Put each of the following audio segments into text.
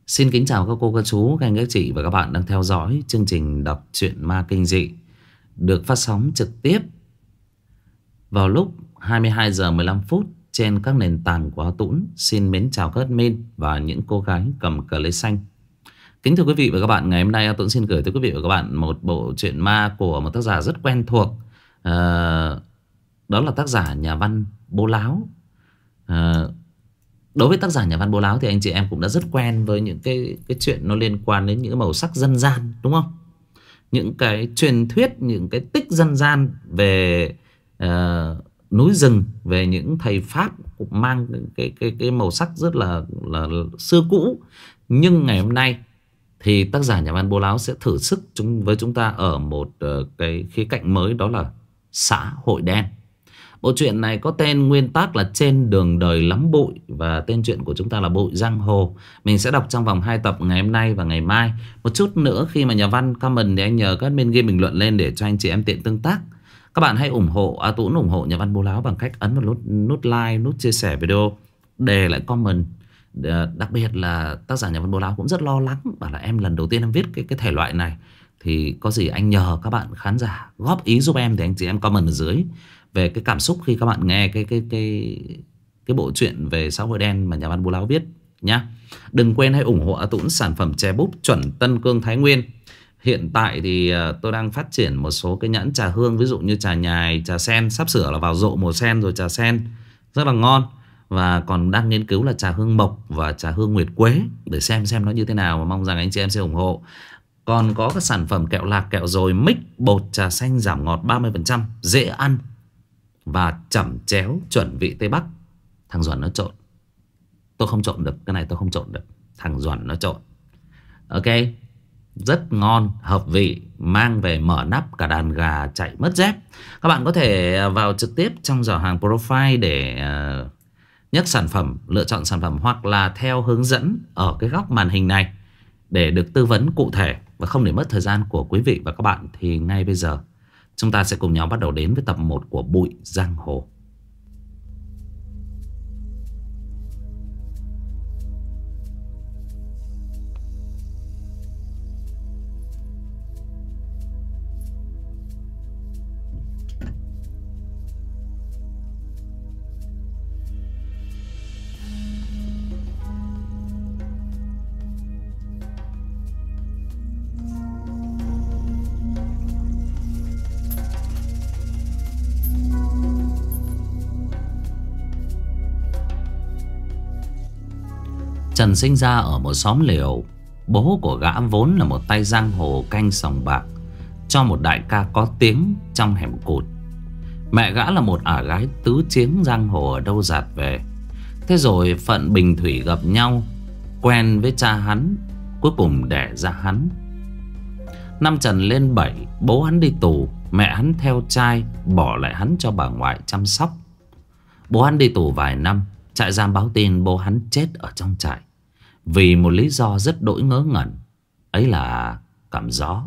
Xin kính chào các cô, các chú, các anh, các chị và các bạn đang theo dõi chương trình đọc truyện ma kinh dị được phát sóng trực tiếp vào lúc 22 giờ 15 phút trên các nền tảng của Áo Tũng. Xin mến chào các admin và những cô gái cầm cờ lê xanh. Kính thưa quý vị và các bạn, ngày hôm nay Áo Tũng xin gửi tới quý vị và các bạn một bộ truyện ma của một tác giả rất quen thuộc. Đó là tác giả nhà văn Bố Láo. Đối với tác giả nhà văn Bố Láo thì anh chị em cũng đã rất quen với những cái chuyện nó liên quan đến những cái màu sắc dân gian, đúng không? Những cái truyền thuyết, những cái tích dân gian về núi rừng, về những thầy Pháp cũng mang cái màu sắc rất là xưa cũ. Nhưng ngày hôm nay thì tác giả nhà văn Bố Láo sẽ thử sức với chúng ta ở một cái khía cạnh mới, đó là xã hội đen. Bộ truyện này có tên nguyên tác là Trên Đường Đời Lắm Bụi và tên truyện của chúng ta là Bụi Giang Hồ. Mình sẽ đọc trong vòng 2 tập ngày hôm nay và ngày mai. Một chút nữa khi mà nhà văn comment thì anh nhờ các admin ghi bình luận lên để cho anh chị em tiện tương tác. Các bạn hãy ủng hộ A Tũng, ủng hộ nhà văn Bố Láo bằng cách ấn vào nút like, nút chia sẻ video, để lại comment. Đặc biệt là tác giả nhà văn Bố Láo cũng rất lo lắng, bảo là em lần đầu tiên em viết cái thể loại này, thì có gì anh nhờ các bạn khán giả góp ý giúp em. Thì anh chị em comment ở dưới về cái cảm xúc khi các bạn nghe cái bộ truyện về xã hội đen mà nhà văn Bố Láo viết nhá. Đừng quên hãy ủng hộ A Tũng sản phẩm chè búp chuẩn Tân Cương Thái Nguyên. Hiện tại thì tôi đang phát triển một số cái nhãn trà hương, ví dụ như trà nhài, trà sen, sắp sửa là vào rộ mùa sen rồi, trà sen rất là ngon. Và còn đang nghiên cứu là trà hương mộc và trà hương nguyệt quế, để xem nó như thế nào, và mong rằng anh chị em sẽ ủng hộ. Còn có các sản phẩm kẹo lạc, kẹo dồi, mix, bột trà xanh giảm ngọt 30%, dễ ăn và chẩm chéo chuẩn vị Tây Bắc. Thằng Duẩn nó trộn, tôi không trộn được, cái này tôi không trộn được, thằng Duẩn nó trộn. Ok, rất ngon, hợp vị, mang về mở nắp cả đàn gà chạy mất dép. Các bạn có thể vào trực tiếp trong giỏ hàng profile để nhấc sản phẩm, lựa chọn sản phẩm, hoặc là theo hướng dẫn ở cái góc màn hình này để được tư vấn cụ thể. Và không để mất thời gian của quý vị và các bạn thì ngay bây giờ chúng ta sẽ cùng nhau bắt đầu đến với tập 1 của Bụi Giang Hồ. Trần sinh ra ở một xóm lều. Bố của gã vốn là một tay giang hồ canh sòng bạc cho một đại ca có tiếng trong hẻm cụt. Mẹ gã là một ả gái tứ chiếng giang hồ ở đâu dạt về. Thế rồi phận bình thủy gặp nhau, quen với cha hắn, cuối cùng đẻ ra hắn. Năm Trần lên 7, bố hắn đi tù, mẹ hắn theo trai bỏ lại hắn cho bà ngoại chăm sóc. Bố hắn đi tù vài năm, trại giam báo tin bố hắn chết ở trong trại vì một lý do rất đỗi ngớ ngẩn, ấy là cảm gió.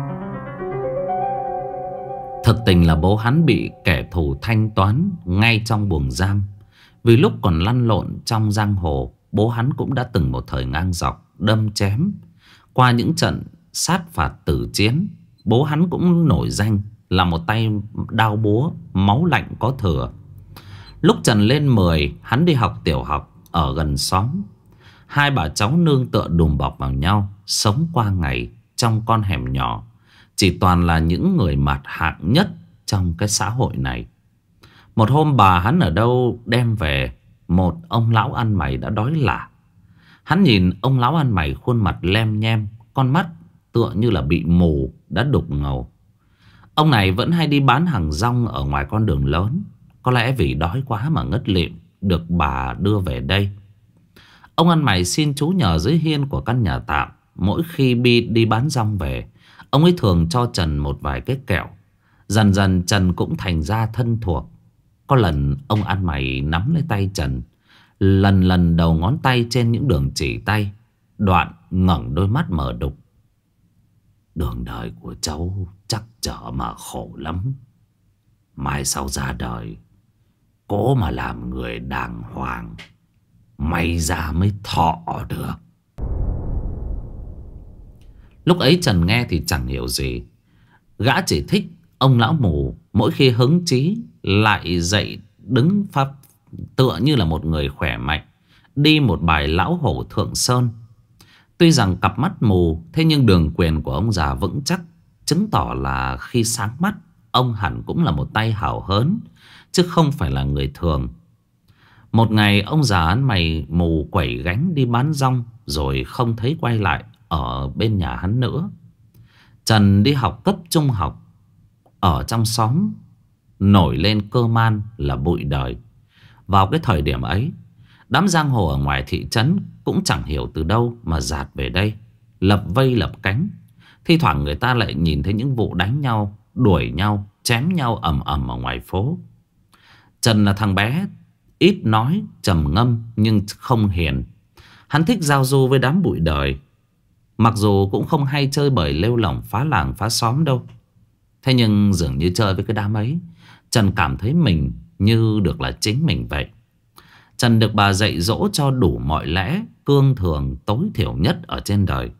Thực tình là bố hắn bị kẻ thù thanh toán ngay trong buồng giam. Vì lúc còn lăn lộn trong giang hồ, bố hắn cũng đã từng một thời ngang dọc đâm chém. Qua những trận sát phạt tử chiến, bố hắn cũng nổi danh là một tay đao búa máu lạnh có thừa. Lúc Trần lên 10, hắn đi học tiểu học ở gần xóm. Hai bà cháu nương tựa đùm bọc vào nhau, sống qua ngày trong con hẻm nhỏ. Chỉ toàn là những người mạt hạng nhất trong cái xã hội này. Một hôm bà hắn ở đâu đem về một ông lão ăn mày đã đói lả. Hắn nhìn ông lão ăn mày khuôn mặt lem nhem, con mắt tựa như là bị mù, đã đục ngầu. Ông này vẫn hay đi bán hàng rong ở ngoài con đường lớn. Có lẽ vì đói quá mà ngất lịm, được bà đưa về đây. Ông ăn mày xin chú nhờ dưới hiên của căn nhà tạm. Mỗi khi đi bán rong về, ông ấy thường cho Trần một vài cái kẹo. Dần dần Trần cũng thành ra thân thuộc. Có lần ông ăn mày nắm lấy tay Trần, lần đầu ngón tay trên những đường chỉ tay, đoạn ngẩng đôi mắt mở đục. Đường đời của cháu chắc trở mà khổ lắm. Mai sau ra đời, cố mà làm người đàng hoàng, may ra mới thọ được. Lúc ấy Trần nghe thì chẳng hiểu gì. Gã chỉ thích ông lão mù mỗi khi hứng chí lại dậy đứng pháp, tựa như là một người khỏe mạnh, đi một bài lão hổ thượng sơn. Tuy rằng cặp mắt mù, thế nhưng đường quyền của ông già vững chắc, chứng tỏ là khi sáng mắt, ông hẳn cũng là một tay hảo hớn, chứ không phải là người thường. Một ngày ông già ăn mày mù quẩy gánh đi bán rong, rồi không thấy quay lại ở bên nhà hắn nữa. Trần đi học cấp trung học ở trong xóm nổi lên cơ man là bụi đời. Vào cái thời điểm ấy, đám giang hồ ở ngoài thị trấn cũng chẳng hiểu từ đâu mà dạt về đây, lập vây lập cánh. Thi thoảng người ta lại nhìn thấy những vụ đánh nhau, đuổi nhau, chém nhau ầm ầm ở ngoài phố. Trần là thằng bé ít nói, trầm ngâm nhưng không hiền. Hắn thích giao du với đám bụi đời, mặc dù cũng không hay chơi bời lêu lỏng phá làng phá xóm đâu. Thế nhưng dường như chơi với cái đám ấy, Trần cảm thấy mình như được là chính mình vậy. Trần được bà dạy dỗ cho đủ mọi lẽ cương thường tối thiểu nhất ở trên đời.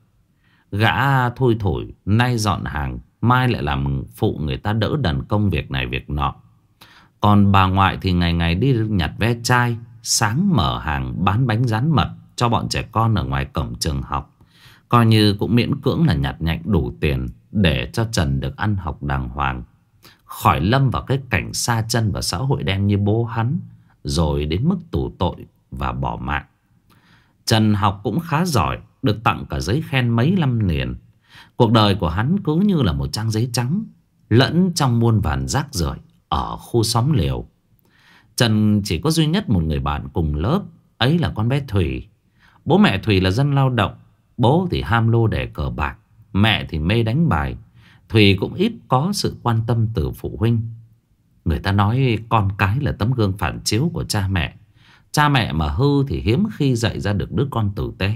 Gã thui thủi, nay dọn hàng, mai lại làm phụ người ta đỡ đần công việc này việc nọ. Còn bà ngoại thì ngày ngày đi nhặt ve chai, sáng mở hàng bán bánh rán mật cho bọn trẻ con ở ngoài cổng trường học. Coi như cũng miễn cưỡng là nhặt nhạnh đủ tiền để cho Trần được ăn học đàng hoàng, khỏi lâm vào cái cảnh sa chân vào xã hội đen như bố hắn, rồi đến mức tù tội và bỏ mạng. Trần học cũng khá giỏi, được tặng cả giấy khen mấy năm liền. Cuộc đời của hắn cứ như là một trang giấy trắng lẫn trong muôn vàn rác rưởi ở khu xóm liều. Trần chỉ có duy nhất một người bạn cùng lớp, ấy là con bé Thùy. Bố mẹ Thùy là dân lao động, bố thì ham lô đề cờ bạc, mẹ thì mê đánh bài. Thùy cũng ít có sự quan tâm từ phụ huynh. Người ta nói con cái là tấm gương phản chiếu của cha mẹ. Cha mẹ mà hư thì hiếm khi dạy ra được đứa con tử tế.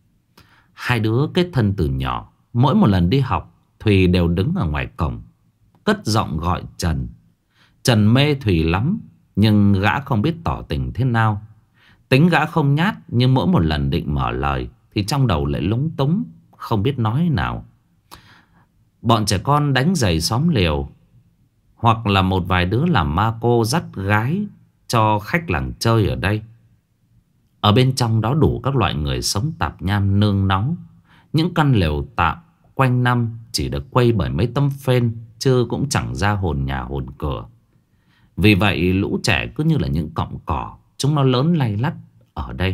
Hai đứa kết thân từ nhỏ. Mỗi một lần đi học, Thùy đều đứng ở ngoài cổng, cất giọng gọi Trần. Trần mê Thùy lắm, nhưng gã không biết tỏ tình thế nào. Tính gã không nhát, nhưng mỗi một lần định mở lời thì trong đầu lại lúng túng, không biết nói nào. Bọn trẻ con đánh giày xóm liều, hoặc là một vài đứa làm ma cô dắt gái cho khách làng chơi ở đây. Ở bên trong đó đủ các loại người sống tạp nham nương náu. Những căn lều tạm quanh năm chỉ được quây bởi mấy tấm phên, chứ cũng chẳng ra hồn nhà hồn cửa. Vì vậy lũ trẻ cứ như là những cọng cỏ, chúng nó lớn lay lắt ở đây.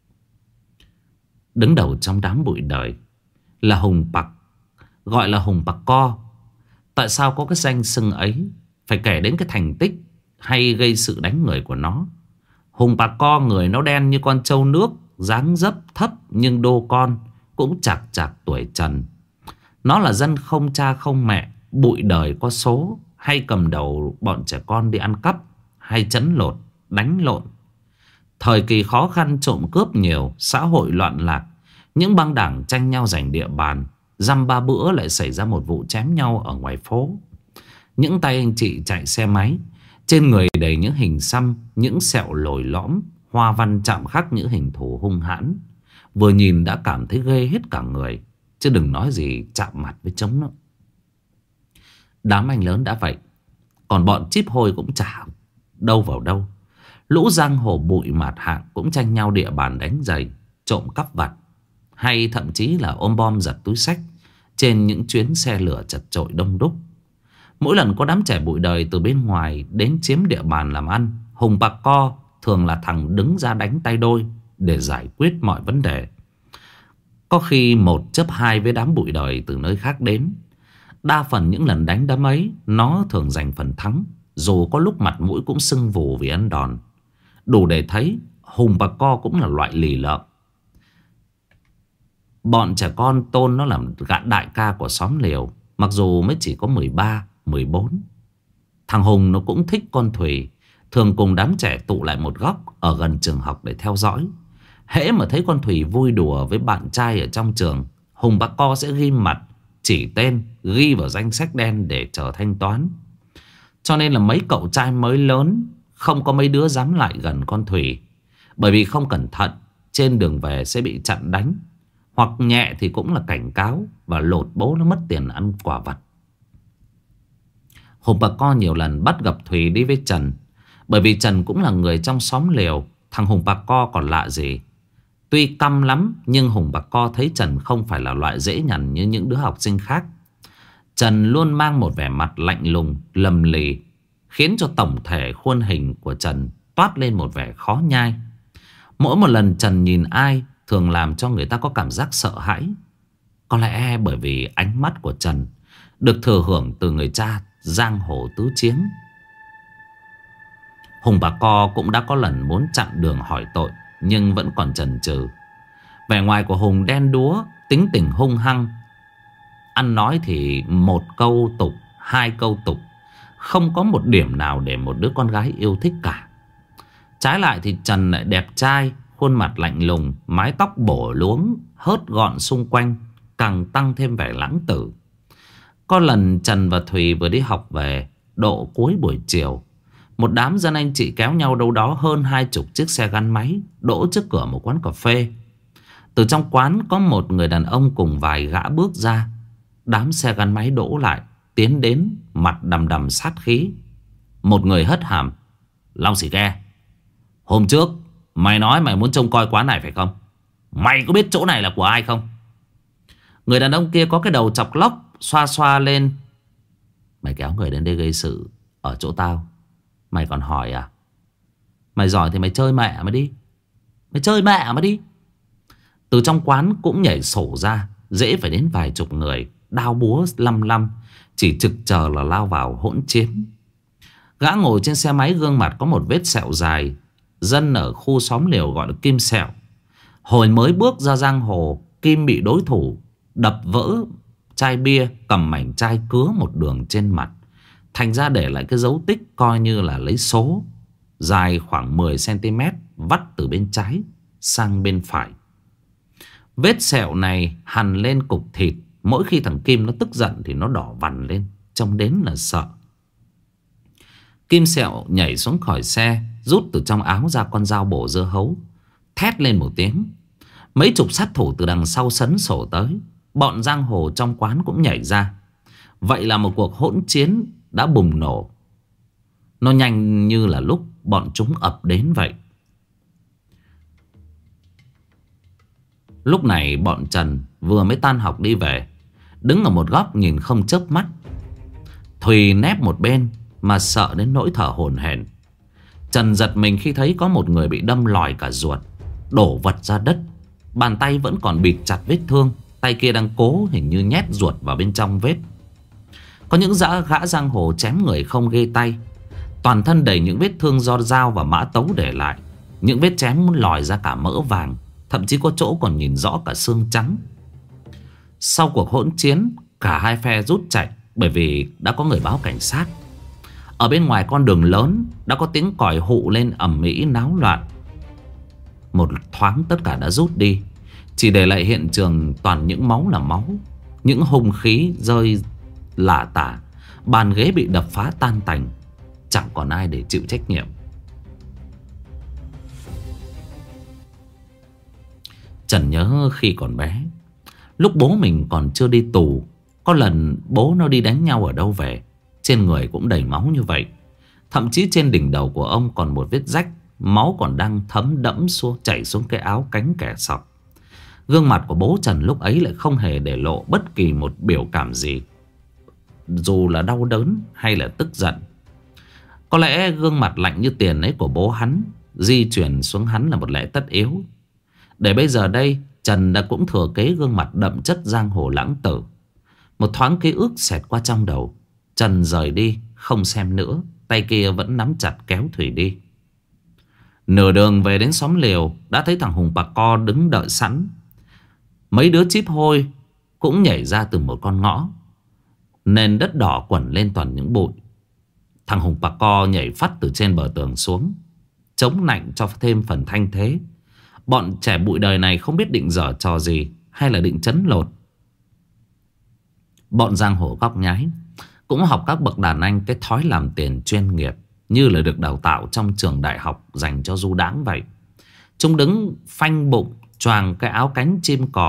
Đứng đầu trong đám bụi đời là Hùng Pặc, gọi là Hùng Pặc Co. Tại sao có cái danh xưng ấy? Phải kể đến cái thành tích hay gây sự đánh người của nó. Hùng Pặc Co người nó đen như con trâu nước, dáng dấp thấp nhưng đô con, cũng chạc chạc tuổi Trần. Nó là dân không cha không mẹ, bụi đời có số, hay cầm đầu bọn trẻ con đi ăn cắp, hay trấn lột, đánh lộn. Thời kỳ khó khăn trộm cướp nhiều, xã hội loạn lạc, những băng đảng tranh nhau giành địa bàn. Dăm ba bữa lại xảy ra một vụ chém nhau ở ngoài phố. Những tay anh chị chạy xe máy, trên người đầy những hình xăm, những sẹo lồi lõm, hoa văn chạm khắc những hình thù hung hãn. Vừa nhìn đã cảm thấy ghê hết cả người, chứ đừng nói gì chạm mặt với trống nó. Đám anh lớn đã vậy, còn bọn chíp hôi cũng chả đâu vào đâu. Lũ giang hồ bụi mạt hạng cũng tranh nhau địa bàn đánh giày, trộm cắp vặt, hay thậm chí là ôm bom giật túi xách trên những chuyến xe lửa chật chội đông đúc. Mỗi lần có đám trẻ bụi đời từ bên ngoài đến chiếm địa bàn làm ăn, Hùng Pặc Co thường là thằng đứng ra đánh tay đôi để giải quyết mọi vấn đề. Có khi 1-2 với đám bụi đời từ nơi khác đến. Đa phần những lần đánh đám ấy, nó thường giành phần thắng, dù có lúc mặt mũi cũng sưng vù vì ăn đòn. Đủ để thấy Hùng Pặc Co cũng là loại lì lợm. Bọn trẻ con tôn nó làm gạn đại ca của xóm liều, mặc dù mới chỉ có 13, 14. Thằng Hùng nó cũng thích con Thùy, thường cùng đám trẻ tụ lại một góc ở gần trường học để theo dõi. Hễ mà thấy con Thùy vui đùa với bạn trai ở trong trường, Hùng Pặc Co sẽ ghim mặt, chỉ tên, ghi vào danh sách đen để chờ thanh toán. Cho nên là mấy cậu trai mới lớn không có mấy đứa dám lại gần con Thùy, bởi vì không cẩn thận trên đường về sẽ bị chặn đánh. hoặc nhẹ thì cũng là cảnh cáo và lột bố nó mất tiền ăn quả vặt. Hùng Bà Co nhiều lần bắt gặp Thùy đi với Trần, bởi vì Trần cũng là người trong xóm lều. Thằng Hùng Bà Co còn lạ gì. Tuy căm lắm nhưng Hùng Bà Co thấy Trần không phải là loại dễ nhằn như những đứa học sinh khác. Trần luôn mang một vẻ mặt lạnh lùng, lầm lì, khiến cho tổng thể khuôn hình của Trần toát lên một vẻ khó nhai. Mỗi một lần Trần nhìn ai thường làm cho người ta có cảm giác sợ hãi. Có lẽ bởi vì ánh mắt của Trần được thừa hưởng từ người cha giang hồ tứ chiến. Hùng Bà Co cũng đã có lần muốn chặn đường hỏi tội, nhưng vẫn còn chần chừ. Vẻ ngoài của Hùng đen đúa, tính tình hung hăng. Ăn nói thì một câu tục, hai câu tục, không có một điểm nào để một đứa con gái yêu thích cả. Trái lại thì Trần lại đẹp trai, khuôn mặt lạnh lùng, mái tóc bổ luống, hớt gọn xung quanh, càng tăng thêm vẻ lãng tử. Có lần Trần và Thùy vừa đi học về, độ cuối buổi chiều, một đám dân anh chị kéo nhau đâu đó hơn 20 chiếc xe gắn máy đỗ trước cửa một quán cà phê. Từ trong quán có một người đàn ông cùng vài gã bước ra. Đám xe gắn máy đỗ lại, tiến đến, mặt đầm đầm sát khí. Một người hất hàm: Long xì ke, hôm trước mày nói mày muốn trông coi quán này phải không? Mày có biết chỗ này là của ai không? Người đàn ông kia có cái đầu chọc lóc, xoa xoa lên: Mày kéo người đến đây gây sự ở chỗ tao, mày còn hỏi à? Mày giỏi thì mày chơi mẹ mày đi. Mày chơi mẹ mày đi. Từ trong quán cũng nhảy sổ ra, dễ phải đến vài chục người, đao búa lăm lăm, chỉ trực chờ là lao vào hỗn chiến. Gã ngồi trên xe máy gương mặt có một vết sẹo dài, dân ở khu xóm liều gọi là Kim Sẹo. Hồi mới bước ra giang hồ, Kim bị đối thủ đập vỡ chai bia, cầm mảnh chai cứa một đường trên mặt, thành ra để lại cái dấu tích coi như là lấy số, dài khoảng 10 cm, vắt từ bên trái sang bên phải. Vết sẹo này hằn lên cục thịt. Mỗi khi thằng Kim nó tức giận thì nó đỏ vằn lên, trông đến là sợ. Kim Sẹo nhảy xuống khỏi xe, rút từ trong áo ra con dao bổ dưa hấu, thét lên một tiếng. Mấy chục sát thủ từ đằng sau sấn sổ tới. Bọn giang hồ trong quán cũng nhảy ra. Vậy là một cuộc hỗn chiến đã bùng nổ. Nó nhanh như là lúc bọn chúng ập đến vậy. Lúc này bọn Trần vừa mới tan học đi về, đứng ở một góc nhìn không chớp mắt. Thùy nép một bên mà sợ đến nỗi thở hổn hển. Trần giật mình khi thấy có một người bị đâm lòi cả ruột, đổ vật ra đất. Bàn tay vẫn còn bịt chặt vết thương, tay kia đang cố hình như nhét ruột vào bên trong vết. Có những gã giang hồ chém người không ghê tay, toàn thân đầy những vết thương do dao và mã tấu để lại. Những vết chém lòi ra cả mỡ vàng, thậm chí có chỗ còn nhìn rõ cả xương trắng. Sau cuộc hỗn chiến, cả hai phe rút chạy, bởi vì đã có người báo cảnh sát. Ở bên ngoài con đường lớn đã có tiếng còi hụ lên ầm ĩ náo loạn. Một thoáng tất cả đã rút đi, chỉ để lại hiện trường toàn những máu là máu, những hung khí rơi lả tả, bàn ghế bị đập phá tan tành, chẳng còn ai để chịu trách nhiệm. Trần nhớ khi còn bé, lúc bố mình còn chưa đi tù, có lần bố nó đi đánh nhau ở đâu về, trên người cũng đầy máu như vậy. Thậm chí trên đỉnh đầu của ông còn một vết rách, máu còn đang thấm đẫm xuống, chảy xuống cái áo cánh kẻ sọc. Gương mặt của bố Trần lúc ấy lại không hề để lộ bất kỳ một biểu cảm gì, dù là đau đớn hay là tức giận. Có lẽ gương mặt lạnh như tiền ấy của bố hắn di chuyển xuống hắn là một lẽ tất yếu. Để bây giờ đây, Trần đã cũng thừa kế gương mặt đậm chất giang hồ lãng tử. Một thoáng ký ức xẹt qua trong đầu. Trần rời đi, không xem nữa, tay kia vẫn nắm chặt kéo Thủy đi. Nửa đường về đến xóm liều, đã thấy thằng Hùng Bà Co đứng đợi sẵn. Mấy đứa chíp hôi cũng nhảy ra từ một con ngõ. Nền đất đỏ quẩn lên toàn những bụi. Thằng Hùng Bà Co nhảy phắt từ trên bờ tường xuống, chống nạnh cho thêm phần thanh thế. Bọn trẻ bụi đời này không biết định giở trò gì hay là định trấn lột. Bọn giang hồ góc nhái cũng học các bậc đàn anh cái thói làm tiền chuyên nghiệp, như là được đào tạo trong trường đại học dành cho du đãng vậy. Chúng đứng phanh bụng, choàng cái áo cánh chim cò,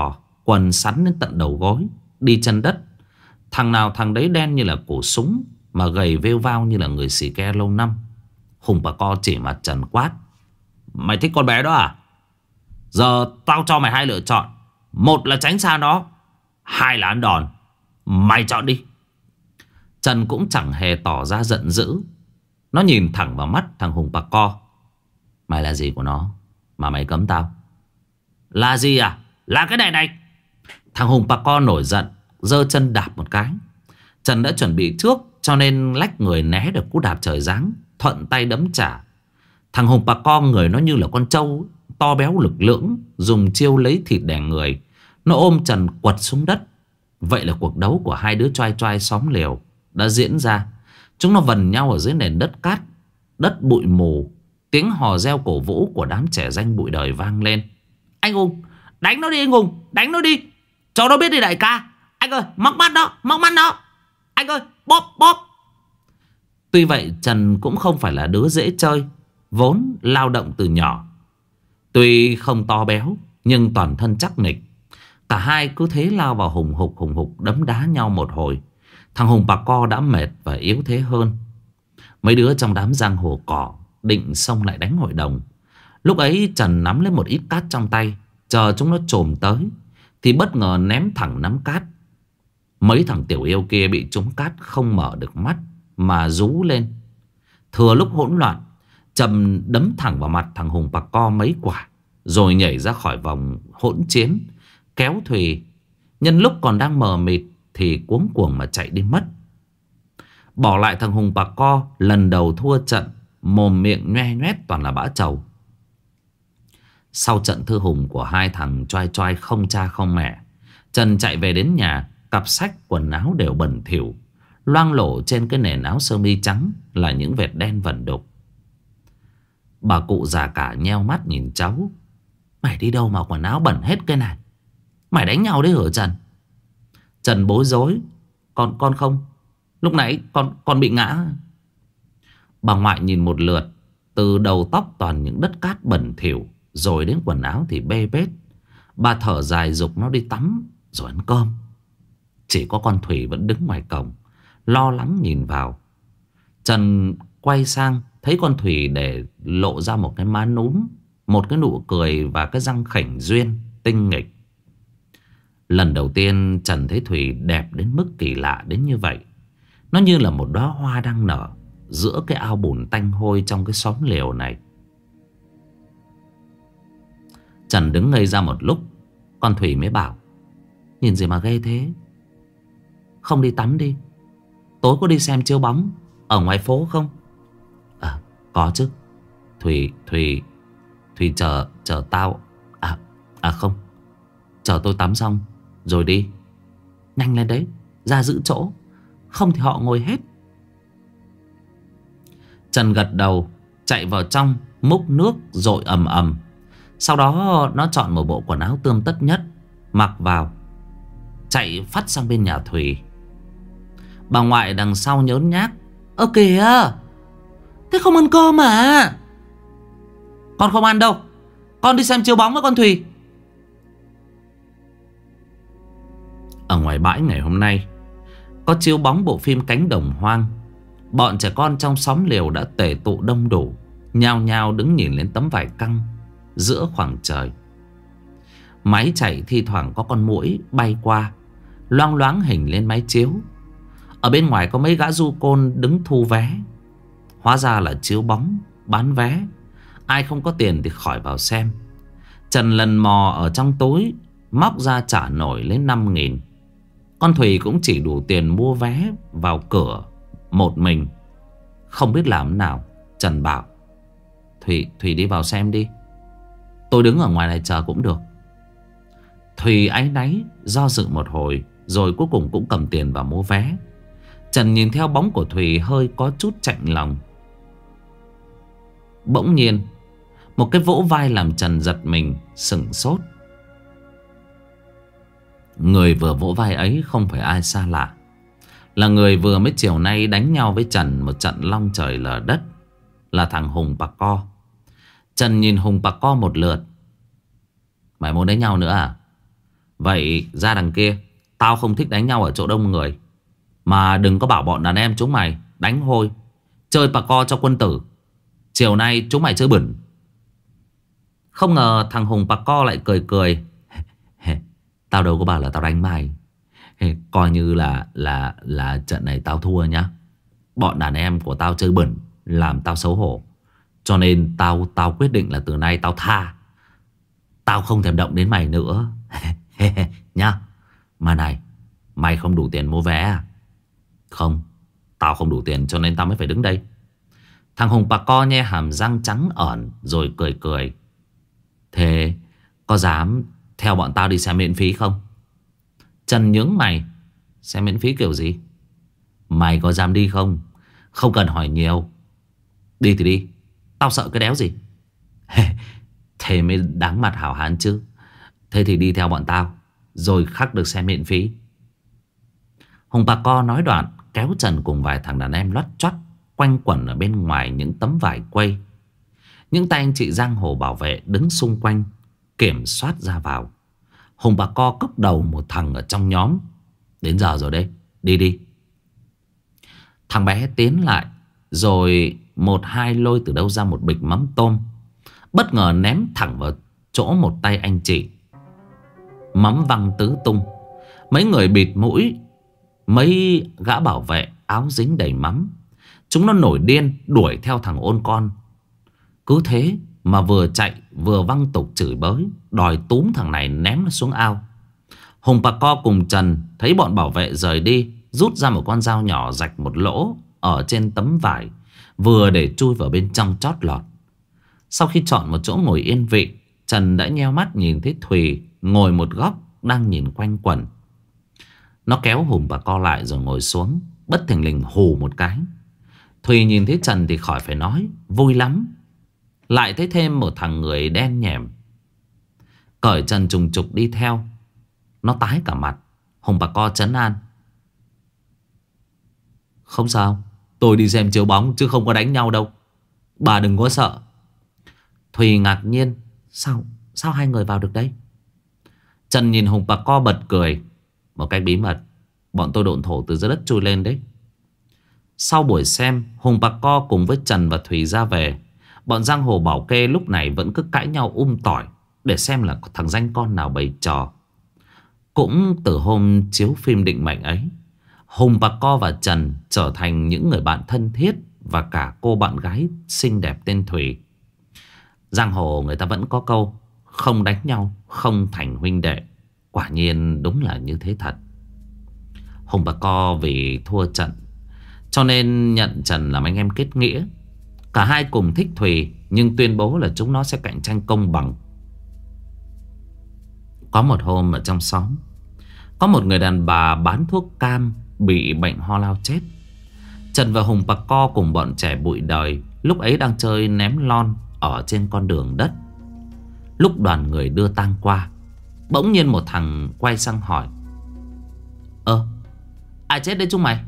quần sắn đến tận đầu gối, đi chân đất. Thằng nào thằng đấy đen như là cổ súng, mà gầy vêu vao như là người xì ke lâu năm. Hùng bà co chỉ mặt Trần quát: mày thích con bé đó à? Giờ tao cho mày hai lựa chọn. Một là tránh xa nó, hai là ăn đòn. Mày chọn đi. Trần cũng chẳng hề tỏ ra giận dữ. Nó nhìn thẳng vào mắt thằng Hùng bà co: mày là gì của nó mà mày cấm tao? Là gì à? Là cái này. Thằng Hùng bà co nổi giận, giơ chân đạp một cái. Trần đã chuẩn bị trước, cho nên lách người né được cú đạp trời giáng, thuận tay đấm trả. Thằng Hùng bà co người nó như là con trâu, to béo lực lưỡng, dùng chiêu lấy thịt đẻ người. Nó ôm Trần quật xuống đất. Vậy là cuộc đấu của hai đứa choai choai xóm lều đã diễn ra. Chúng nó vần nhau ở dưới nền đất cát, đất bụi mù. Tiếng hò reo cổ vũ của đám trẻ danh bụi đời vang lên. Anh Hùng, đánh nó đi anh Hùng, đánh nó đi, cho nó biết đi đại ca. Anh ơi, móc mắt nó, móc mắt nó. Anh ơi, bóp bóp. Tuy vậy Trần cũng không phải là đứa dễ chơi, vốn lao động từ nhỏ. Tuy không to béo, nhưng toàn thân chắc nịch. Cả hai cứ thế lao vào hùng hục đấm đá nhau một hồi. Thằng Hùng bà co đã mệt và yếu thế hơn. Mấy đứa trong đám giang hồ cỏ định xông lại đánh hội đồng. Lúc ấy Trần nắm lấy một ít cát trong tay, chờ chúng nó chồm tới thì bất ngờ ném thẳng nắm cát. Mấy thằng tiểu yêu kia bị trúng cát không mở được mắt mà rú lên. Thừa lúc hỗn loạn, Trầm đấm thẳng vào mặt thằng Hùng bà co mấy quả, rồi nhảy ra khỏi vòng hỗn chiến, kéo Thùy. Nhân lúc còn đang mờ mịt thì cuống cuồng mà chạy đi mất. Bỏ lại thằng Hùng bà co lần đầu thua trận, mồm miệng nhoe nhoét toàn là bã trầu. Sau trận thư hùng của hai thằng choai choai không cha không mẹ, Trần chạy về đến nhà. Cặp sách quần áo đều bẩn thỉu, loang lổ trên cái nền áo sơ mi trắng là những vệt đen vẩn đục. Bà cụ già cả nheo mắt nhìn cháu: mày đi đâu mà quần áo bẩn hết cái này? Mày đánh nhau đấy hả Trần? Trần bối rối: Con không. Lúc nãy con bị ngã. Bà ngoại nhìn một lượt, từ đầu tóc toàn những đất cát bẩn thỉu, rồi đến quần áo thì bê bết. Bà thở dài giục nó đi tắm rồi ăn cơm. Chỉ có con Thủy vẫn đứng ngoài cổng, lo lắng nhìn vào. Trần quay sang thấy con Thủy để lộ ra một cái má núm, một cái nụ cười và cái răng khểnh duyên tinh nghịch. Lần đầu tiên Trần thấy Thủy đẹp đến mức kỳ lạ đến như vậy. Nó như là một đóa hoa đang nở giữa cái ao bùn tanh hôi trong cái xóm lều này. Trần đứng ngây ra một lúc, con Thủy mới bảo: nhìn gì mà ghê thế? Không đi tắm đi. Tối có đi xem chiếu bóng ở ngoài phố không? Có chứ. Thùy chờ tao. Không, chờ tôi tắm xong rồi đi. Nhanh lên đấy, ra giữ chỗ, không thì họ ngồi hết. Trần gật đầu, chạy vào trong múc nước dội ầm ầm. Sau đó nó chọn một bộ quần áo tươm tất nhất, mặc vào, chạy phắt sang bên nhà Thùy. Bà ngoại đằng sau nhớn nhác: ơ kìa, thế không ăn cơm à? Con không ăn đâu, con đi xem chiếu bóng với con Thùy. Ở ngoài bãi ngày hôm nay có chiếu bóng bộ phim Cánh Đồng Hoang. Bọn trẻ con trong xóm lều đã tề tụ đông đủ, nhao nhao đứng nhìn lên tấm vải căng giữa khoảng trời. Máy chạy thi thoảng có con muỗi bay qua, loang loáng hình lên máy chiếu. Ở bên ngoài có mấy gã du côn đứng thu vé. Hóa ra là chiếu bóng bán vé, ai không có tiền thì khỏi vào xem. Trần lần mò ở trong túi, móc ra trả nổi lên 5.000. Con Thùy cũng chỉ đủ tiền mua vé vào cửa một mình. Không biết làm nào, Trần bảo: Thùy đi vào xem đi, tôi đứng ở ngoài này chờ cũng được. Thùy áy náy do dự một hồi, rồi cuối cùng cũng cầm tiền và mua vé. Trần nhìn theo bóng của Thùy hơi có chút chạnh lòng. Bỗng nhiên một cái vỗ vai làm Trần giật mình sửng sốt. Người vừa vỗ vai ấy không phải ai xa lạ, là người vừa mới chiều nay đánh nhau với Trần một trận long trời lở đất, là thằng Hùng bà co. Trần nhìn Hùng bà co một lượt: mày muốn đánh nhau nữa à? Vậy ra đằng kia, tao không thích đánh nhau ở chỗ đông người. Mà đừng có bảo bọn đàn em chúng mày đánh hôi, chơi bà co cho quân tử. Chiều nay chúng mày chơi bẩn. Không ngờ thằng Hùng bà co lại cười cười. Tao đâu có bảo là tao đánh mày. Coi như là trận này tao thua nhá. Bọn đàn em của tao chơi bẩn, làm tao xấu hổ. Cho nên tao quyết định là từ nay tao tha. Tao không thèm động đến mày nữa. Nhá. Mà này, mày không đủ tiền mua vé à? Không, tao không đủ tiền cho nên tao mới phải đứng đây. Thằng Hùng bà co nhe hàm răng trắng ẩn rồi cười cười. Thế có dám theo bọn tao đi xem miễn phí không? Trần nhướng mày. Xem miễn phí kiểu gì? Mày có dám đi không? Không cần hỏi nhiều. Đi thì đi, tao sợ cái đéo gì. Thế mới đáng mặt hảo hán chứ. Thế thì đi theo bọn tao, rồi khắc được xem miễn phí. Hùng bà co nói đoạn kéo Trần cùng vài thằng đàn em loắt choắt quanh quẩn ở bên ngoài những tấm vải quay. Những tay anh chị giang hồ bảo vệ đứng xung quanh kiểm soát ra vào. Hùng bà co cốc đầu một thằng ở trong nhóm. Đến giờ rồi đấy, đi đi. Thằng bé tiến lại, rồi một hai lôi từ đâu ra một bịch mắm tôm, bất ngờ ném thẳng vào chỗ một tay anh chị. Mắm văng tứ tung. Mấy người bịt mũi, mấy gã bảo vệ áo dính đầy mắm, chúng nó nổi điên đuổi theo thằng ôn con. Cứ thế mà vừa chạy vừa văng tục chửi bới, đòi túm thằng này ném nó xuống ao. Hùng bà co cùng Trần thấy bọn bảo vệ rời đi, rút ra một con dao nhỏ rạch một lỗ ở trên tấm vải, vừa để chui vào bên trong chót lọt. Sau khi chọn một chỗ ngồi yên vị, Trần đã nheo mắt nhìn thấy Thùy ngồi một góc đang nhìn quanh quẩn. Nó kéo Hùng bà co lại rồi ngồi xuống, bất thình lình hù một cái. Thùy nhìn thấy Trần thì khỏi phải nói, vui lắm. Lại thấy thêm một thằng người đen nhẻm cởi trần trùng trục đi theo. Nó tái cả mặt. Hùng bà co trấn an. Không sao, tôi đi xem chiếu bóng chứ không có đánh nhau đâu, bà đừng có sợ. Thùy ngạc nhiên. Sao hai người vào được đây? Trần nhìn Hùng bà co bật cười. Một cách bí mật, bọn tôi độn thổ từ dưới đất chui lên đấy. Sau buổi xem, Hùng bà co cùng với Trần và Thùy ra về. Bọn giang hồ bảo kê lúc này vẫn cứ cãi nhau tỏi để xem là thằng danh con nào bày trò. Cũng từ hôm chiếu phim định mệnh ấy, Hùng bà co và Trần trở thành những người bạn thân thiết, và cả cô bạn gái xinh đẹp tên Thùy. Giang hồ người ta vẫn có câu không đánh nhau không thành huynh đệ. Quả nhiên đúng là như thế thật. Hùng bà co vì thua trận cho nên nhận Trần làm anh em kết nghĩa. Cả hai cùng thích Thùy, nhưng tuyên bố là chúng nó sẽ cạnh tranh công bằng. Có một hôm ở trong xóm, có một người đàn bà bán thuốc cam bị bệnh ho lao chết. Trần và Hùng bà co cùng bọn trẻ bụi đời lúc ấy đang chơi ném lon ở trên con đường đất. Lúc đoàn người đưa tang qua, bỗng nhiên một thằng quay sang hỏi: ai chết đấy chúng mày?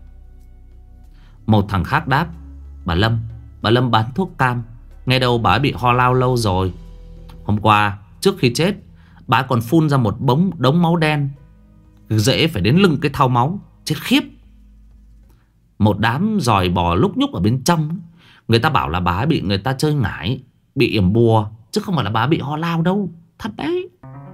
Một thằng khác đáp: Bà Lâm bán thuốc cam. Nghe đâu bà ấy bị ho lao lâu rồi. Hôm qua trước khi chết, bà ấy còn phun ra một đống máu đen, dễ phải đến lưng cái thau máu. Chết khiếp. Một đám giòi bò lúc nhúc ở bên trong. Người ta bảo là bà ấy bị người ta chơi ngải, bị yểm bùa, chứ không phải là bà ấy bị ho lao đâu. Thật đấy.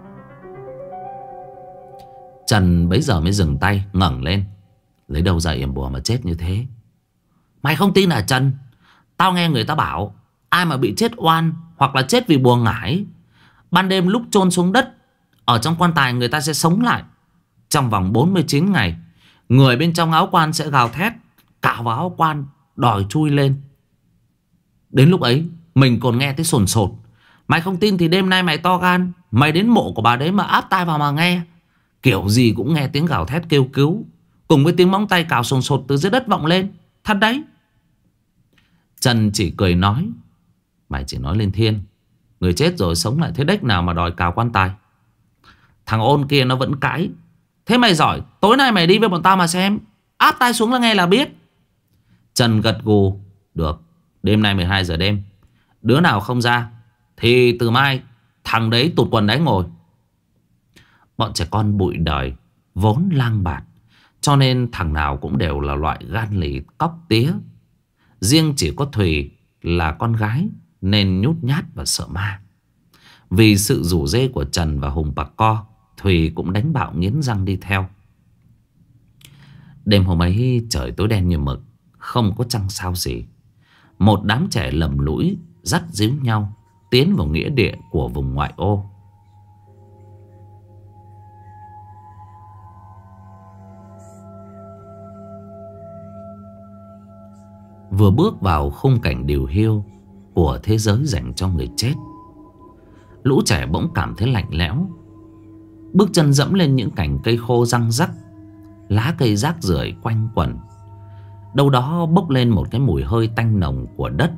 Trần bấy giờ mới dừng tay, ngẩng lên. Lấy đâu ra yểm bùa mà chết như thế? Mày không tin à Trần? Tao nghe người ta bảo ai mà bị chết oan hoặc là chết vì bùa ngải, ban đêm lúc chôn xuống đất, ở trong quan tài người ta sẽ sống lại. Trong vòng 49 ngày, người bên trong áo quan sẽ gào thét, cào vào áo quan, đòi chui lên. Đến lúc ấy mình còn nghe thấy sồn sột. Mày không tin thì đêm nay mày to gan, mày đến mộ của bà đấy mà áp tai vào mà nghe. Kiểu gì cũng nghe tiếng gào thét kêu cứu, cùng với tiếng móng tay cào sồn sột từ dưới đất vọng lên. Thật đấy. Trần chỉ cười nói: Mày chỉ nói lên thiên, người chết rồi sống lại thế đếch nào mà đòi cào quan tài. Thằng ôn kia nó vẫn cãi: Thế mày giỏi, tối nay mày đi với bọn tao mà xem, áp tai xuống là nghe là biết. Trần gật gù: Được, đêm nay 12 giờ đêm, đứa nào không ra thì từ mai thằng đấy tụt quần đánh ngồi. Bọn trẻ con bụi đời vốn lang bạt, cho nên thằng nào cũng đều là loại gan lì cóc tía. Riêng chỉ có Thùy là con gái nên nhút nhát và sợ ma. Vì sự rủ rê của Trần và Hùng Pạc Co, Thùy cũng đánh bạo nghiến răng đi theo. Đêm hôm ấy trời tối đen như mực, không có trăng sao gì. Một đám trẻ lầm lũi dắt díu nhau tiến vào nghĩa địa của vùng ngoại ô. Vừa bước vào khung cảnh điều hiu của thế giới dành cho người chết, lũ trẻ bỗng cảm thấy lạnh lẽo. Bước chân dẫm lên những cành cây khô răng rắc, lá cây rác rưởi quanh quẩn. Đâu đó bốc lên một cái mùi hơi tanh nồng của đất.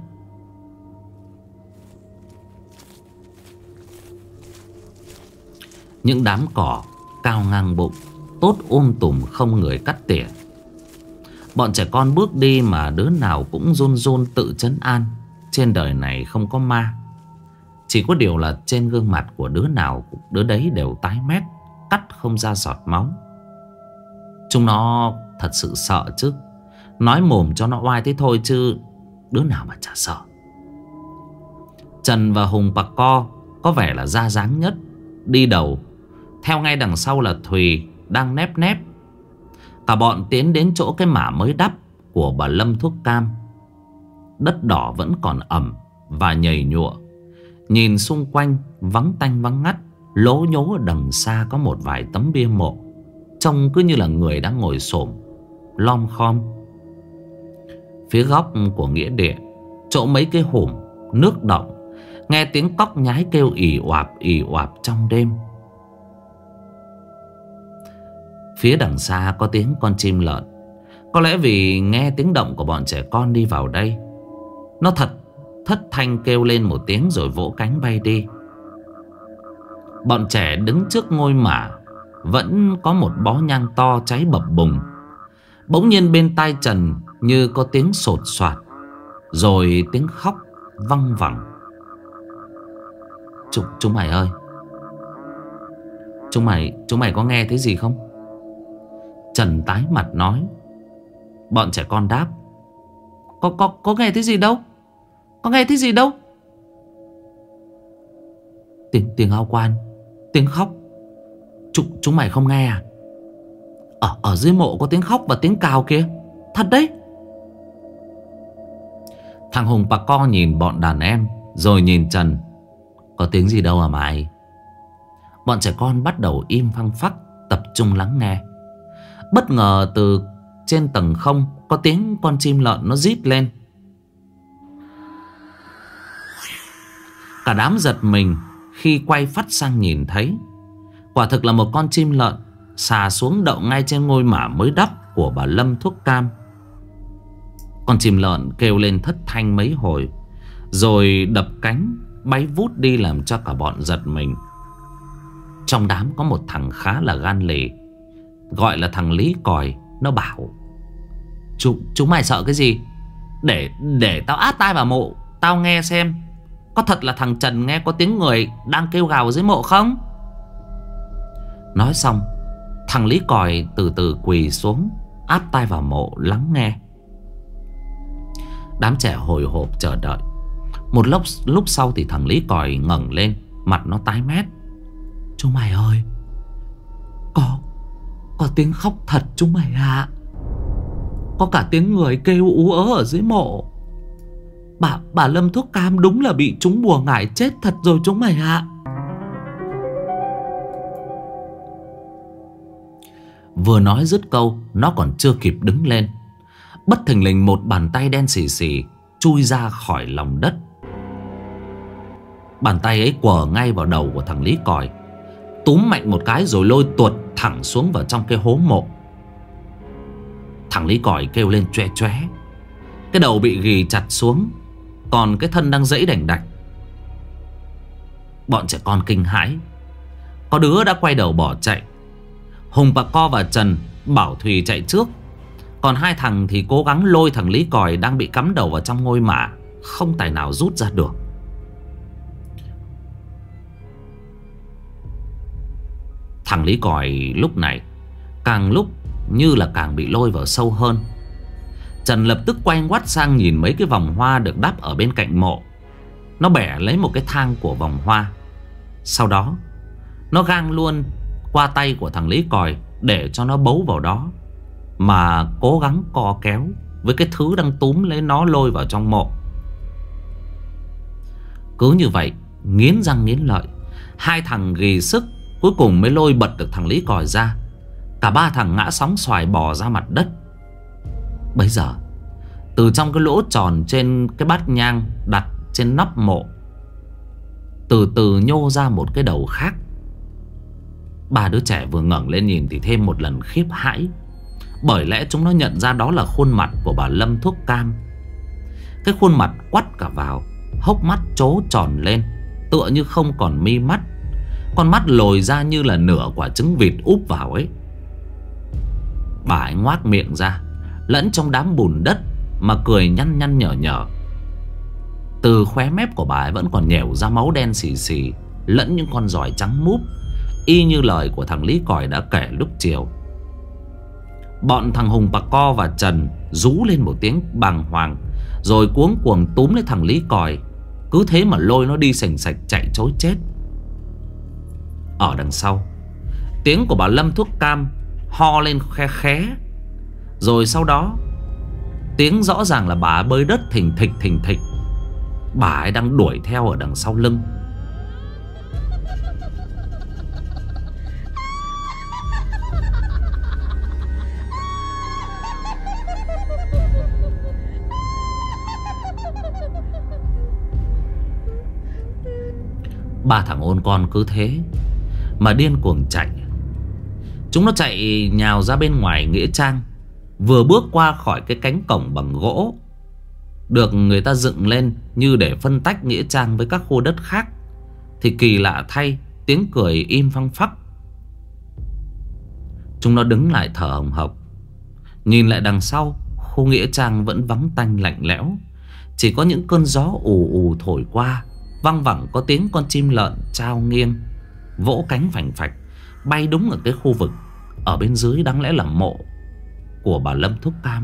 Những đám cỏ cao ngang bụng, tốt tùm không người cắt tỉa. Bọn trẻ con bước đi mà đứa nào cũng run run tự trấn an. Trên đời này không có ma. Chỉ có điều là trên gương mặt của đứa nào đứa đấy đều tái mét, cắt không ra giọt máu. Chúng nó thật sự sợ chứ. Nói mồm cho nó oai thế thôi chứ đứa nào mà chả sợ. Trần và Hùng Pạc Co có vẻ là ra dáng nhất, đi đầu. Theo ngay đằng sau là Thùy đang nép nép. Cả bọn tiến đến chỗ cái mả mới đắp của bà Lâm thuốc cam. Đất đỏ vẫn còn ẩm và nhầy nhụa. Nhìn xung quanh vắng tanh vắng ngắt. Lố nhố ở đằng xa có một vài tấm bia mộ, trông cứ như là người đang ngồi xổm lom khom. Phía góc của nghĩa địa, chỗ mấy cái hùm nước đọng, nghe tiếng cóc nhái kêu ì oạp trong đêm. Phía đằng xa có tiếng con chim lợn. Có lẽ vì nghe tiếng động của bọn trẻ con đi vào đây, nó thật thất thanh kêu lên một tiếng rồi vỗ cánh bay đi. Bọn trẻ đứng trước ngôi mả vẫn có một bó nhang to cháy bập bùng. Bỗng nhiên bên tai Trần như có tiếng sột soạt, rồi tiếng khóc văng vẳng. Chúng mày ơi, Chúng mày có nghe thấy gì không? Trần tái mặt nói. Bọn trẻ con đáp. Có nghe thấy gì đâu. Có nghe thấy gì đâu. Tiếng ao quan, tiếng khóc. Chúng mày không nghe à? Ở dưới mộ có tiếng khóc và tiếng cào kìa. Thật đấy. Thằng Hùng Pạc Co nhìn bọn đàn em rồi nhìn Trần. Có tiếng gì đâu à mày? Bọn trẻ con bắt đầu im phăng phắc, tập trung lắng nghe. Bất ngờ từ trên tầng không có tiếng con chim lợn nó rít lên. Cả đám giật mình khi quay phắt sang nhìn thấy. Quả thực là một con chim lợn xà xuống đậu ngay trên ngôi mả mới đắp của bà Lâm thuốc cam. Con chim lợn kêu lên thất thanh mấy hồi, rồi đập cánh bay vút đi làm cho cả bọn giật mình. Trong đám có một thằng khá là gan lì, gọi là thằng Lý Còi. Nó bảo: Chúng mày sợ cái gì? Để tao áp tai vào mộ, tao nghe xem có thật là thằng Trần nghe có tiếng người đang kêu gào dưới mộ không? Nói xong, thằng Lý Còi từ từ quỳ xuống, áp tai vào mộ lắng nghe. Đám trẻ hồi hộp chờ đợi. Một lúc sau thì thằng Lý Còi ngẩng lên, mặt nó tái mét. Chúng mày ơi, có tiếng khóc thật chúng mày ạ. Có cả tiếng người kêu ú ớ ở dưới mộ. Bà Lâm thuốc cam đúng là bị trúng bùa ngải chết thật rồi chúng mày ạ. Vừa nói dứt câu, nó còn chưa kịp đứng lên, bất thình lình một bàn tay đen xì xì chui ra khỏi lòng đất. Bàn tay ấy quờ ngay vào đầu của thằng Lý Còi, túm mạnh một cái rồi lôi tuột thẳng xuống vào trong cái hố mộ. Thằng Lý Còi kêu lên choe choé. Cái đầu bị ghì chặt xuống, còn cái thân đang giãy đành đạch. Bọn trẻ con kinh hãi. Có đứa đã quay đầu bỏ chạy. Hùng Pạc Co và Trần bảo Thùy chạy trước, còn hai thằng thì cố gắng lôi thằng Lý Còi đang bị cắm đầu vào trong ngôi mả, không tài nào rút ra được. Thằng Lý Còi lúc này càng lúc như là càng bị lôi vào sâu hơn. Trần lập tức quay ngoắt sang nhìn mấy cái vòng hoa được đắp ở bên cạnh mộ. Nó bẻ lấy một cái thang của vòng hoa. Sau đó nó gang luôn qua tay của thằng Lý Còi để cho nó bấu vào đó, mà cố gắng co kéo với cái thứ đang túm lấy nó lôi vào trong mộ. Cứ như vậy, nghiến răng nghiến lợi, hai thằng ghi sức cuối cùng mới lôi bật được thằng Lý Còi ra. Cả ba thằng ngã sóng xoài bò ra mặt đất. Bấy giờ từ trong cái lỗ tròn trên cái bát nhang đặt trên nắp mộ, từ từ nhô ra một cái đầu khác. Ba đứa trẻ vừa ngẩng lên nhìn thì thêm một lần khiếp hãi, bởi lẽ chúng nó nhận ra đó là khuôn mặt của bà Lâm Thuốc Cam. Cái khuôn mặt quắt cả vào, hốc mắt trố tròn lên, tựa như không còn mi mắt. Con mắt lồi ra như là nửa quả trứng vịt úp vào ấy. Bà ấy ngoác miệng ra, lẫn trong đám bùn đất mà cười nhăn nhăn nhở nhở. Từ khóe mép của bà ấy vẫn còn nhẻo ra máu đen xì xì, lẫn những con giòi trắng múp, y như lời của thằng Lý Còi đã kể lúc chiều. Bọn thằng Hùng, Bà Co và Trần rú lên một tiếng bàng hoàng, rồi cuống cuồng túm lấy thằng Lý Còi, cứ thế mà lôi nó đi sành sạch chạy trối chết. Ở đằng sau, tiếng của bà Lâm Thuốc Cam ho lên khe khé. Rồi sau đó tiếng rõ ràng là bà bơi đất thình thịch thình thịch. Bà ấy đang đuổi theo ở đằng sau lưng. Ba thằng ôn con cứ thế mà điên cuồng chạy. Chúng nó chạy nhào ra bên ngoài nghĩa trang. Vừa bước qua khỏi cái cánh cổng bằng gỗ được người ta dựng lên như để phân tách nghĩa trang với các khu đất khác, thì kỳ lạ thay, tiếng cười im phăng phắc. Chúng nó đứng lại thở hồng hộc, nhìn lại đằng sau. Khu nghĩa trang vẫn vắng tanh lạnh lẽo, chỉ có những cơn gió ù ù thổi qua, văng vẳng có tiếng con chim lợn trao nghiêng, vỗ cánh phành phạch, bay đúng ở cái khu vực ở bên dưới đáng lẽ là mộ của bà Lâm Thuốc Cam.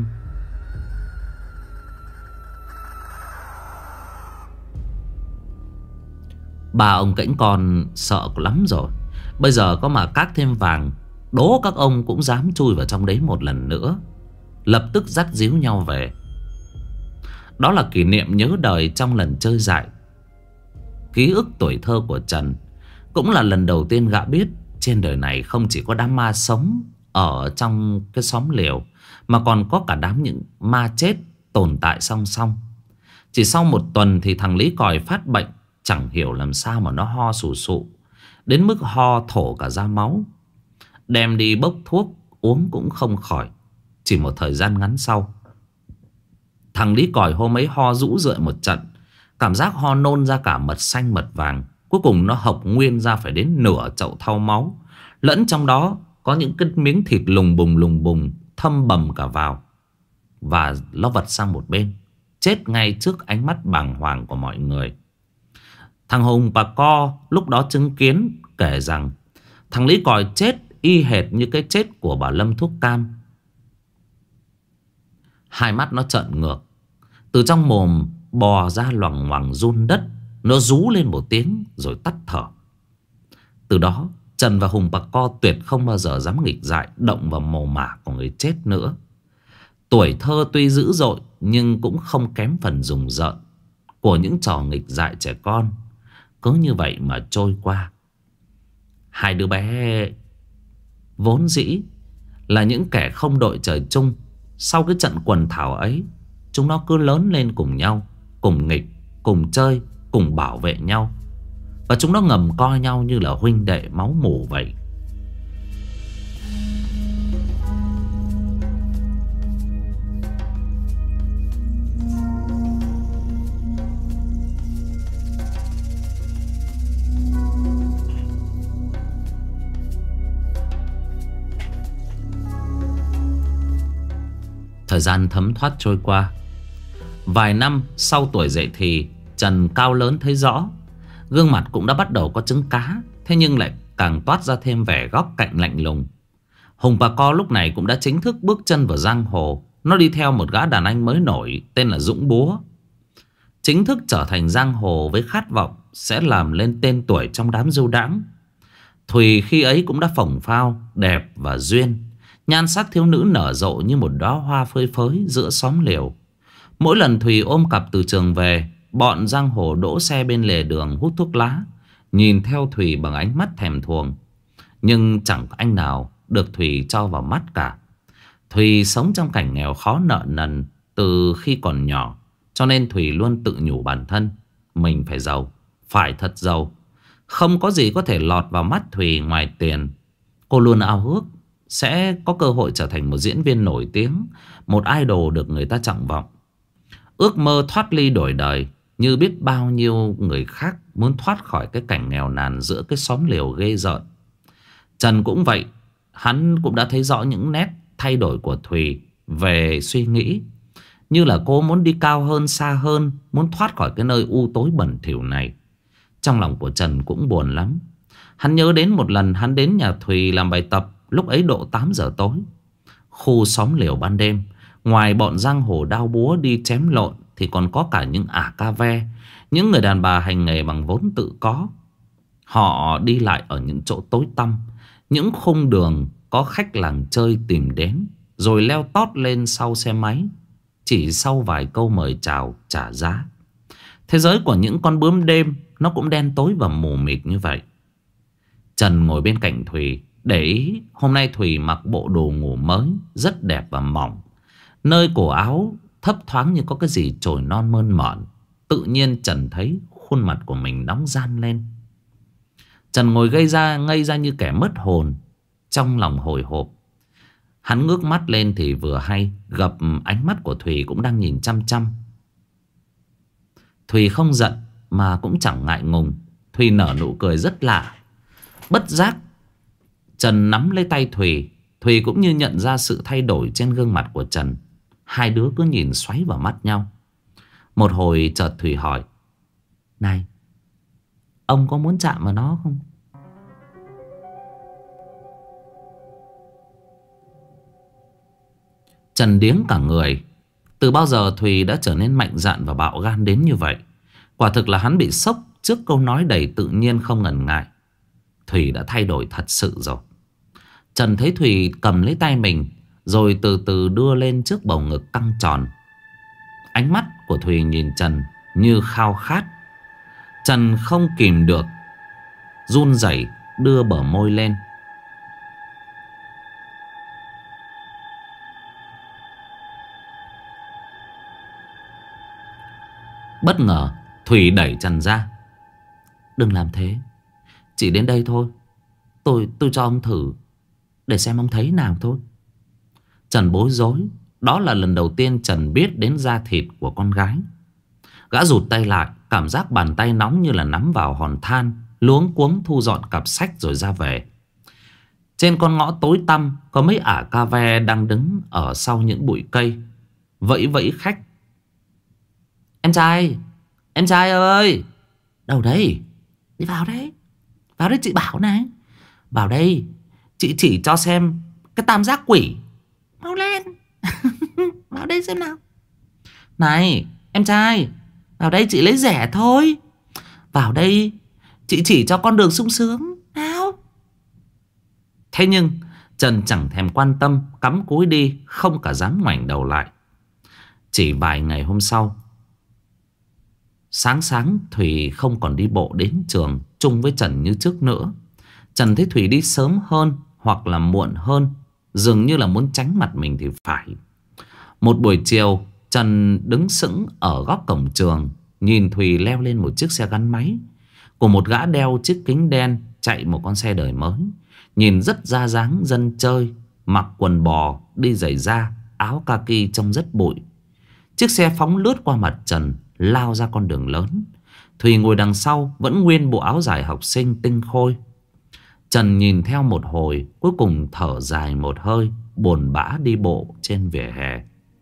Ba ông cãnh con sợ lắm rồi. Bây giờ có mà cát thêm vàng, đố các ông cũng dám chui vào trong đấy một lần nữa. Lập tức dắt díu nhau về. Đó là kỷ niệm nhớ đời trong lần chơi dại. Ký ức tuổi thơ của Trần. Cũng là lần đầu tiên gã biết trên đời này không chỉ có đám ma sống ở trong cái xóm liều, mà còn có cả đám những ma chết tồn tại song song. Chỉ sau một tuần thì thằng Lý Còi phát bệnh. Chẳng hiểu làm sao mà nó ho sù sụ, đến mức ho thổ cả ra máu. Đem đi bốc thuốc uống cũng không khỏi. Chỉ một thời gian ngắn sau, thằng Lý Còi hôm ấy ho rũ rượi một trận, cảm giác ho nôn ra cả mật xanh mật vàng. Cuối cùng nó hộc nguyên ra phải đến nửa chậu thau máu, lẫn trong đó có những cái miếng thịt lùng bùng thâm bầm cả vào. Và nó vật sang một bên, chết ngay trước ánh mắt bàng hoàng của mọi người. Thằng Hùng, Bà Co lúc đó chứng kiến kể rằng thằng Lý Còi chết y hệt như cái chết của bà Lâm Thuốc Cam. Hai mắt nó trợn ngược, từ trong mồm bò ra loằng ngoằng run đất. Nó rú lên một tiếng rồi tắt thở. Từ đó Trần và Hùng, Bà Co tuyệt không bao giờ dám nghịch dại động vào mồ mả của người chết nữa. Tuổi thơ tuy dữ dội nhưng cũng không kém phần rùng rợn của những trò nghịch dại trẻ con. Cứ như vậy mà trôi qua. Hai đứa bé vốn dĩ là những kẻ không đội trời chung. Sau cái trận quần thảo ấy, chúng nó cứ lớn lên cùng nhau, cùng nghịch, cùng chơi, cùng bảo vệ nhau. Và chúng nó ngầm coi nhau như là huynh đệ máu mủ vậy. Thời gian thấm thoát trôi qua. Vài năm sau tuổi dậy thì, Trần cao lớn thấy rõ, gương mặt cũng đã bắt đầu có trứng cá. Thế nhưng lại càng toát ra thêm vẻ góc cạnh lạnh lùng. Hùng Bà Co lúc này cũng đã chính thức bước chân vào giang hồ. Nó đi theo một gã đàn anh mới nổi tên là Dũng Búa, chính thức trở thành giang hồ với khát vọng sẽ làm lên tên tuổi trong đám du đãng. Thùy khi ấy cũng đã phồng phao, đẹp và duyên. Nhan sắc thiếu nữ nở rộ như một đóa hoa phơi phới giữa xóm liều. Mỗi lần Thùy ôm cặp từ trường về, bọn giang hồ đỗ xe bên lề đường hút thuốc lá, nhìn theo Thùy bằng ánh mắt thèm thuồng. Nhưng chẳng có anh nào được Thùy cho vào mắt cả. Thùy sống trong cảnh nghèo khó nợ nần từ khi còn nhỏ, cho nên Thùy luôn tự nhủ bản thân mình phải giàu, phải thật giàu. Không có gì có thể lọt vào mắt Thùy ngoài tiền. Cô luôn ao ước sẽ có cơ hội trở thành một diễn viên nổi tiếng, một idol được người ta trọng vọng. Ước mơ thoát ly đổi đời như biết bao nhiêu người khác muốn thoát khỏi cái cảnh nghèo nàn giữa cái xóm liều ghê rợn. Trần cũng vậy. Hắn cũng đã thấy rõ những nét thay đổi của Thùy về suy nghĩ. Như là cô muốn đi cao hơn, xa hơn, muốn thoát khỏi cái nơi u tối bẩn thỉu này. Trong lòng của Trần cũng buồn lắm. Hắn nhớ đến một lần hắn đến nhà Thùy làm bài tập. Lúc ấy độ 8 giờ tối. Khu xóm liều ban đêm, ngoài bọn giang hồ đao búa đi chém lộn thì còn có cả những ả ca ve, những người đàn bà hành nghề bằng vốn tự có. Họ đi lại ở những chỗ tối tăm, những khung đường có khách làng chơi tìm đến, rồi leo tót lên sau xe máy, chỉ sau vài câu mời chào trả giá. Thế giới của những con bướm đêm nó cũng đen tối và mù mịt như vậy. Trần ngồi bên cạnh Thùy, để ý hôm nay Thùy mặc bộ đồ ngủ mới rất đẹp và mỏng. Nơi cổ áo thấp thoáng như có cái gì chồi non mơn mởn. Tự nhiên Trần thấy khuôn mặt của mình nóng ran lên. Trần ngồi ngây ra như kẻ mất hồn, trong lòng hồi hộp. Hắn ngước mắt lên thì vừa hay gặp ánh mắt của Thùy cũng đang nhìn chăm chăm. Thùy không giận mà cũng chẳng ngại ngùng. Thùy nở nụ cười rất lạ. Bất giác Trần nắm lấy tay Thùy. Thùy cũng như nhận ra sự thay đổi trên gương mặt của Trần. Hai đứa cứ nhìn xoáy vào mắt nhau. Một hồi chợt Thùy hỏi: "Này, ông có muốn chạm vào nó không?" Trần điếng cả người. Từ bao giờ Thùy đã trở nên mạnh dạn và bạo gan đến như vậy? Quả thực là hắn bị sốc trước câu nói đầy tự nhiên không ngần ngại. Thùy đã thay đổi thật sự rồi. Trần thấy Thùy cầm lấy tay mình, rồi từ từ đưa lên trước bầu ngực căng tròn. Ánh mắt của Thùy nhìn Trần như khao khát. Trần không kìm được, run rẩy đưa bờ môi lên. Bất ngờ Thùy đẩy Trần ra: "Đừng làm thế, chỉ đến đây thôi. Tôi cho ông thử, để xem ông thấy nào thôi." Trần bối rối. Đó là lần đầu tiên Trần biết đến da thịt của con gái. Gã rụt tay lại, cảm giác bàn tay nóng như là nắm vào hòn than. Luống cuống thu dọn cặp sách rồi ra về. Trên con ngõ tối tăm có mấy ả ca ve đang đứng ở sau những bụi cây, vẫy vẫy khách. Em trai ơi!" "Đâu đấy?" "Đi vào đấy. Vào đây chị bảo này. Vào đây, chị chỉ cho xem cái tam giác quỷ. Mau lên." "Vào đây xem nào." "Này em trai, vào đây chị lấy rẻ thôi. Vào đây, chị chỉ cho con đường sung sướng nào." Thế nhưng Trần chẳng thèm quan tâm, cắm cúi đi, không cả dám ngoảnh đầu lại. Chỉ vài ngày hôm sau, sáng Thùy không còn đi bộ đến trường chung với Trần như trước nữa. Trần thấy Thùy đi sớm hơn hoặc là muộn hơn, dường như là muốn tránh mặt mình thì phải. Một buổi chiều, Trần đứng sững ở góc cổng trường, nhìn Thùy leo lên một chiếc xe gắn máy của một gã đeo chiếc kính đen chạy một con xe đời mới. Nhìn rất ra dáng dân chơi, mặc quần bò, đi giày da, áo kaki trông rất bụi. Chiếc xe phóng lướt qua mặt Trần, lao ra con đường lớn. Thùy ngồi đằng sau, vẫn nguyên bộ áo dài học sinh tinh khôi. Trần nhìn theo một hồi, cuối cùng thở dài một hơi, buồn bã đi bộ trên vỉa hè.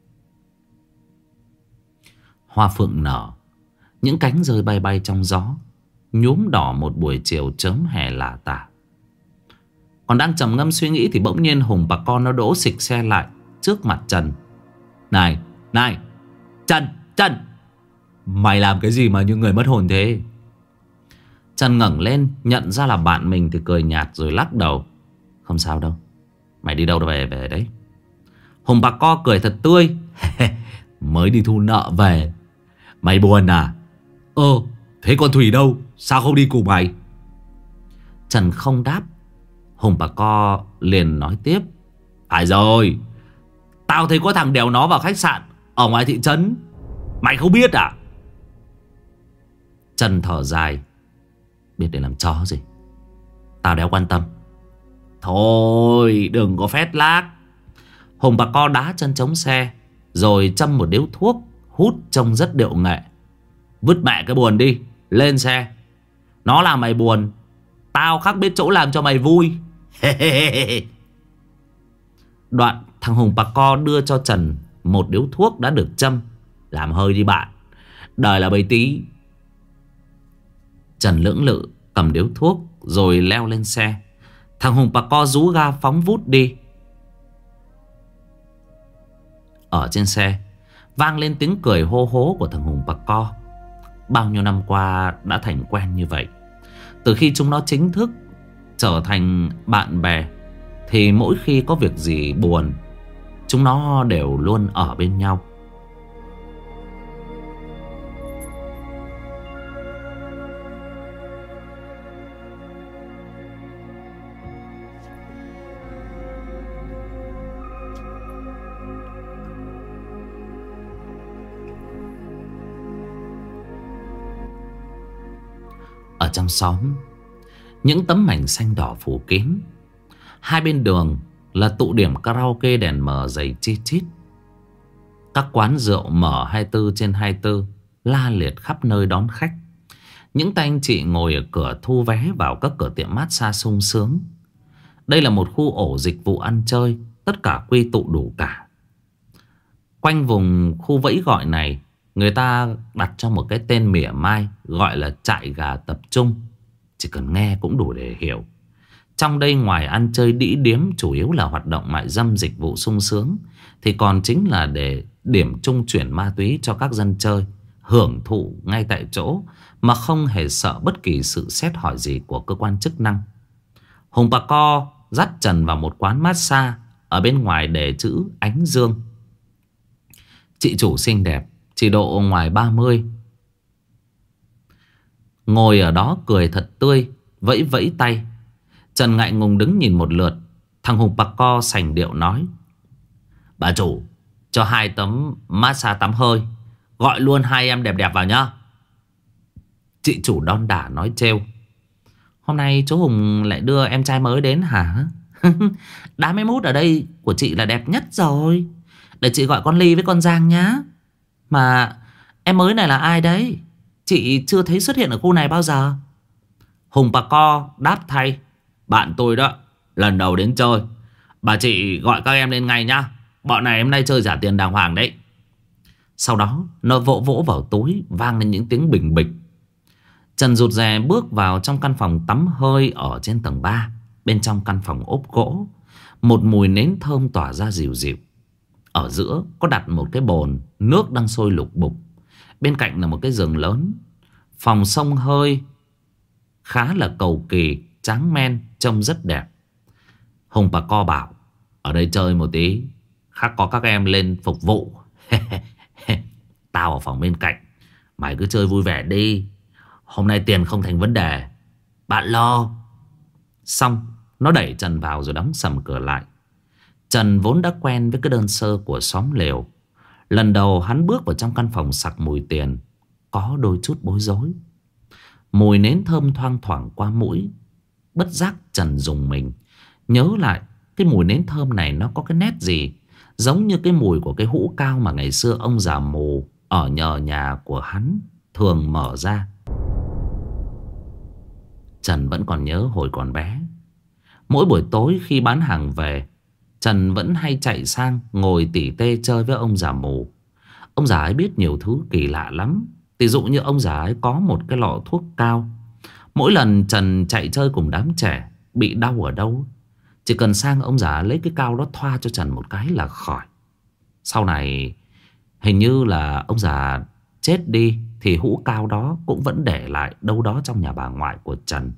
Hoa phượng nở, những cánh rơi bay bay trong gió, nhuốm đỏ một buổi chiều chớm hè lạ tả. Còn đang trầm ngâm suy nghĩ thì bỗng nhiên Hùng bà con nó đỗ xịch xe lại trước mặt Trần. Này, này, Trần, Trần, mày làm cái gì mà như người mất hồn thế? Trần ngẩng lên nhận ra là bạn mình thì cười nhạt rồi lắc đầu. Không sao đâu, mày đi đâu về đấy. Hùng bà co cười thật tươi. Mới đi thu nợ về. Mày buồn à? Thế con Thủy đâu? Sao không đi cùng mày? Trần không đáp. Hùng bà co liền nói tiếp. Phải rồi, tao thấy có thằng đèo nó vào khách sạn ở ngoài thị trấn. Mày không biết à? Trần thở dài. Biết để làm chó gì, tao đéo quan tâm. Thôi đừng có phét lác. Hùng bà co đá chân chống xe rồi châm một điếu thuốc, hút trông rất điệu nghệ. Vứt mẹ cái buồn đi, lên xe. Nó làm mày buồn, tao khắc biết chỗ làm cho mày vui. Đoạn thằng Hùng bà co đưa cho Trần một điếu thuốc đã được châm. Làm hơi đi bạn, đời là bầy tí. Trần lưỡng lự cầm điếu thuốc rồi leo lên xe. Thằng Hùng bà co rú ga phóng vút đi. Ở trên xe vang lên tiếng cười hô hố của thằng Hùng bà co. Bao nhiêu năm qua đã thành quen như vậy. Từ khi chúng nó chính thức trở thành bạn bè thì mỗi khi có việc gì buồn, chúng nó đều luôn ở bên nhau. Ở trong xóm, những tấm mảnh xanh đỏ phủ kín. Hai bên đường là tụ điểm karaoke đèn mờ dày chi chít. Các quán rượu mở 24/24 la liệt khắp nơi đón khách. Những tay anh chị ngồi ở cửa thu vé vào các cửa tiệm massage sung sướng. Đây là một khu ổ dịch vụ ăn chơi, tất cả quy tụ đủ cả. Quanh vùng khu vẫy gọi này, người ta đặt cho một cái tên mỉa mai gọi là trại gà tập trung. Chỉ cần nghe cũng đủ để hiểu. Trong đây ngoài ăn chơi đĩ điếm chủ yếu là hoạt động mại dâm dịch vụ sung sướng, thì còn chính là để điểm trung chuyển ma túy cho các dân chơi, hưởng thụ ngay tại chỗ mà không hề sợ bất kỳ sự xét hỏi gì của cơ quan chức năng. Hùng bà co dắt Trần vào một quán massage ở bên ngoài đề chữ Ánh Dương. Chị chủ xinh đẹp, chỉ độ ngoài 30, ngồi ở đó cười thật tươi, vẫy vẫy tay. Trần ngại ngùng đứng nhìn một lượt. Thằng Hùng bà co sành điệu nói. Bà chủ, cho 2 tấm massage tắm hơi, gọi luôn 2 em đẹp đẹp vào nhá. Chị chủ đon đả nói trêu. Hôm nay chú Hùng lại đưa em trai mới đến hả? Đám em út ở đây của chị là đẹp nhất rồi. Để chị gọi con Ly với con Giang nhá. Mà em mới này là ai đấy? Chị chưa thấy xuất hiện ở khu này bao giờ. Hùng bà co đáp thay. Bạn tôi đó, lần đầu đến chơi. Bà chị gọi các em lên ngay nhá. Bọn này hôm nay chơi trả tiền đàng hoàng đấy. Sau đó nó vỗ vỗ vào túi, vang lên những tiếng bình bịch. Trần rụt rè bước vào trong căn phòng tắm hơi ở trên tầng 3. Bên trong căn phòng ốp gỗ, một mùi nến thơm tỏa ra dịu dịu. Ở giữa có đặt một cái bồn nước đang sôi lục bục. Bên cạnh là một cái giường lớn. Phòng xông hơi khá là cầu kỳ, tráng men, trông rất đẹp. Hùng bà co bảo. Ở đây chơi một tí, khác có các em lên phục vụ. Tao ở phòng bên cạnh, mày cứ chơi vui vẻ đi. Hôm nay tiền không thành vấn đề, bạn lo. Xong nó đẩy Trần vào rồi đóng sầm cửa lại. Trần vốn đã quen với cái đơn sơ của xóm lều. Lần đầu hắn bước vào trong căn phòng sặc mùi tiền, có đôi chút bối rối. Mùi nến thơm thoang thoảng qua mũi. Bất giác Trần rùng mình, nhớ lại cái mùi nến thơm này nó có cái nét gì giống như cái mùi của cái hũ cao mà ngày xưa ông già mù ở nhờ nhà của hắn thường mở ra. Trần vẫn còn nhớ hồi còn bé, mỗi buổi tối khi bán hàng về, Trần vẫn hay chạy sang ngồi tỉ tê chơi với ông già mù. Ông già ấy biết nhiều thứ kỳ lạ lắm. Ví dụ như ông già ấy có một cái lọ thuốc cao. Mỗi lần Trần chạy chơi cùng đám trẻ bị đau ở đâu, Chỉ cần sang ông già lấy cái cao đó thoa cho Trần một cái là khỏi. Sau này hình như là ông già chết đi thì hũ cao đó cũng vẫn để lại đâu đó trong nhà bà ngoại của Trần.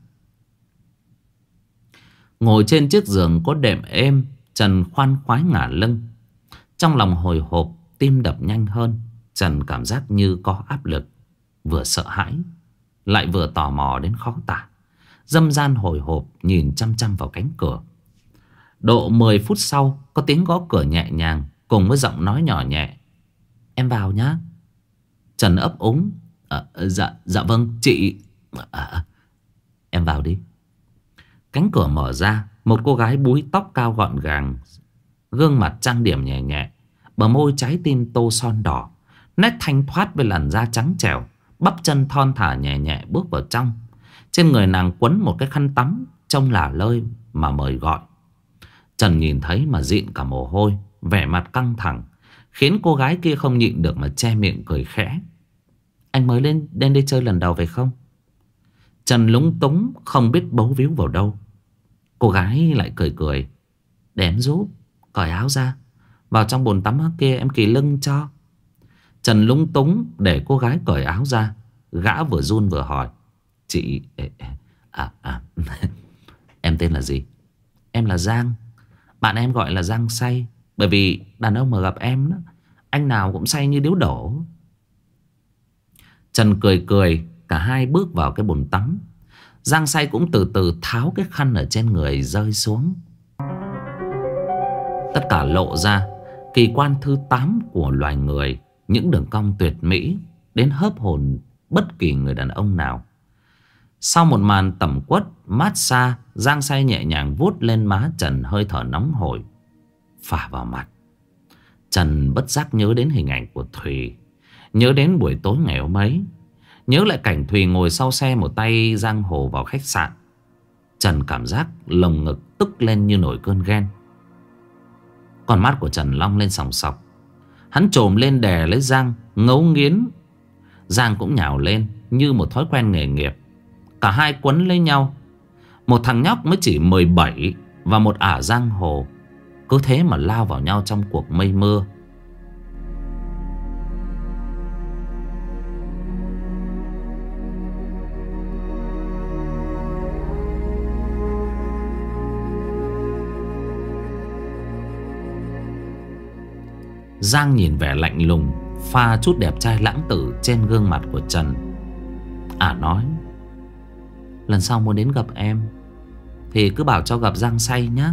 Ngồi trên chiếc giường có đệm êm, Trần khoan khoái ngả lưng. Trong lòng hồi hộp, tim đập nhanh hơn. Trần cảm giác như có áp lực, vừa sợ hãi lại vừa tò mò đến khó tả. Dâm gian hồi hộp nhìn chăm chăm vào cánh cửa. Độ 10 phút sau, có tiếng gõ cửa nhẹ nhàng cùng với giọng nói nhỏ nhẹ: "Em vào nhá." Trần ấp úng: Dạ vâng chị." "Em vào đi." Cánh cửa mở ra, một cô gái búi tóc cao gọn gàng, gương mặt trang điểm nhẹ nhẹ, bờ môi trái tim tô son đỏ, nét thanh thoát với làn da trắng trẻo, bắp chân thon thả nhẹ nhẹ bước vào trong. Trên người nàng quấn một cái khăn tắm trông lả lơi mà mời gọi. Trần nhìn thấy mà dịn cả mồ hôi, vẻ mặt căng thẳng, khiến cô gái kia không nhịn được mà che miệng cười khẽ: "Anh mới lên đây chơi lần đầu phải không?" Trần lúng túng không biết bấu víu vào đâu. Cô gái lại cười cười: "Để em giúp, cởi áo ra, vào trong bồn tắm kia em kỳ lưng cho." Trần lúng túng để cô gái cởi áo ra. Gã vừa run vừa hỏi: "Chị em tên là gì?" "Em là Giang. Bạn em gọi là Giang say. Bởi vì đàn ông mà gặp em đó, anh nào cũng say như điếu đổ." Trần cười cười. Cả hai bước vào cái bồn tắm. Giang say cũng từ từ tháo cái khăn ở trên người rơi xuống. Tất cả lộ ra kỳ quan thứ 8 của loài người, những đường cong tuyệt mỹ đến hớp hồn bất kỳ người đàn ông nào. Sau một màn tẩm quất massage, Giang say nhẹ nhàng vuốt lên má Trần, hơi thở nóng hổi phả vào mặt. Trần bất giác nhớ đến hình ảnh của Thùy, nhớ đến buổi tối ngày hôm ấy, nhớ lại cảnh Thùy ngồi sau xe một tay giang hồ vào khách sạn. Trần cảm giác lồng ngực tức lên như nổi cơn ghen. Con mắt của Trần long lên sòng sọc. Hắn trồm lên đè lấy Giang, ngấu nghiến. Giang cũng nhào lên như một thói quen nghề nghiệp. Cả hai quấn lấy nhau. Một thằng nhóc mới chỉ 17 và một ả giang hồ cứ thế mà lao vào nhau trong cuộc mây mưa. Giang nhìn vẻ lạnh lùng pha chút đẹp trai lãng tử trên gương mặt của Trần. Ả nói: "Lần sau muốn đến gặp em thì cứ bảo cho gặp Giang say nhé."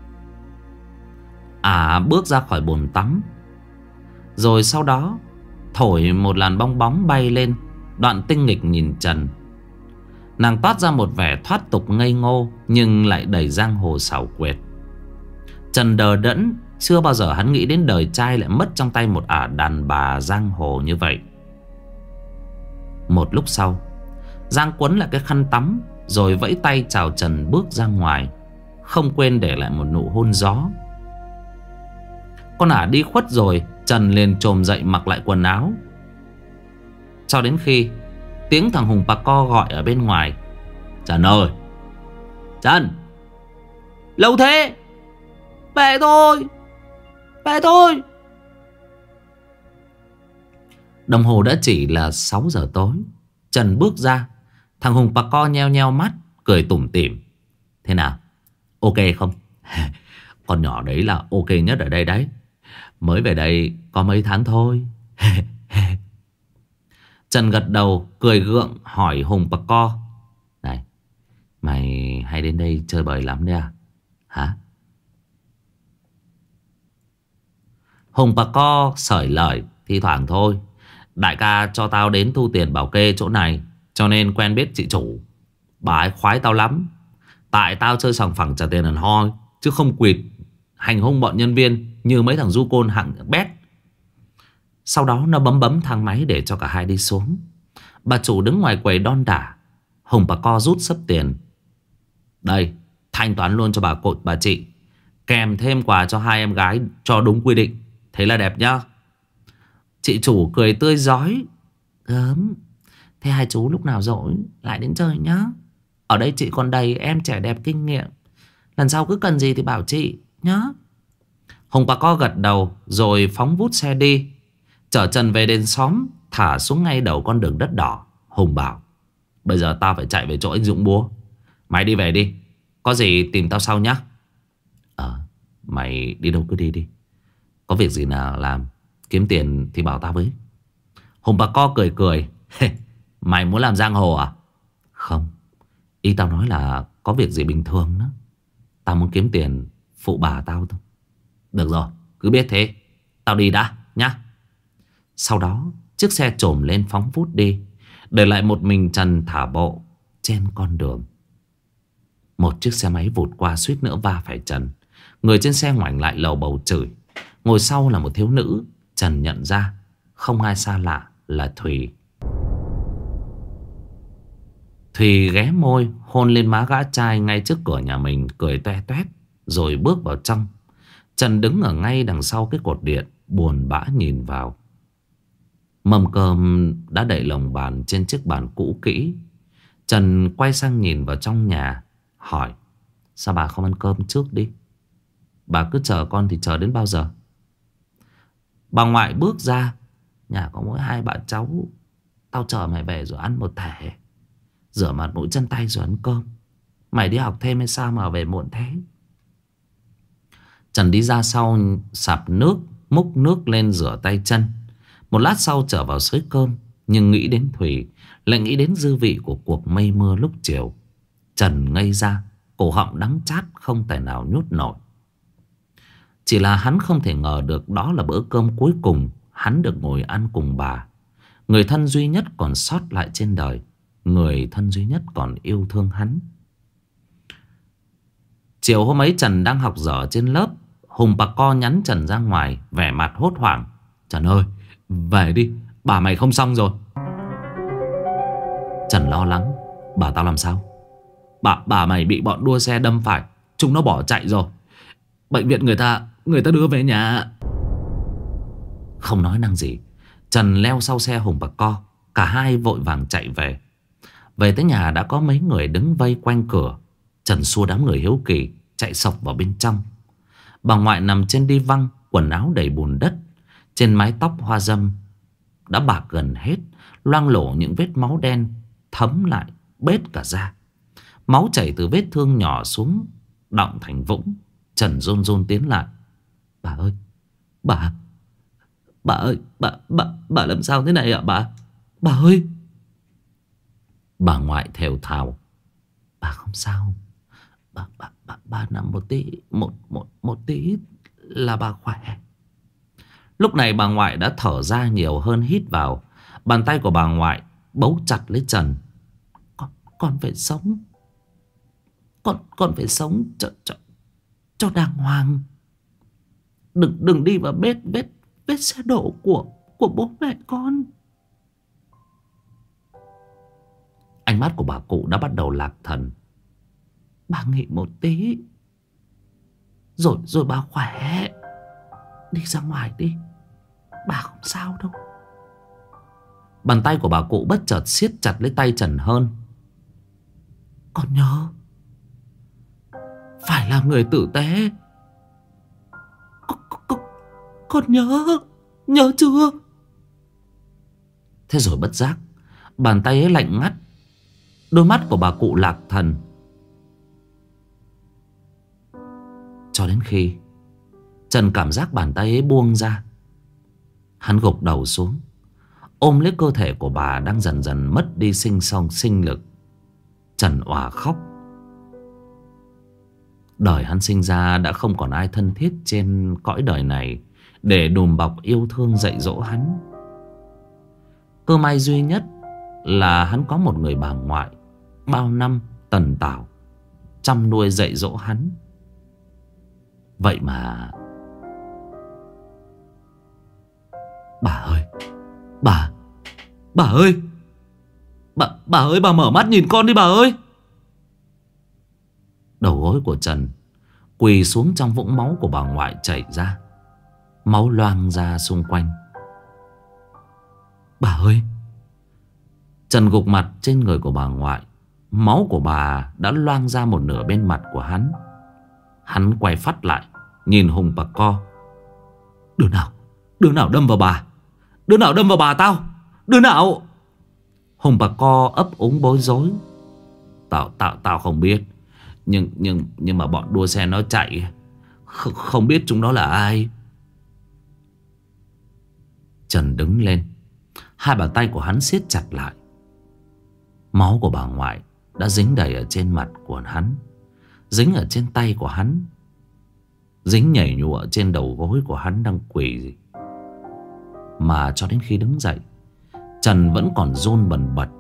Ả bước ra khỏi bồn tắm, rồi sau đó thổi một làn bong bóng bay lên, đoạn tinh nghịch nhìn Trần. Nàng toát ra một vẻ thoát tục ngây ngô nhưng lại đầy giang hồ xảo quyệt. Trần đờ đẫn. Chưa bao giờ hắn nghĩ đến đời trai lại mất trong tay một ả đàn bà giang hồ như vậy. Một lúc sau, Giang quấn lại cái khăn tắm rồi vẫy tay chào Trần bước ra ngoài, không quên để lại một nụ hôn gió. Con ả đi khuất rồi, Trần liền chồm dậy mặc lại quần áo, cho đến khi tiếng thằng Hùng Bà Co gọi ở bên ngoài: "Trần ơi, Trần, lâu thế, về thôi, về thôi." Đồng hồ đã chỉ là 6 giờ tối. Trần bước ra. Thằng Hùng Bà Co nheo nheo mắt, cười tủm tỉm: "Thế nào, ok không?" "Con nhỏ đấy là ok nhất ở đây đấy. Mới về đây có mấy tháng thôi." Trần gật đầu cười gượng hỏi Hùng Bà Co: "Này, mày hay đến đây chơi bời lắm đấy à? Hả?" Hùng Bà Co sởi lời: "Thi thoảng thôi. Đại ca cho tao đến thu tiền bảo kê chỗ này, cho nên quen biết chị chủ. Bà ấy khoái tao lắm. Tại tao chơi sòng phẳng trả tiền hẳn hoi, chứ không quỵt hành hung bọn nhân viên như mấy thằng du côn hạng bét." Sau đó nó bấm thang máy để cho cả hai đi xuống. Bà chủ đứng ngoài quầy đon đả. Hùng Bà Co rút xấp tiền: "Đây, thanh toán luôn cho bà chị, kèm thêm quà cho hai em gái cho đúng quy định. Thế là đẹp nhá." Chị chủ cười tươi rói: "Gớm, thế hai chú lúc nào rỗi lại đến chơi nhá. Ở đây chị còn đầy em trẻ đẹp kinh nghiệm, Lần sau cứ cần gì thì bảo chị nhá. Hùng bà co gật đầu rồi phóng vút xe đi, chở Trần về đến xóm, thả xuống ngay đầu con đường đất đỏ. Hùng bảo: bây giờ tao phải chạy về chỗ anh Dũng búa. Mày đi về đi, có gì tìm tao sau nhá. Mày đi đâu cứ đi đi. Có việc gì nào làm, kiếm tiền thì bảo tao với. Hùng bà co cười cười. Mày muốn làm giang hồ à? Không, ý tao nói là có việc gì bình thường đó. Tao muốn kiếm tiền phụ bà tao thôi. Được rồi, cứ biết thế. Tao đi đã nhá. Sau đó chiếc xe trồm lên phóng vút đi, để lại một mình Trần thả bộ trên con đường. Một chiếc xe máy vụt qua suýt nữa va phải Trần. Người trên xe ngoảnh lại lầu bầu chửi. Ngồi sau là một thiếu nữ. Trần nhận ra không ai xa lạ là Thùy. Thùy ghé môi hôn lên má gã trai ngay trước cửa nhà mình, cười toe toét rồi bước vào trong. Trần đứng ở ngay đằng sau cái cột điện, buồn bã nhìn vào. Mâm cơm đã đậy lồng bàn trên chiếc bàn cũ kỹ. Trần quay sang nhìn vào trong nhà, hỏi: sao bà không ăn cơm trước đi? Bà cứ chờ con thì chờ đến bao giờ? Bà ngoại bước ra: nhà có mỗi hai bà cháu, tao chờ mày về rồi ăn một thể, rửa mặt mũi chân tay rồi ăn cơm. Mày đi học thêm hay sao mà về muộn thế? Trần đi ra sau sạp nước, múc nước lên rửa tay chân. Một lát sau trở vào xới cơm. Nhưng nghĩ đến Thùy, lại nghĩ đến dư vị của cuộc mây mưa lúc chiều. Trần ngây ra, cổ họng đắng chát không thể nào nhốt nổi. Chỉ là hắn không thể ngờ được đó là bữa cơm cuối cùng hắn được ngồi ăn cùng bà, người thân duy nhất còn sót lại trên đời, người thân duy nhất còn yêu thương hắn. Chiều hôm ấy Trần đang học dở trên lớp. Hùng bà co nhắn Trần ra ngoài, vẻ mặt hốt hoảng: Trần ơi, về đi, bà mày không xong rồi. Trần lo lắng: bà tao làm sao? Bà mày bị bọn đua xe đâm phải, chúng nó bỏ chạy rồi. Bệnh viện người ta đưa về nhà. Không nói năng gì, Trần leo sau xe Hùng bà co. Cả hai vội vàng chạy về. Về tới nhà đã có mấy người đứng vây quanh cửa. Trần xua đám người hiếu kỳ, chạy sộc vào bên trong. Bà ngoại nằm trên đi văng, quần áo đầy bùn đất. Trên mái tóc hoa râm đã bạc gần hết, loang lổ những vết máu đen thấm lại bết cả da. Máu chảy từ vết thương nhỏ xuống đọng thành vũng. Trần run run tiến lại: bà ơi, bà ơi, bà làm sao thế này ạ bà? Bà ơi. Bà ngoại thều thào: bà không sao. Bà nằm một tí là bà khỏe. Lúc này bà ngoại đã thở ra nhiều hơn hít vào. Bàn tay của bà ngoại bấu chặt lấy Trần. Con phải sống. Con phải sống cho đàng hoàng. Đừng đi vào vết xe đổ của bố mẹ con. Ánh mắt của bà cụ đã bắt đầu lạc thần. Bà nghỉ một tí rồi bà khỏe. Đi ra ngoài đi, bà không sao đâu. Bàn tay của bà cụ bất chợt siết chặt lấy tay Trần hơn. Con nhớ phải là người tử tế. Con nhớ chưa? Thế rồi bất giác, bàn tay ấy lạnh ngắt. Đôi mắt của bà cụ lạc thần. Cho đến khi Trần cảm giác bàn tay ấy buông ra, hắn gục đầu xuống, ôm lấy cơ thể của bà đang dần dần mất đi sinh lực. Trần òa khóc. Đời hắn sinh ra đã không còn ai thân thiết trên cõi đời này để đùm bọc yêu thương dạy dỗ hắn. Cơ may duy nhất là hắn có một người bà ngoại bao năm tần tảo chăm nuôi dạy dỗ hắn. Vậy mà bà ơi, bà ơi, bà ơi, bà mở mắt nhìn con đi bà ơi. Đầu gối của Trần quỳ xuống trong vũng máu của bà ngoại chảy ra. Máu loang ra xung quanh. Bà ơi. Trần gục mặt trên người của bà ngoại. Máu của bà đã loang ra một nửa bên mặt của hắn. Hắn quay phát lại, nhìn Hùng Bà Co. Đứa nào đâm vào bà? Đứa nào đâm vào bà tao? Đứa nào? Hùng Bà Co ấp úng bối rối. Tao không biết. Nhưng mà bọn đua xe nó chạy, không biết chúng nó là ai. Trần đứng lên, hai bàn tay của hắn siết chặt lại. Máu của bà ngoại đã dính đầy ở trên mặt của hắn, dính ở trên tay của hắn, dính nhảy nhụa trên đầu gối của hắn đang quỳ. Mà cho đến khi đứng dậy, Trần vẫn còn run bần bật.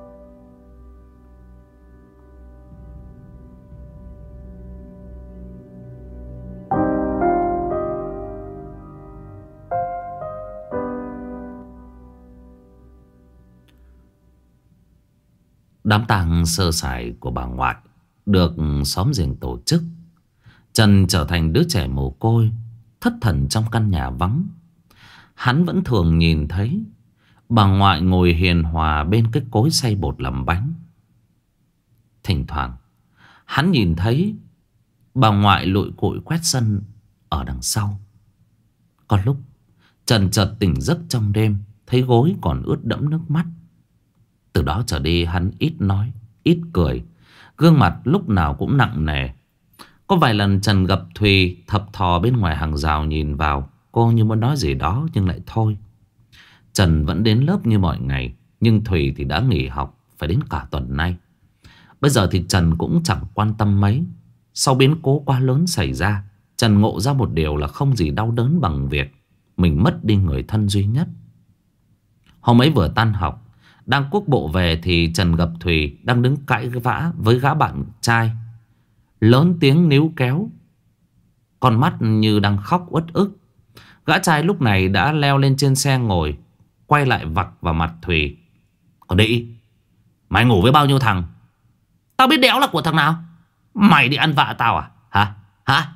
Đám tang sơ sài của bà ngoại được xóm giềng tổ chức. Trần trở thành đứa trẻ mồ côi, thất thần trong căn nhà vắng. Hắn vẫn thường nhìn thấy bà ngoại ngồi hiền hòa bên cái cối xay bột làm bánh. Thỉnh thoảng hắn nhìn thấy bà ngoại lụi cụi quét sân ở đằng sau. Có lúc Trần chợt tỉnh giấc trong đêm, thấy gối còn ướt đẫm nước mắt. Từ đó trở đi hắn ít nói, ít cười, gương mặt lúc nào cũng nặng nề. Có vài lần Trần gặp Thùy thập thò bên ngoài hàng rào nhìn vào. Cô như muốn nói gì đó nhưng lại thôi. Trần vẫn đến lớp như mọi ngày, nhưng Thùy thì đã nghỉ học phải đến cả tuần nay. Bây giờ thì Trần cũng chẳng quan tâm mấy. Sau biến cố quá lớn xảy ra, Trần ngộ ra một điều là không gì đau đớn bằng việc mình mất đi người thân duy nhất. Hôm ấy vừa tan học, đang cuốc bộ về thì Trần gặp Thùy đang đứng cãi vã với gã bạn trai, lớn tiếng níu kéo, con mắt như đang khóc uất ức. Gã trai lúc này đã leo lên trên xe ngồi, quay lại vặc vào mặt Thùy. Còn Đĩ, mày ngủ với bao nhiêu thằng? Tao biết đéo là của thằng nào. Mày đi ăn vạ tao à? Hả?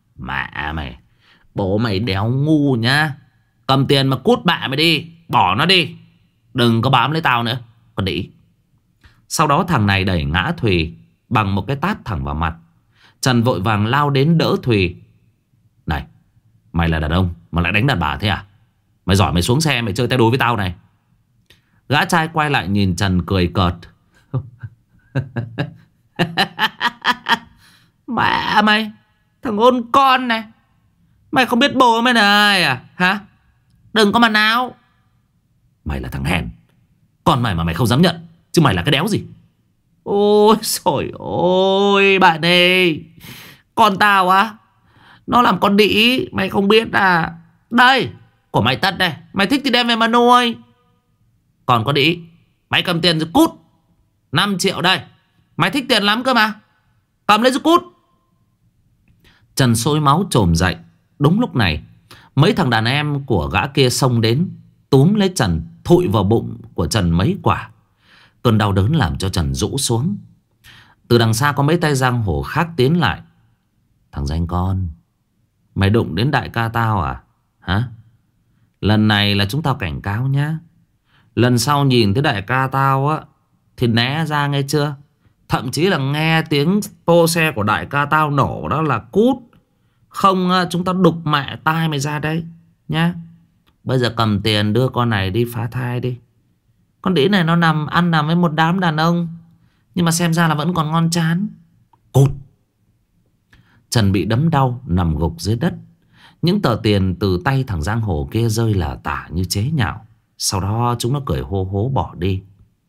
Mẹ mày, bố mày đéo ngu nhá. Cầm tiền mà cút mẹ mày đi, bỏ nó đi, đừng có bám lấy tao nữa. Còn Đĩ. Sau đó thằng này đẩy ngã Thùy bằng một cái tát thẳng vào mặt. Trần vội vàng lao đến đỡ Thùy. Này, mày là đàn ông mà lại đánh đàn bà thế à? Mày giỏi mày xuống xe mày chơi tay đôi với tao này. Gã trai quay lại nhìn Trần cười cợt. Mẹ mày, thằng ôn con này, mày không biết bố mày là ai à? Hả? Đừng có mà nào. Mày là thằng hèn, còn mày mà mày không dám nhận, chứ mày là cái đéo gì. Ôi trời ơi bạn ơi, con tao á, nó làm con đĩ, mày không biết à? Đây, của mày tất đây, mày thích thì đem về mà nuôi. Còn con đĩ, mày cầm tiền rồi cút. 5 triệu đây, mày thích tiền lắm cơ mà, cầm lấy rồi cút. Trần sôi máu trồm dậy. Đúng lúc này, mấy thằng đàn em của gã kia xông đến, túm lấy Trần, thụi vào bụng của Trần mấy quả. Cơn đau đớn làm cho Trần rũ xuống. Từ đằng xa có mấy tay giang hồ khác tiến lại. Thằng danh con, mày đụng đến đại ca tao à? Hả? Lần này là chúng tao cảnh cáo nhá. Lần sau nhìn thấy đại ca tao á thì né ra nghe chưa? Thậm chí là nghe tiếng pô xe của đại ca tao nổ đó là cút. Không chúng tao đục mẹ tai mày ra đây nhá. Bây giờ cầm tiền đưa con này đi phá thai đi. Con đĩ này nó nằm với một đám đàn ông, nhưng mà xem ra là vẫn còn ngon chán. Cút. Trần bị đấm đau nằm gục dưới đất. Những tờ tiền từ tay thằng giang hồ kia rơi là tả như chế nhạo. Sau đó chúng nó cười hô hố bỏ đi.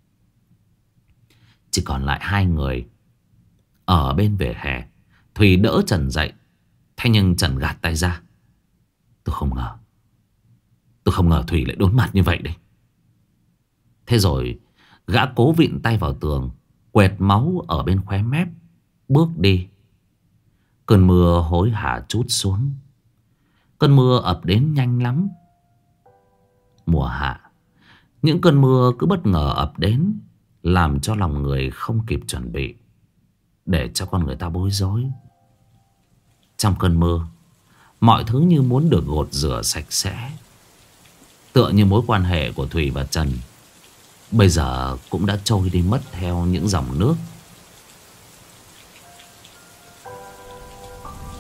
Chỉ còn lại hai người ở bên vỉa hè. Thùy đỡ Trần dậy, thế nhưng Trần gạt tay ra. Tôi không ngờ Thùy lại đốn mặt như vậy đấy. Thế rồi gã cố vịn tay vào tường, quẹt máu ở bên khóe mép, bước đi. Cơn mưa hối hả trút xuống. Cơn mưa ập đến nhanh lắm. Mùa hạ, những cơn mưa cứ bất ngờ ập đến, làm cho lòng người không kịp chuẩn bị, để cho con người ta bối rối. Trong cơn mưa, mọi thứ như muốn được gột rửa sạch sẽ. Tựa như mối quan hệ của Thùy và Trần bây giờ cũng đã trôi đi mất theo những dòng nước.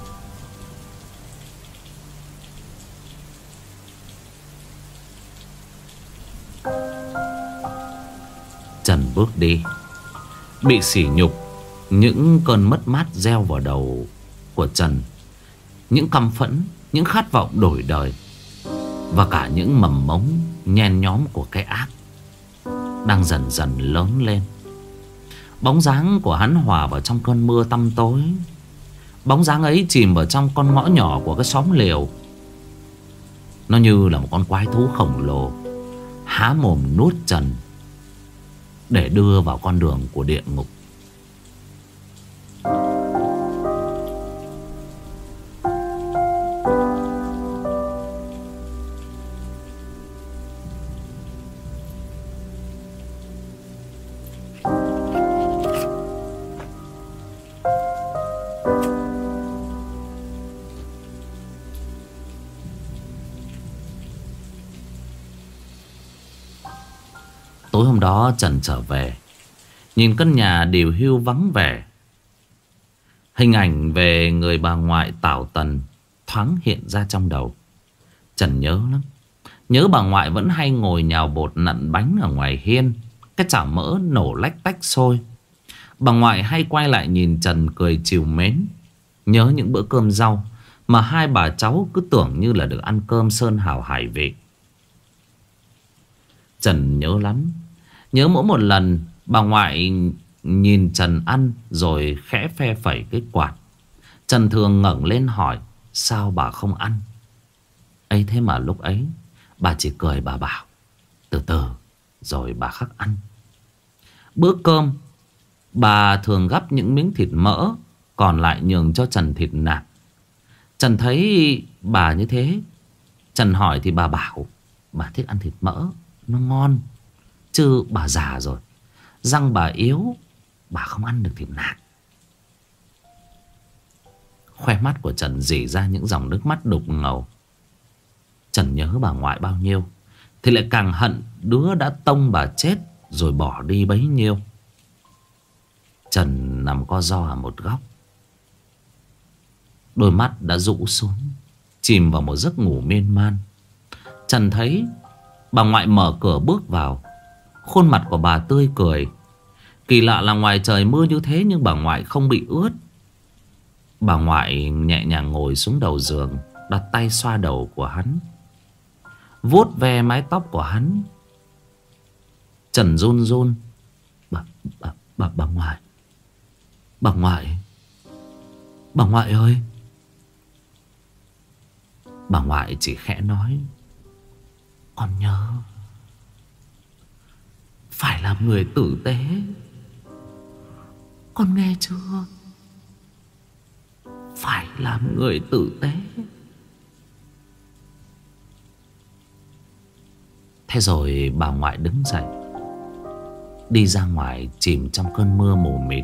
Trần bước đi, bị sỉ nhục. Những cơn mất mát gieo vào đầu của Trần, những căm phẫn, những khát vọng đổi đời, và cả những mầm mống nhen nhóm của cái ác đang dần dần lớn lên. Bóng dáng của hắn hòa vào trong cơn mưa tăm tối. Bóng dáng ấy chìm vào trong con ngõ nhỏ của cái xóm lều. Nó như là một con quái thú khổng lồ há mồm nuốt Trần để đưa vào con đường của địa ngục. Tối hôm đó Trần trở về, nhìn căn nhà điều hưu vắng vẻ. Hình ảnh về người bà ngoại Tảo Tần thoáng hiện ra trong đầu. Trần nhớ lắm. Nhớ bà ngoại vẫn hay ngồi nhào bột nặn bánh ở ngoài hiên. Cái chảo mỡ nổ lách tách sôi. Bà ngoại hay quay lại nhìn Trần cười trìu mến. Nhớ những bữa cơm rau mà hai bà cháu cứ tưởng như là được ăn cơm sơn hào hải vị. Trần nhớ lắm. Nhớ mỗi một lần bà ngoại nhìn Trần ăn rồi khẽ phe phẩy cái quạt, Trần thường ngẩng lên hỏi sao bà không ăn. Ấy thế mà lúc ấy bà chỉ cười, bà bảo từ từ rồi bà khắc ăn. Bữa cơm bà thường gắp những miếng thịt mỡ, còn lại nhường cho Trần thịt nạc. Trần thấy bà như thế, Trần hỏi thì bà bảo bà thích ăn thịt mỡ, nó ngon. Chứ bà già rồi, răng bà yếu, bà không ăn được thịt nạc. Khoe mắt của Trần rỉ ra những dòng nước mắt đục ngầu. Trần nhớ bà ngoại bao nhiêu thì lại càng hận đứa đã tông bà chết rồi bỏ đi bấy nhiêu. Trần nằm co ro ở một góc, đôi mắt đã rũ xuống, chìm vào một giấc ngủ miên man. Trần thấy bà ngoại mở cửa bước vào. Khuôn mặt của bà tươi cười. Kỳ lạ là ngoài trời mưa như thế nhưng bà ngoại không bị ướt. Bà ngoại nhẹ nhàng ngồi xuống đầu giường, đặt tay xoa đầu của hắn, vuốt ve mái tóc của hắn. Trần run run. Bà ngoại. Bà ngoại. Bà ngoại ơi. Bà ngoại chỉ khẽ nói con nhớ phải làm người tử tế, con nghe chưa? Phải làm người tử tế. Thế rồi bà ngoại đứng dậy, đi ra ngoài chìm trong cơn mưa mù mịt.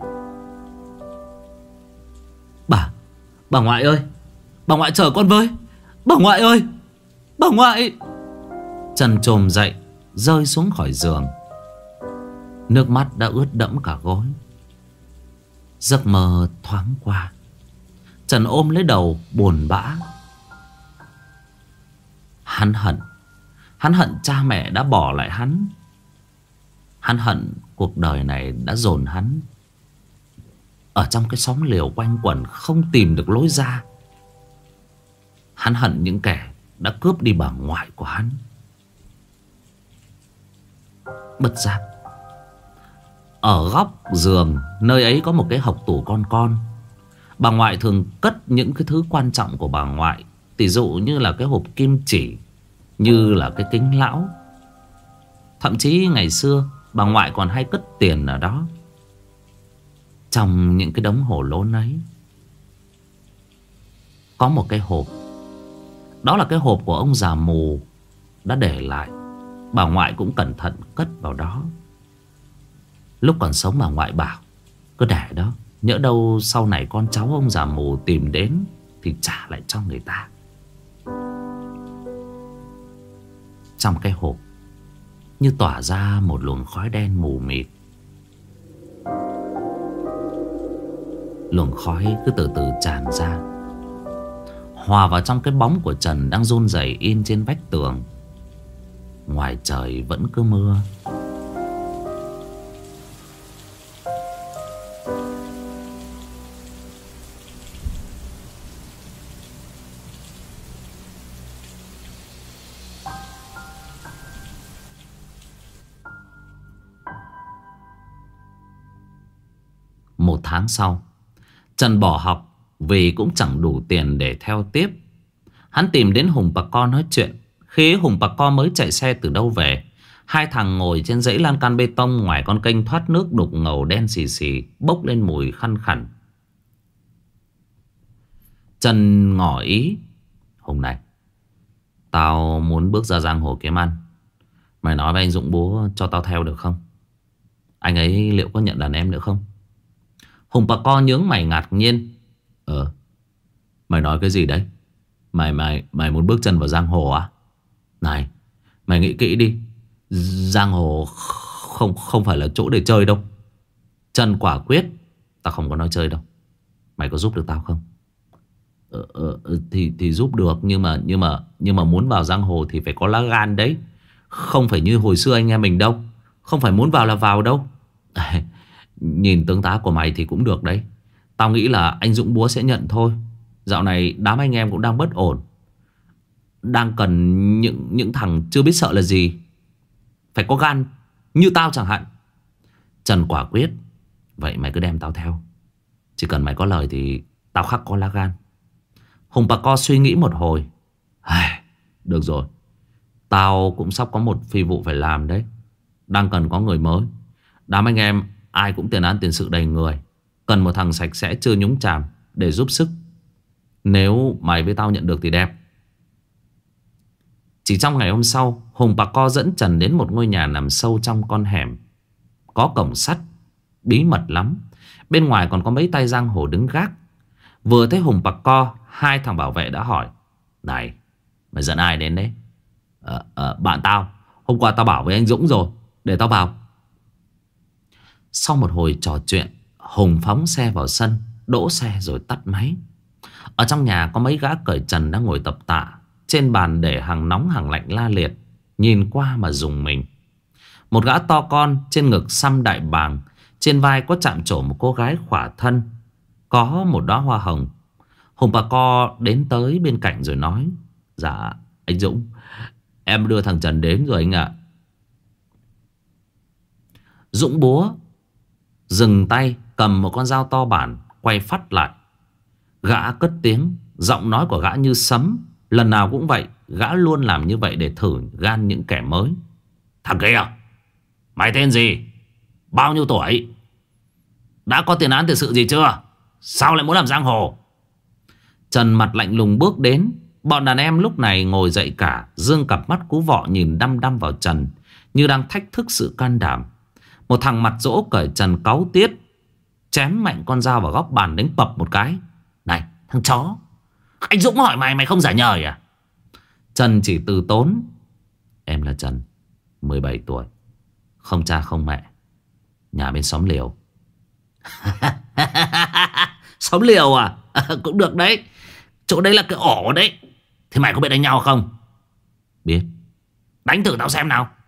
Bà ngoại ơi, bà ngoại chờ con với. Bà ngoại ơi, bà ngoại. Trần chồm dậy, rơi xuống khỏi giường. Nước mắt đã ướt đẫm cả gối. Giấc mơ thoáng qua. Trần ôm lấy đầu buồn bã. Hắn hận cha mẹ đã bỏ lại hắn. Hắn hận cuộc đời này đã dồn hắn ở trong cái xóm lều quanh quẩn không tìm được lối ra. Hắn hận những kẻ đã cướp đi bà ngoại của hắn. Bất giác, ở góc giường nơi ấy có một cái hộc tủ con. Bà ngoại thường cất những cái thứ quan trọng của bà ngoại. Tỷ dụ như là cái hộp kim chỉ, như là cái kính lão. Thậm chí ngày xưa bà ngoại còn hay cất tiền ở đó. Trong những cái đống hổ lốn ấy có một cái hộp. Đó là cái hộp của ông già mù đã để lại. Bà ngoại cũng cẩn thận cất vào đó. Lúc còn sống bà ngoại bảo cứ để đó, nhỡ đâu sau này con cháu ông già mù tìm đến thì trả lại cho người ta. Trong cái hộp như tỏa ra một luồng khói đen mù mịt. Luồng khói cứ từ từ tràn ra, hòa vào trong cái bóng của Trần đang run rẩy in trên vách tường. Ngoài trời vẫn cứ mưa. tháng sau, Trần bỏ học vì cũng chẳng đủ tiền để theo tiếp. Hắn tìm đến Hùng Bà Co nói chuyện. Khi Hùng Bà Co mới chạy xe từ đâu về, hai thằng ngồi trên dãy lan can bê tông ngoài con kênh thoát nước đục ngầu đen xì xì, bốc lên mùi khăn khẩn. Trần ngỏ ý: Hùng này, tao muốn bước ra giang hồ kiếm ăn. Mày nói với anh Dũng bố cho tao theo được không? Anh ấy liệu có nhận đàn em nữa không? Hùng Bà Co nhướng mày ngạc nhiên. Mày nói cái gì đấy? Mày muốn bước chân vào giang hồ à? Này, mày nghĩ kỹ đi. Giang hồ không phải là chỗ để chơi đâu. Trần quả quyết: Tao không có nói chơi đâu. Mày có giúp được tao không? Thì giúp được, nhưng mà muốn vào giang hồ thì phải có lá gan đấy. Không phải như hồi xưa anh em mình đâu. Không phải muốn vào là vào đâu. Nhìn tướng tá của mày thì cũng được đấy. Tao nghĩ là anh Dũng búa sẽ nhận thôi. Dạo này đám anh em cũng đang bất ổn, đang cần những thằng chưa biết sợ là gì, phải có gan như tao chẳng hạn. Trần quả quyết: Vậy mày cứ đem tao theo. Chỉ cần mày có lời thì tao khắc có lá gan. Hùng Bà Co suy nghĩ một hồi. Được rồi, tao cũng sắp có một phi vụ phải làm đấy. Đang cần có người mới. Đám anh em ai cũng tiền án tiền sự đầy người, cần một thằng sạch sẽ chưa nhúng chàm để giúp sức. Nếu mày với tao nhận được thì đẹp. Chỉ trong ngày hôm sau, Hùng Bà Co dẫn Trần đến một ngôi nhà nằm sâu trong con hẻm, có cổng sắt, bí mật lắm. Bên ngoài còn có mấy tay giang hồ đứng gác. Vừa thấy Hùng Bà Co, hai thằng bảo vệ đã hỏi: Này, mày dẫn ai đến đấy? Bạn tao. Hôm qua tao bảo với anh Dũng rồi, để tao vào. Sau một hồi trò chuyện, Hùng phóng xe vào sân, đỗ xe rồi tắt máy. Ở trong nhà có mấy gã cởi trần đang ngồi tập tạ. Trên bàn để hàng nóng hàng lạnh la liệt, nhìn qua mà rùng mình. Một gã to con, trên ngực xăm đại bàng, trên vai có chạm trổ một cô gái khỏa thân, có một đóa hoa hồng. Hùng Bà Co đến tới bên cạnh rồi nói: Dạ anh Dũng, em đưa thằng Trần đến rồi anh ạ. Dũng búa dừng tay, cầm một con dao to bản, quay phắt lại. Gã cất tiếng, giọng nói của gã như sấm. Lần nào cũng vậy, gã luôn làm như vậy để thử gan những kẻ mới. Thằng kia, mày tên gì? Bao nhiêu tuổi? Đã có tiền án tiền sự gì chưa? Sao lại muốn làm giang hồ? Trần mặt lạnh lùng bước đến. Bọn đàn em lúc này ngồi dậy cả, dương cặp mắt cú vọ nhìn đăm đăm vào Trần, như đang thách thức sự can đảm. Một thằng mặt dỗ cởi trần cáu tiết, chém mạnh con dao vào góc bàn đánh bập một cái. Này thằng chó, anh Dũng hỏi mày, mày không giả nhời à? Trần chỉ từ tốn: Em là Trần, 17 tuổi, không cha không mẹ, nhà bên xóm liều. Xóm liều à? Cũng được đấy, chỗ đấy là cái ổ đấy. Thì mày có biết đánh nhau không? Biết. Đánh thử tao xem nào.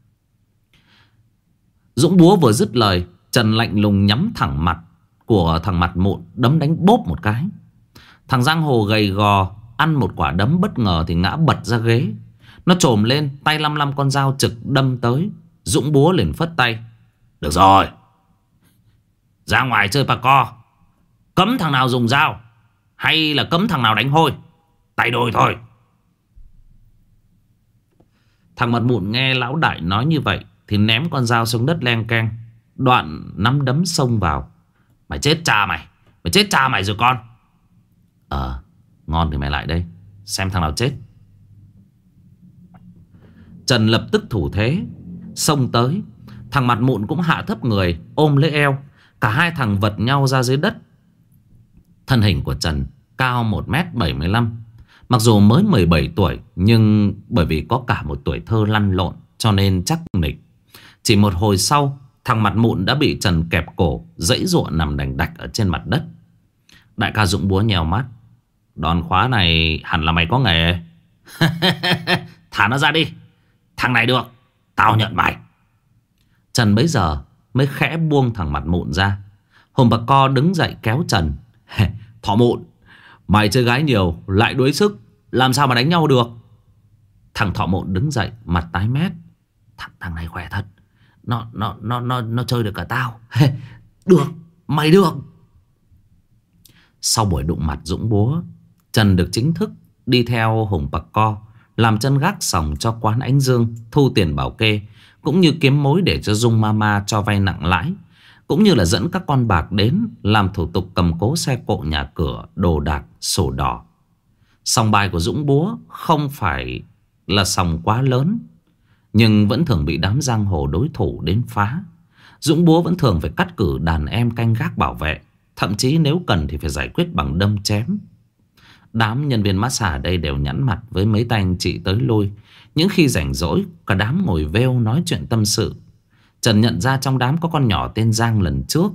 Dũng búa vừa dứt lời, Trần lạnh lùng nhắm thẳng mặt của thằng mặt mụn, đấm đánh bốp một cái. Thằng giang hồ gầy gò ăn một quả đấm bất ngờ thì ngã bật ra ghế. Nó trồm lên, tay lăm lăm con dao trực đâm tới. Dũng búa liền phất tay: Được rồi, ra ngoài chơi Bà Co, cấm thằng nào dùng dao, hay là cấm thằng nào đánh hôi, tay đôi thôi. Thằng mặt mụn nghe lão đại nói như vậy thì ném con dao xuống đất leng keng, đoạn nắm đấm xông vào. Mày chết cha mày, mày chết cha mày rồi con. Ngon thì mày lại đây, xem thằng nào chết. Trần lập tức thủ thế, xông tới. Thằng mặt mụn cũng hạ thấp người, ôm lấy eo. Cả hai thằng vật nhau ra dưới đất. Thân hình của Trần cao 1m75. Mặc dù mới 17 tuổi, nhưng bởi vì có cả một tuổi thơ lăn lộn cho nên chắc nịch. Chỉ một hồi sau, thằng mặt mụn đã bị Trần kẹp cổ, giãy giụa nằm đành đạch ở trên mặt đất. Đại ca Dũng búa nhèo mắt: Đòn khóa này hẳn là mày có nghề. Thả nó ra đi, thằng này được, tao nhận mày. Trần bấy giờ mới khẽ buông thằng mặt mụn ra. Hùng Bà Co đứng dậy kéo Trần: Thỏ mụn, mày chơi gái nhiều lại đuối sức, làm sao mà đánh nhau được? Thằng thỏ mụn đứng dậy, mặt tái mét: Thằng này khỏe thật, nó chơi được cả tao. Được, mày được. Sau buổi đụng mặt Dũng Búa, Trần được chính thức đi theo Hùng Pạc Co làm chân gác sòng cho quán Ánh Dương, thu tiền bảo kê, cũng như kiếm mối để cho Dung Mama cho vay nặng lãi, cũng như là dẫn các con bạc đến làm thủ tục cầm cố xe cộ nhà cửa, đồ đạc, sổ đỏ. Sòng bài của Dũng Búa không phải là sòng quá lớn, nhưng vẫn thường bị đám giang hồ đối thủ đến phá. Dũng Búa vẫn thường phải cắt cử đàn em canh gác bảo vệ, thậm chí nếu cần thì phải giải quyết bằng đâm chém. Đám nhân viên massage ở đây đều nhẵn mặt với mấy tay anh chị tới lui. Những khi rảnh rỗi, cả đám ngồi vêu nói chuyện tâm sự. Trần nhận ra trong đám có con nhỏ tên Giang lần trước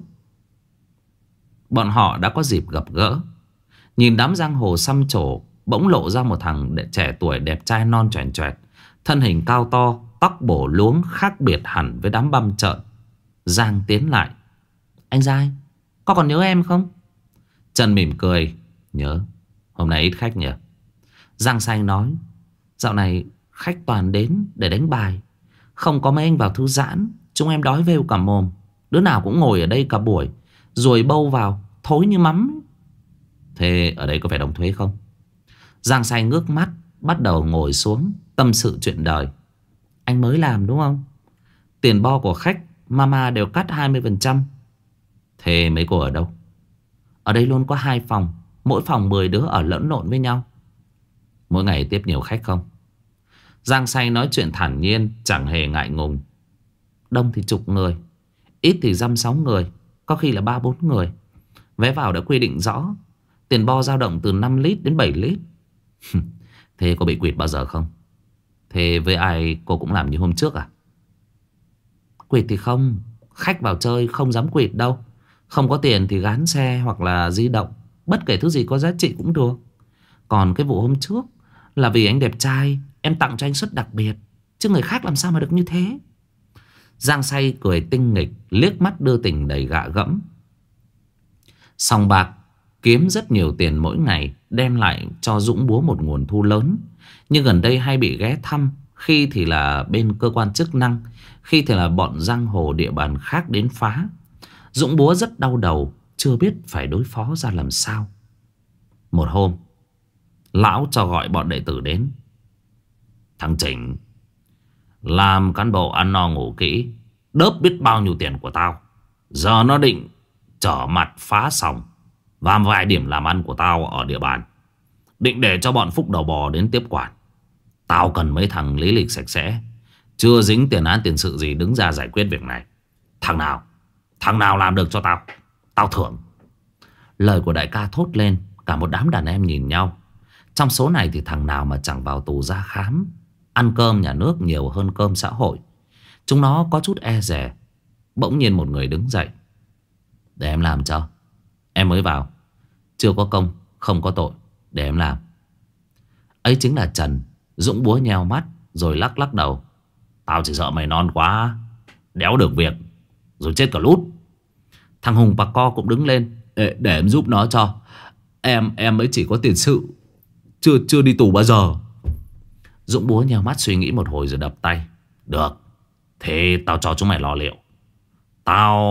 bọn họ đã có dịp gặp gỡ. Nhìn đám giang hồ xăm trổ, bỗng lộ ra một thằng trẻ tuổi đẹp trai non choèn choẹt, thân hình cao to, tóc bổ luống, khác biệt hẳn với đám băm trợn. Giang tiến lại: "Anh Giai, có còn nhớ em không?" Trần mỉm cười: "Nhớ, hôm nay ít khách nhỉ?" Giang Xanh nói: "Dạo này khách toàn đến để đánh bài, không có mấy anh vào thư giãn. Chúng em đói vêu cả mồm, đứa nào cũng ngồi ở đây cả buổi, ruồi bâu vào thối như mắm." "Thế ở đây có phải đóng thuế không?" Giang Xanh ngước mắt, bắt đầu ngồi xuống tâm sự chuyện đời. "Anh mới làm đúng không? Tiền bo của khách Mama đều cắt 20%. Thế mấy cô ở đâu?" "Ở đây luôn có 2 phòng, mỗi phòng 10 đứa ở lẫn lộn với nhau." "Mỗi ngày tiếp nhiều khách không?" Giang Say nói chuyện thản nhiên, chẳng hề ngại ngùng. "Đông thì chục người, ít thì 5-6 người, có khi là 3-4 người. Vé vào đã quy định rõ, tiền bo dao động từ 5 lít đến 7 lít. Thế có bị quỵt bao giờ không? Thế với ai cô cũng làm như hôm trước à?" "Quỵt thì không, khách vào chơi không dám quỵt đâu. Không có tiền thì gán xe hoặc là di động, bất kể thứ gì có giá trị cũng được. Còn cái vụ hôm trước là vì anh đẹp trai, em tặng cho anh suất đặc biệt, chứ người khác làm sao mà được như thế." Giang Say cười tinh nghịch, liếc mắt đưa tình đầy gạ gẫm. Sòng bạc kiếm rất nhiều tiền mỗi ngày, đem lại cho Dũng Búa một nguồn thu lớn. Nhưng gần đây hay bị ghé thăm, khi thì là bên cơ quan chức năng, khi thì là bọn giang hồ địa bàn khác đến phá. Dũng Búa rất đau đầu, chưa biết phải đối phó ra làm sao. Một hôm, lão cho gọi bọn đệ tử đến. "Thằng Chỉnh, làm cán bộ ăn no ngủ kỹ, đớp biết bao nhiêu tiền của tao. Giờ nó định trở mặt phá sòng và vài điểm làm ăn của tao ở địa bàn, định để cho bọn Phúc đầu bò đến tiếp quản. Tao cần mấy thằng lý lịch sạch sẽ, chưa dính tiền án tiền sự gì đứng ra giải quyết việc này. Thằng nào làm được cho tao, tao thưởng." Lời của đại ca thốt lên, cả một đám đàn em nhìn nhau. Trong số này thì thằng nào mà chẳng vào tù ra khám, ăn cơm nhà nước nhiều hơn cơm xã hội. Chúng nó có chút e dè. Bỗng nhiên một người đứng dậy: "Để em làm cho. Em mới vào, chưa có công, không có tội, để em làm." Ấy chính là Trần. Dũng Búa nheo mắt rồi lắc lắc đầu: "Tao chỉ sợ mày non quá, đéo được việc, rồi chết cả lút." Thằng Hùng Pạc Co cũng đứng lên: Để em giúp nó cho. Em mới chỉ có tiền sự, chưa đi tù bao giờ." Dũng Búa nheo mắt suy nghĩ một hồi rồi đập tay: "Được, thế tao cho chúng mày lo liệu. Tao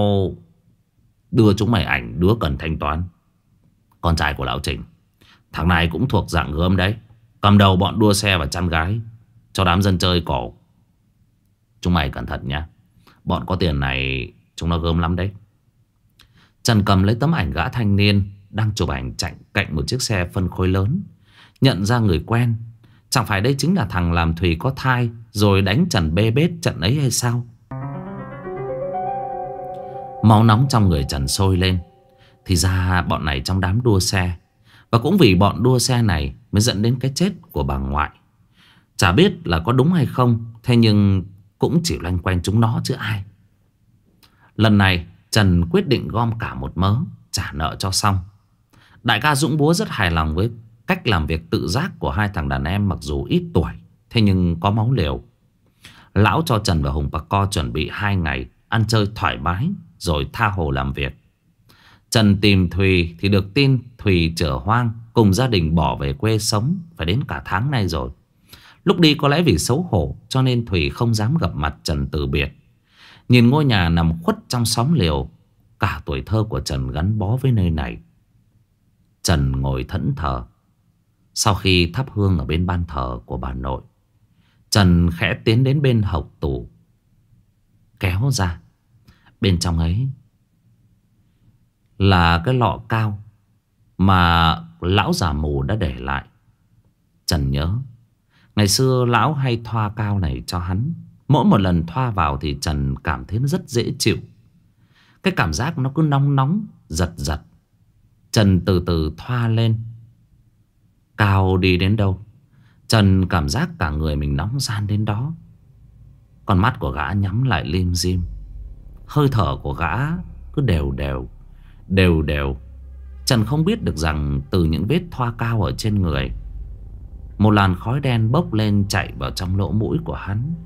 đưa chúng mày ảnh đứa cần thanh toán, con trai của lão Trình. Thằng này cũng thuộc dạng gớm đấy, cầm đầu bọn đua xe và chăn gái cho đám dân chơi cổ. Chúng mày cẩn thận nhá, bọn có tiền này chúng nó gớm lắm đấy." Trần cầm lấy tấm ảnh gã thanh niên đang chụp ảnh cạnh một chiếc xe phân khối lớn, nhận ra người quen. Chẳng phải đây chính là thằng làm Thùy có thai rồi đánh Trần bê bết trận ấy hay sao? Máu nóng trong người Trần sôi lên. Thì ra bọn này trong đám đua xe, và cũng vì bọn đua xe này mới dẫn đến cái chết của bà ngoại. Chả biết là có đúng hay không, thế nhưng cũng chỉ loanh quanh chúng nó chứ ai. Lần này Trần quyết định gom cả một mớ, trả nợ cho xong. Đại ca Dũng Búa rất hài lòng với cách làm việc tự giác của hai thằng đàn em, mặc dù ít tuổi, thế nhưng có máu liều. Lão cho Trần và Hùng Pạc Co chuẩn bị 2 ngày ăn chơi thoải mái, rồi tha hồ làm việc. Trần tìm Thùy thì được tin Thùy chở hoang cùng gia đình bỏ về quê sống, phải đến cả tháng nay rồi. Lúc đi có lẽ vì xấu hổ cho nên Thùy không dám gặp mặt Trần từ biệt. Nhìn ngôi nhà nằm khuất trong xóm liều, cả tuổi thơ của Trần gắn bó với nơi này. Trần ngồi thẫn thờ. Sau khi thắp hương ở bên ban thờ của bà nội, Trần khẽ tiến đến bên hộc tủ, kéo ra. Bên trong ấy là cái lọ cao mà lão già mù đã để lại. Trần nhớ ngày xưa lão hay thoa cao này cho hắn. Mỗi một lần thoa vào thì Trần cảm thấy nó rất dễ chịu. Cái cảm giác nó cứ nóng nóng, giật giật. Trần từ từ thoa lên. Cao đi đến đâu, Trần cảm giác cả người mình nóng ran đến đó. Con mắt của gã nhắm lại lim dim. Hơi thở của gã cứ đều đều, đều đều. Trần không biết được rằng từ những vết thoa cao ở trên người, một làn khói đen bốc lên chạy vào trong lỗ mũi của hắn.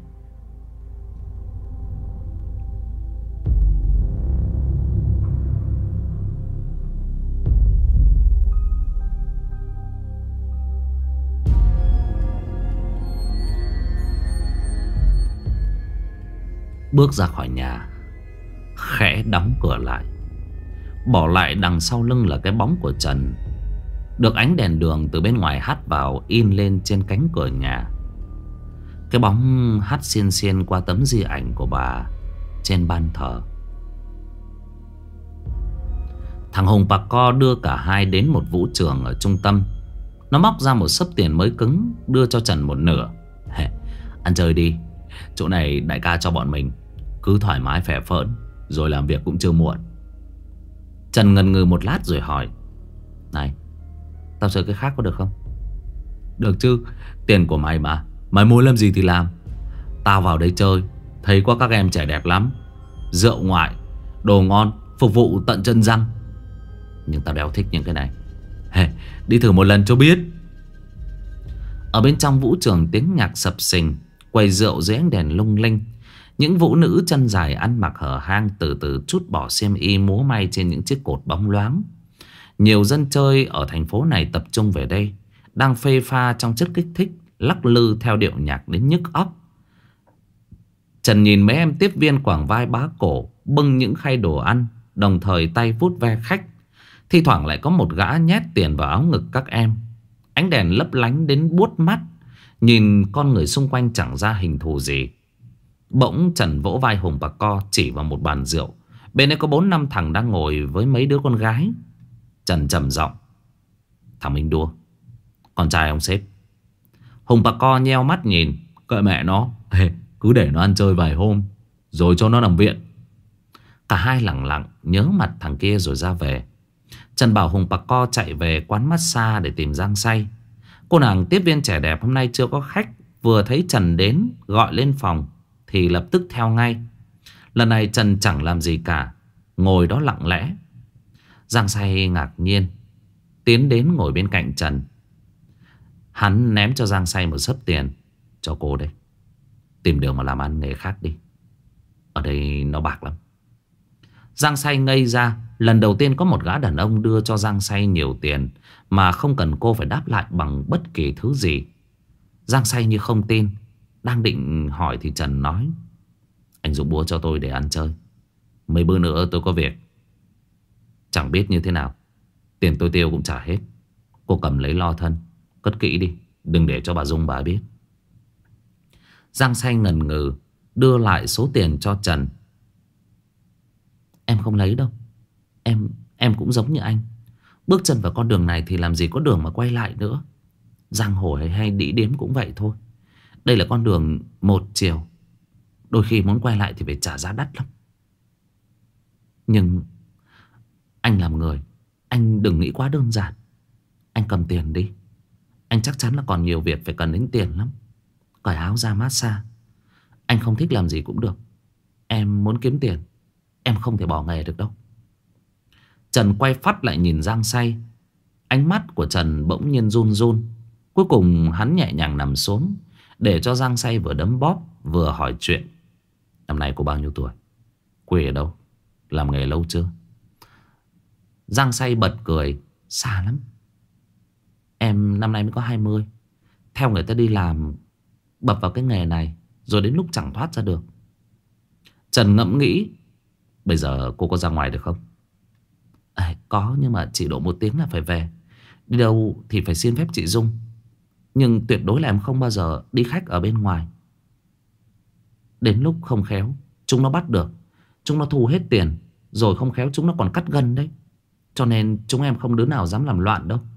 Bước ra khỏi nhà, khẽ đóng cửa lại, bỏ lại đằng sau lưng là cái bóng của Trần, được ánh đèn đường từ bên ngoài hắt vào in lên trên cánh cửa nhà. Cái bóng hắt xiên xiên qua tấm di ảnh của bà trên ban thờ. Thằng Hùng bà Co đưa cả hai đến một vũ trường ở trung tâm. Nó móc ra một xấp tiền mới cứng, đưa cho Trần một nửa. Ăn chơi đi, chỗ này đại ca cho bọn mình, cứ thoải mái phè phỡn, rồi làm việc cũng chưa muộn. Trần ngần ngừ một lát rồi hỏi: này, tao chơi cái khác có được không? Được chứ, tiền của mày mà, mày muốn làm gì thì làm. Tao vào đây chơi, thấy có các em trẻ đẹp lắm, rượu ngoại, đồ ngon, phục vụ tận chân răng. Nhưng tao đéo thích những cái này. Đi thử một lần cho biết. Ở bên trong vũ trường tiếng nhạc sập sình, quầy rượu dưới ánh đèn lung linh. Những vũ nữ chân dài ăn mặc hở hang từ từ trút bỏ xiêm y múa may trên những chiếc cột bóng loáng. Nhiều dân chơi ở thành phố này tập trung về đây, đang phê pha trong chất kích thích, lắc lư theo điệu nhạc đến nhức óc. Trần nhìn mấy em tiếp viên quàng vai bá cổ, bưng những khay đồ ăn, đồng thời tay vuốt ve khách. Thi thoảng lại có một gã nhét tiền vào áo ngực các em. Ánh đèn lấp lánh đến buốt mắt, nhìn con người xung quanh chẳng ra hình thù gì. Bỗng Trần vỗ vai Hùng bà Co, chỉ vào một bàn rượu. Bên ấy có 4-5 thằng đang ngồi với mấy đứa con gái. Trần trầm giọng: thằng Minh Đua, con trai ông sếp. Hùng bà Co nheo mắt nhìn: kệ mẹ nó, cứ để nó ăn chơi vài hôm rồi cho nó nằm viện. Cả hai lẳng lặng nhớ mặt thằng kia rồi ra về. Trần bảo Hùng bà Co chạy về quán massage để tìm Giang Say. Cô nàng tiếp viên trẻ đẹp hôm nay chưa có khách, vừa thấy Trần đến gọi lên phòng thì lập tức theo ngay. Lần này Trần chẳng làm gì cả, ngồi đó lặng lẽ. Giang Say ngạc nhiên tiến đến ngồi bên cạnh Trần. Hắn ném cho Giang Say một xấp tiền: cho cô đây, tìm đường mà làm ăn nghề khác đi, ở đây nó bạc lắm. Giang Say ngây ra. Lần đầu tiên có một gã đàn ông đưa cho Giang Say nhiều tiền mà không cần cô phải đáp lại bằng bất kỳ thứ gì. Giang Say như không tin. Đang định hỏi thì Trần nói: anh dùng búa cho tôi để ăn chơi, mấy bữa nữa tôi có việc. Chẳng biết như thế nào, tiền tôi tiêu cũng trả hết. Cô cầm lấy lo thân, cất kỹ đi, đừng để cho bà Dung bà biết. Giang Say ngần ngừ đưa lại số tiền cho Trần. Em không lấy đâu. Em cũng giống như anh, bước chân vào con đường này thì làm gì có đường mà quay lại nữa. Giang hồ hay đĩ điếm cũng vậy thôi. Đây là con đường một chiều, đôi khi muốn quay lại thì phải trả giá đắt lắm. Nhưng anh làm người, anh đừng nghĩ quá đơn giản. Anh cầm tiền đi, anh chắc chắn là còn nhiều việc phải cần đến tiền lắm. Cởi áo ra massage. Anh không thích làm gì cũng được. Em muốn kiếm tiền, em không thể bỏ nghề được đâu. Trần quay phát lại nhìn Giang Say. Ánh mắt của Trần bỗng nhiên run run. Cuối cùng hắn nhẹ nhàng nằm xuống, để cho Giang Say vừa đấm bóp vừa hỏi chuyện. Năm nay cô bao nhiêu tuổi? Quê ở đâu? Làm nghề lâu chưa? Giang Say bật cười: xa lắm. Em năm nay mới có 20. Theo người ta đi làm, bập vào cái nghề này rồi đến lúc chẳng thoát ra được. Trần ngẫm nghĩ: bây giờ cô có ra ngoài được không? Có, nhưng mà chỉ độ 1 tiếng là phải về. Đi đâu thì phải xin phép chị Dung. Nhưng tuyệt đối là em không bao giờ đi khách ở bên ngoài. Đến lúc không khéo chúng nó bắt được, chúng nó thu hết tiền, rồi không khéo chúng nó còn cắt gân đấy. Cho nên chúng em không đứa nào dám làm loạn đâu.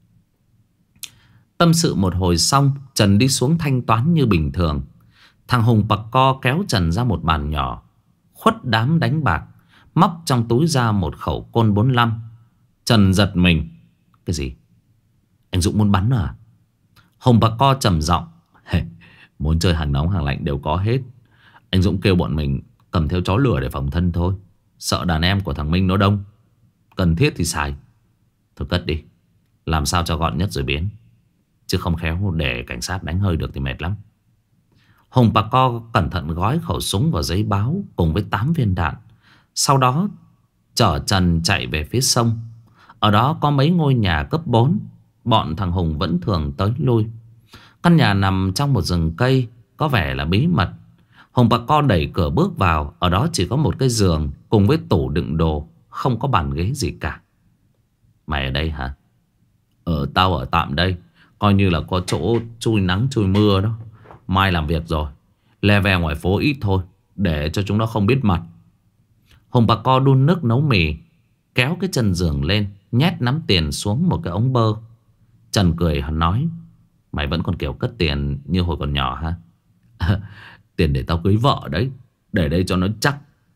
Tâm sự một hồi xong, Trần đi xuống thanh toán như bình thường. Thằng Hùng bặc co kéo Trần ra một bàn nhỏ, khuất đám đánh bạc, móc trong túi ra một khẩu côn 45. Trần giật mình. Cái gì? Anh Dũng muốn bắn à? Hùng bặc co trầm giọng. Muốn chơi hàng nóng hàng lạnh đều có hết. Anh Dũng kêu bọn mình cầm theo chó lửa để phòng thân thôi. Sợ đàn em của thằng Minh nó đông, cần thiết thì xài. Thôi cất đi, làm sao cho gọn nhất rồi biến. Chứ không khéo để cảnh sát đánh hơi được thì mệt lắm. Hùng bạc co cẩn thận gói khẩu súng vào giấy báo cùng với 8 viên đạn. Sau đó chở Trần chạy về phía sông. Ở đó có mấy ngôi nhà cấp 4. Bọn thằng Hùng vẫn thường tới lui. Căn nhà nằm trong một rừng cây, có vẻ là bí mật. Hùng bạc co đẩy cửa bước vào. Ở đó chỉ có một cái giường cùng với tủ đựng đồ, không có bàn ghế gì cả. Mày ở đây hả? Tao ở tạm đây, coi như là có chỗ chui nắng chui mưa đó. Mai làm việc rồi, le ve ngoài phố ít thôi, để cho chúng nó không biết mặt. Hùng bạc co đun nước nấu mì, kéo cái chân giường lên, nhét nắm tiền xuống một cái ống bơ. Trần cười nói: Mày vẫn còn kiểu cất tiền như hồi còn nhỏ hả? Tiền để tao cưới vợ đấy, để đây cho nó chắc.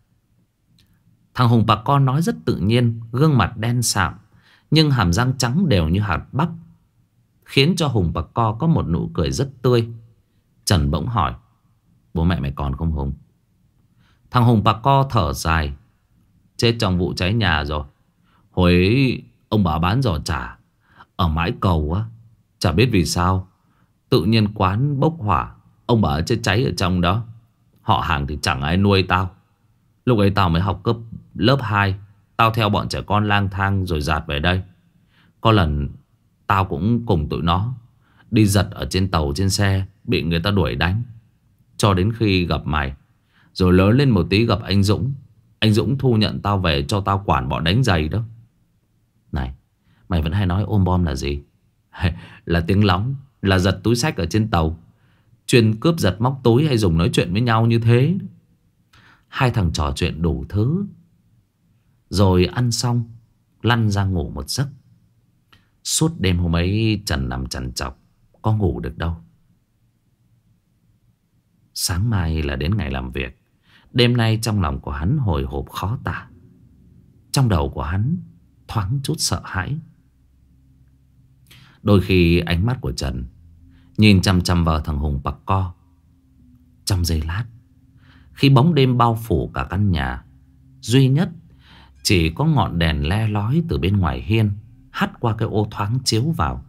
Thằng Hùng bạc co nói rất tự nhiên, gương mặt đen sạm, nhưng hàm răng trắng đều như hạt bắp, khiến cho Hùng bạc co có một nụ cười rất tươi. Trần bỗng hỏi: Bố mẹ mày còn không Hùng? Thằng Hùng bạc co thở dài: Chết trong vụ cháy nhà rồi. Hồi ấy ông bà bán giò chả ở mãi cầu á, chả biết vì sao tự nhiên quán bốc hỏa, ông bà chết cháy ở trong đó. Họ hàng thì chẳng ai nuôi tao. Lúc ấy tao mới học cấp lớp 2. Tao theo bọn trẻ con lang thang rồi dạt về đây. Có lần tao cũng cùng tụi nó đi giật ở trên tàu trên xe, bị người ta đuổi đánh. Cho đến khi gặp mày, rồi lớn lên một tí gặp anh Dũng. Anh Dũng thu nhận tao về cho tao quản bọn đánh giày đó. Này, mày vẫn hay nói ôm bom là gì? Là tiếng lóng, là giật túi xách ở trên tàu, chuyên cướp giật móc túi hay dùng nói chuyện với nhau như thế. Hai thằng trò chuyện đủ thứ, rồi ăn xong lăn ra ngủ một giấc. Suốt đêm hôm ấy Trần nằm trằn trọc, có ngủ được đâu. Sáng mai là đến ngày làm việc. Đêm nay trong lòng của hắn hồi hộp khó tả. Trong đầu của hắn thoáng chút sợ hãi. Đôi khi ánh mắt của Trần nhìn chằm chằm vào thằng Hùng bạc co. Trong giây lát, khi bóng đêm bao phủ cả căn nhà, duy nhất chỉ có ngọn đèn le lói từ bên ngoài hiên hắt qua cái ô thoáng chiếu vào.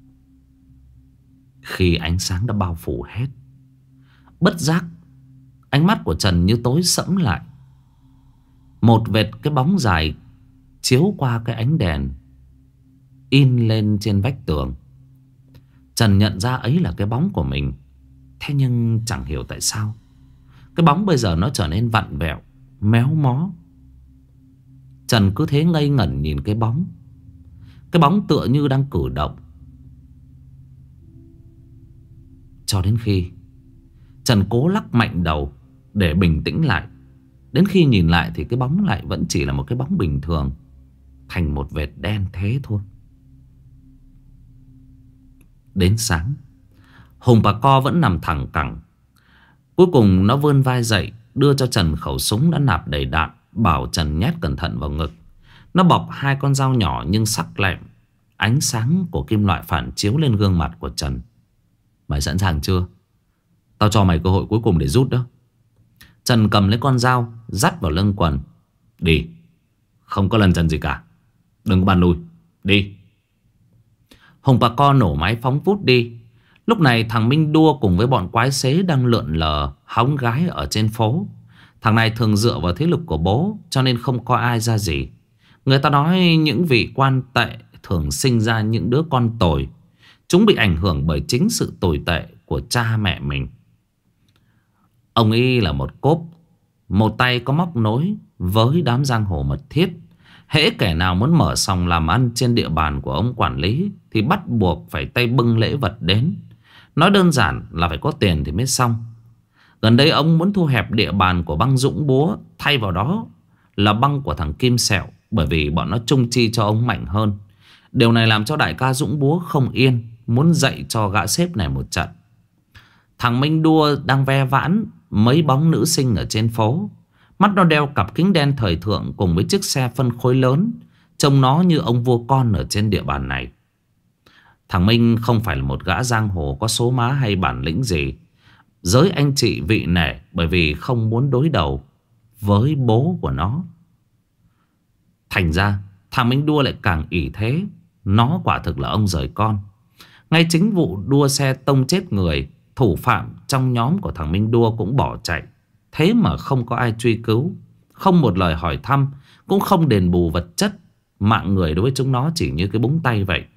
Khi ánh sáng đã bao phủ hết, bất giác ánh mắt của Trần như tối sẫm lại. Một vệt cái bóng dài chiếu qua cái ánh đèn, in lên trên vách tường. Trần nhận ra ấy là cái bóng của mình. Thế nhưng chẳng hiểu tại sao cái bóng bây giờ nó trở nên vặn vẹo, méo mó. Trần cứ thế ngây ngẩn nhìn cái bóng. Cái bóng tựa như đang cử động. Cho đến khi Trần cố lắc mạnh đầu để bình tĩnh lại. Đến khi nhìn lại thì cái bóng lại vẫn chỉ là một cái bóng bình thường, thành một vệt đen thế thôi. Đến sáng, Hùng bạc co vẫn nằm thẳng cẳng. Cuối cùng nó vươn vai dậy, đưa cho Trần khẩu súng đã nạp đầy đạn, bảo Trần nhét cẩn thận vào ngực. Nó bọc hai con dao nhỏ nhưng sắc lẹm. Ánh sáng của kim loại phản chiếu lên gương mặt của Trần. Mày sẵn sàng chưa? Tao cho mày cơ hội cuối cùng để rút đó. Trần cầm lấy con dao, dắt vào lưng quần. Đi, không có lần trần gì cả. Đừng có bàn lùi, đi. Hùng bạc co nổ máy phóng vút đi. Lúc này thằng Minh Đua cùng với bọn quái xế đang lượn lờ hóng gái ở trên phố. Thằng này thường dựa vào thế lực của bố, cho nên không coi ai ra gì. Người ta nói những vị quan tệ thường sinh ra những đứa con tồi. Chúng bị ảnh hưởng bởi chính sự tồi tệ của cha mẹ mình. Ông y là một cốp, một tay có móc nối với đám giang hồ mật thiết. Hễ kẻ nào muốn mở sòng làm ăn trên địa bàn của ông quản lý thì bắt buộc phải tay bưng lễ vật đến. Nói đơn giản là phải có tiền thì mới xong. Gần đây ông muốn thu hẹp địa bàn của băng Dũng Búa, thay vào đó là băng của thằng Kim Sẹo, bởi vì bọn nó chung chi cho ông mạnh hơn. Điều này làm cho đại ca Dũng Búa không yên, muốn dạy cho gã sếp này một trận. Thằng Minh Đua đang ve vãn mấy bóng nữ sinh ở trên phố. Mắt nó đeo cặp kính đen thời thượng cùng với chiếc xe phân khối lớn, trông nó như ông vua con ở trên địa bàn này. Thằng Minh không phải là một gã giang hồ có số má hay bản lĩnh gì. Giới anh chị vị nể bởi vì không muốn đối đầu với bố của nó. Thành ra thằng Minh Đua lại càng ỷ thế. Nó quả thực là ông rời con. Ngay chính vụ đua xe tông chết người, thủ phạm trong nhóm của thằng Minh Đua cũng bỏ chạy. Thế mà không có ai truy cứu, không một lời hỏi thăm, cũng không đền bù vật chất. Mạng người đối với chúng nó chỉ như cái búng tay vậy.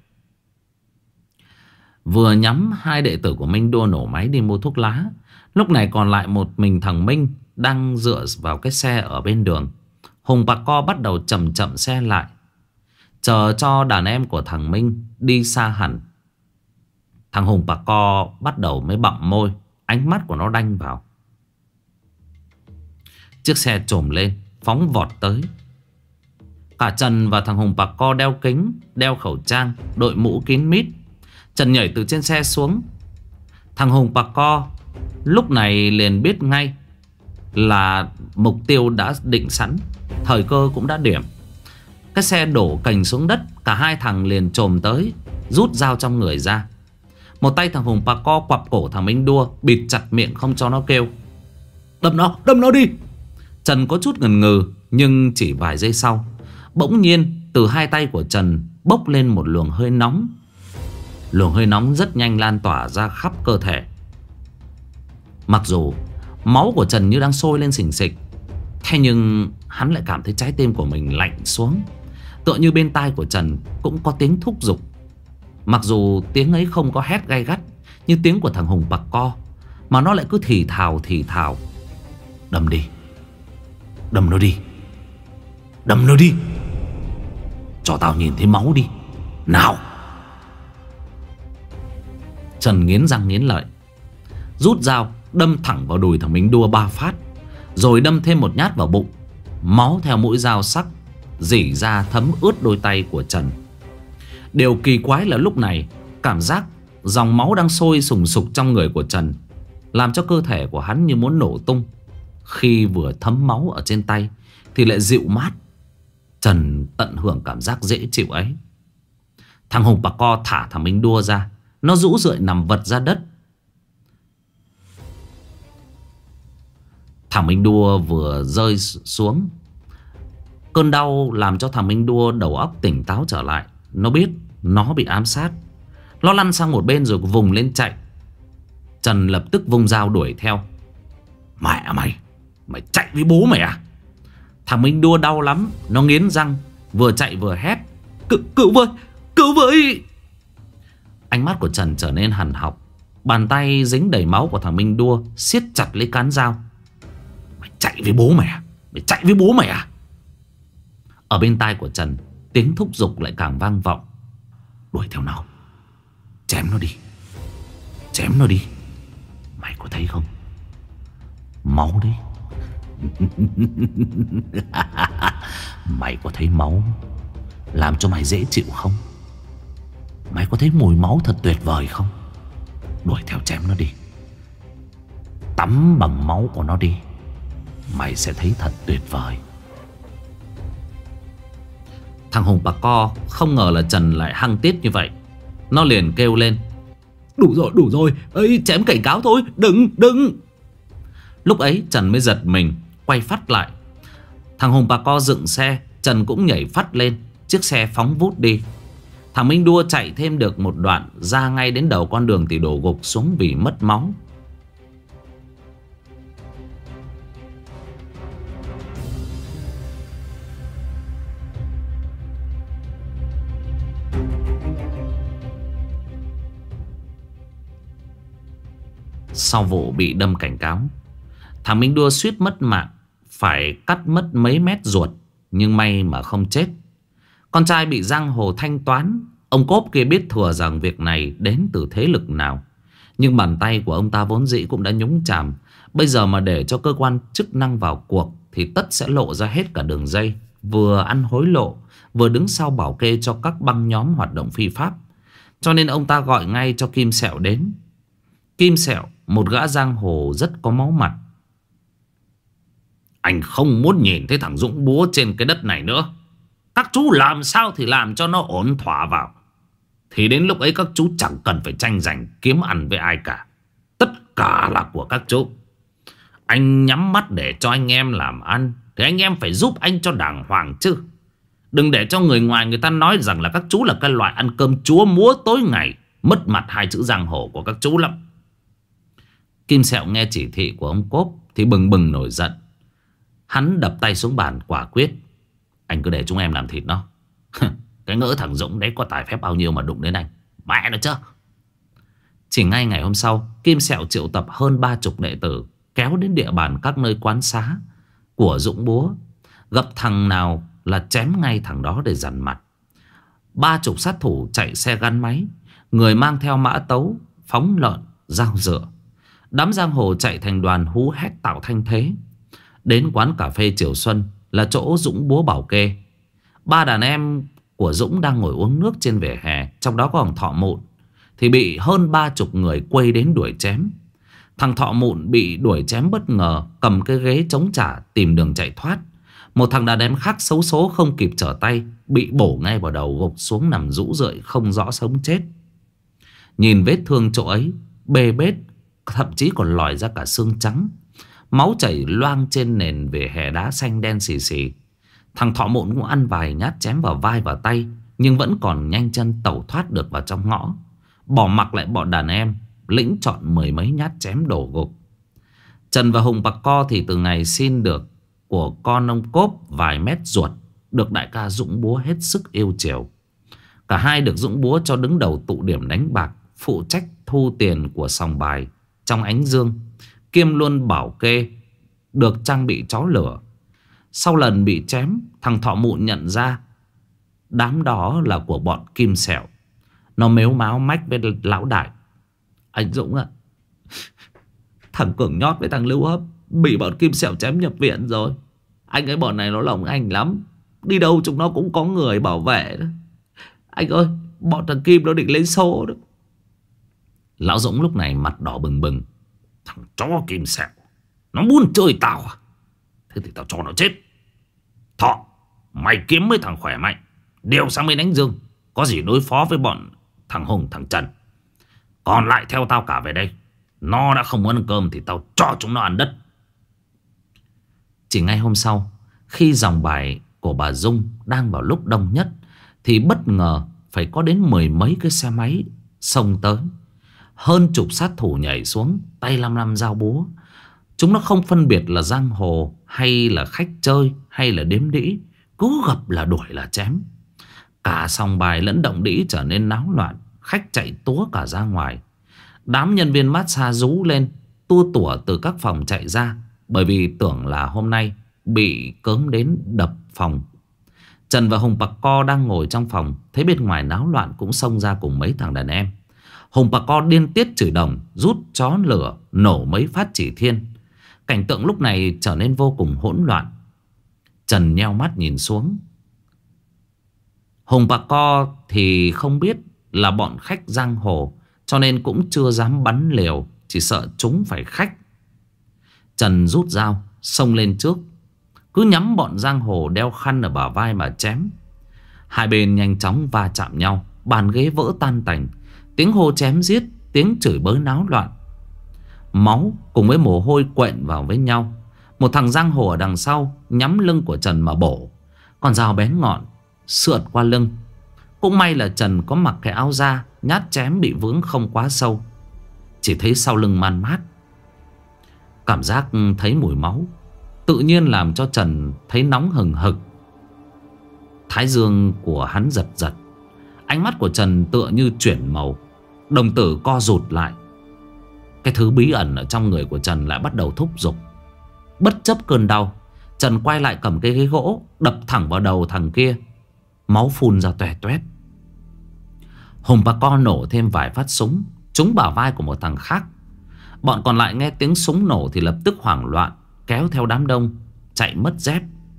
Vừa nhắm, hai đệ tử của Minh Đua nổ máy đi mua thuốc lá. Lúc này còn lại một mình thằng Minh đang dựa vào cái xe ở bên đường. Hùng Bạc Co bắt đầu chậm chậm xe lại, chờ cho đàn em của thằng Minh đi xa hẳn. Thằng Hùng Bạc Co bắt đầu mới bặm môi, ánh mắt của nó đanh vào. Chiếc xe trồm lên, phóng vọt tới. Cả Trần và thằng Hùng Bạc Co đeo kính, đeo khẩu trang, đội mũ kín mít. Trần nhảy từ trên xe xuống. Thằng Hùng Bạc Co lúc này liền biết ngay là mục tiêu đã định sẵn, thời cơ cũng đã điểm. Cái xe đổ cành xuống đất, cả hai thằng liền chồm tới, rút dao trong người ra. Một tay thằng Hùng Bạc Co quặp cổ thằng Minh Đua, bịt chặt miệng không cho nó kêu. Đâm nó đi. Trần có chút ngần ngừ, nhưng chỉ vài giây sau, bỗng nhiên từ hai tay của Trần bốc lên một luồng hơi nóng. Luồng hơi nóng rất nhanh lan tỏa ra khắp cơ thể. Mặc dù máu của Trần như đang sôi lên xình xịch, thế nhưng hắn lại cảm thấy trái tim của mình lạnh xuống. Tựa như bên tai của Trần cũng có tiếng thúc giục. Mặc dù tiếng ấy không có hét gay gắt như tiếng của thằng Hùng Bạc Co, mà nó lại cứ thì thào. Đâm đi. Đâm nó đi. Đâm nó đi. Cho tao nhìn thấy máu đi. Nào. Trần nghiến răng nghiến lợi, rút dao đâm thẳng vào đùi thằng Minh Đua 3 phát, rồi đâm thêm một nhát vào bụng. Máu theo mũi dao sắc rỉ ra thấm ướt đôi tay của Trần. Điều kỳ quái là lúc này cảm giác dòng máu đang sôi sùng sục trong người của Trần làm cho cơ thể của hắn như muốn nổ tung. Khi vừa thấm máu ở trên tay thì lại dịu mát. Trần tận hưởng cảm giác dễ chịu ấy. Thằng Hùng Bạc Co thả thằng Minh Đua ra. Nó rũ rượi nằm vật ra đất. Thằng Minh Đua vừa rơi xuống, cơn đau làm cho thằng Minh Đua đầu óc tỉnh táo trở lại. Nó biết nó bị ám sát. Nó lăn sang một bên rồi vùng lên chạy. Trần lập tức vung dao đuổi theo. Mẹ mày, mày chạy với bố mày à? Thằng Minh Đua đau lắm. Nó nghiến răng, vừa chạy vừa hét. Cứu với, cứu với. Ánh mắt của Trần trở nên hằn học. Bàn tay dính đầy máu của thằng Minh Đua siết chặt lấy cán dao. Mày chạy với bố mày à? Mày chạy với bố mày à? Ở bên tai của Trần, tiếng thúc giục lại càng vang vọng. Đuổi theo nó, chém nó đi. Chém nó đi. Mày có thấy không? Máu đấy. Mày có thấy máu làm cho mày dễ chịu không? Mày có thấy mùi máu thật tuyệt vời không? Đuổi theo chém nó đi. Tắm bằng máu của nó đi. Mày sẽ thấy thật tuyệt vời. Thằng Hùng Bạc Co không ngờ là Trần lại hăng tiết như vậy. Nó liền kêu lên. Đủ rồi. Ê, chém cảnh cáo thôi. Đừng. Lúc ấy Trần mới giật mình, quay phát lại. Thằng Hùng Bạc Co dựng xe, Trần cũng nhảy phát lên. Chiếc xe phóng vút đi. Thằng Minh Đua chạy thêm được một đoạn, ra ngay đến đầu con đường thì đổ gục xuống vì mất máu. Sau vụ bị đâm cảnh cáo, thằng Minh Đua suýt mất mạng, phải cắt mất mấy mét ruột, nhưng may mà không chết. Con trai bị giang hồ thanh toán. Ông Cốp kia biết thừa rằng việc này đến từ thế lực nào, nhưng bàn tay của ông ta vốn dĩ cũng đã nhúng chàm. Bây giờ mà để cho cơ quan chức năng vào cuộc thì tất sẽ lộ ra hết cả đường dây, vừa ăn hối lộ, vừa đứng sau bảo kê cho các băng nhóm hoạt động phi pháp. Cho nên ông ta gọi ngay cho Kim Sẹo đến. Kim Sẹo, một gã giang hồ rất có máu mặt. Anh không muốn nhìn thấy thằng Dũng Búa trên cái đất này nữa. Các chú làm sao thì làm cho nó ổn thỏa vào, thì đến lúc ấy các chú chẳng cần phải tranh giành kiếm ăn với ai cả. Tất cả là của các chú. Anh nhắm mắt để cho anh em làm ăn thì anh em phải giúp anh cho đàng hoàng chứ. Đừng để cho người ngoài người ta nói rằng là các chú là cái loại ăn cơm chúa múa tối ngày. Mất mặt hai chữ giang hồ của các chú lắm. Kim Sẹo nghe chỉ thị của ông Cốp thì bừng bừng nổi giận. Hắn đập tay xuống bàn quả quyết. Anh cứ để chúng em làm thịt nó. Cái ngỡ thằng Dũng đấy có tài phép bao nhiêu mà đụng đến anh. Mẹ nó chứ. Chỉ ngay ngày hôm sau, Kim Sẹo triệu tập hơn 30 đệ tử kéo đến địa bàn các nơi quán xá của Dũng Búa. Gặp thằng nào là chém ngay thằng đó để dằn mặt. 30 sát thủ chạy xe gắn máy, người mang theo mã tấu, phóng lợn, dao dựa. Đám giang hồ chạy thành đoàn hú hét tạo thanh thế. Đến quán cà phê Triều Xuân là chỗ Dũng Búa bảo kê. 3 đàn em của Dũng đang ngồi uống nước trên vỉa hè, trong đó có thằng Thọ Mụn, thì bị hơn 30 người quây đến đuổi chém. Thằng Thọ Mụn bị đuổi chém bất ngờ, cầm cái ghế chống trả tìm đường chạy thoát. Một thằng đàn em khác xấu số không kịp trở tay, bị bổ ngay vào đầu, gục xuống nằm rũ rượi không rõ sống chết. Nhìn vết thương chỗ ấy bê bết, thậm chí còn lòi ra cả xương trắng. Máu chảy loang trên nền vỉa hè đá xanh đen xì xì. Thằng Thọ Mụn cũng ăn vài nhát chém vào vai và tay, nhưng vẫn còn nhanh chân tẩu thoát được vào trong ngõ, bỏ mặc lại bọn đàn em lĩnh trọn 10 mấy nhát chém đổ gục. Trần và Hùng Bạc Co thì từ ngày xin được của con ông Cốp vài mét ruột, được đại ca Dũng Búa hết sức yêu chiều. Cả hai được Dũng Búa cho đứng đầu tụ điểm đánh bạc, phụ trách thu tiền của sòng bài trong ánh dương, kiêm luôn bảo kê, được trang bị chó lửa. Sau lần bị chém, thằng Thọ Mụn nhận ra đám đó là của bọn Kim Sẹo. Nó mếu máo mách với lão đại: anh Dũng ạ, thằng Cường Nhót với thằng Lưu Hấp bị bọn Kim Sẹo chém nhập viện rồi. Anh ấy bọn này nó lỏng hành lắm, đi đâu chúng nó cũng có người bảo vệ đó. Anh ơi, bọn thằng Kim nó định lấy số đó. Lão Dũng lúc này mặt đỏ bừng bừng. Thằng chó Kim Sẹo, nó muốn chơi tao à? Thế thì tao cho nó chết. Thọ, mày kiếm mấy thằng khỏe mạnh, đều sang bên Ánh Dương, có gì đối phó với bọn thằng Hùng, thằng Trần. Còn lại theo tao cả về đây. Nó đã không muốn ăn cơm thì tao cho chúng nó ăn đất. Chỉ ngay hôm sau, khi dòng bài của bà Dung đang vào lúc đông nhất, thì bất ngờ phải có đến 10 mấy cái xe máy xông tới. Hơn chục sát thủ nhảy xuống, tay lăm lăm dao búa. Chúng nó không phân biệt là giang hồ hay là khách chơi hay là đếm đĩ, cứ gặp là đuổi là chém. Cả sòng bài lẫn động đĩ trở nên náo loạn, khách chạy túa cả ra ngoài. Đám nhân viên massage rú lên, tua tủa từ các phòng chạy ra, bởi vì tưởng là hôm nay bị cớm đến đập phòng. Trần và Hùng Bạc Co đang ngồi trong phòng, thấy bên ngoài náo loạn cũng xông ra cùng mấy thằng đàn em. Hùng Bạc Co điên tiết chửi đồng, rút chó lửa, nổ mấy phát chỉ thiên. Cảnh tượng lúc này trở nên vô cùng hỗn loạn. Trần nheo mắt nhìn xuống. Hùng Bạc Co thì không biết là bọn khách giang hồ, cho nên cũng chưa dám bắn liều, chỉ sợ chúng phải khách. Trần rút dao xông lên trước, cứ nhắm bọn giang hồ đeo khăn ở bả vai mà chém. Hai bên nhanh chóng va chạm nhau, bàn ghế vỡ tan tành, tiếng hô chém giết, tiếng chửi bới náo loạn. Máu cùng với mồ hôi quện vào với nhau. Một thằng giang hồ ở đằng sau nhắm lưng của Trần mà bổ, con dao bén ngọn sượt qua lưng. Cũng may là Trần có mặc cái áo da, nhát chém bị vướng không quá sâu, chỉ thấy sau lưng man mát. Cảm giác thấy mùi máu tự nhiên làm cho Trần thấy nóng hừng hực. Thái dương của hắn giật giật. Ánh mắt của Trần tựa như chuyển màu, đồng tử co rụt lại. Cái thứ bí ẩn ở trong người của Trần lại bắt đầu thúc giục. Bất chấp cơn đau, Trần quay lại cầm cái ghế gỗ đập thẳng vào đầu thằng kia. máu phun ra toè toét. Hùng bà co nổ thêm vài phát súng trúng bả vai của một thằng khác. Bọn còn lại nghe tiếng súng nổ thì lập tức hoảng loạn, kéo theo đám đông chạy mất dép.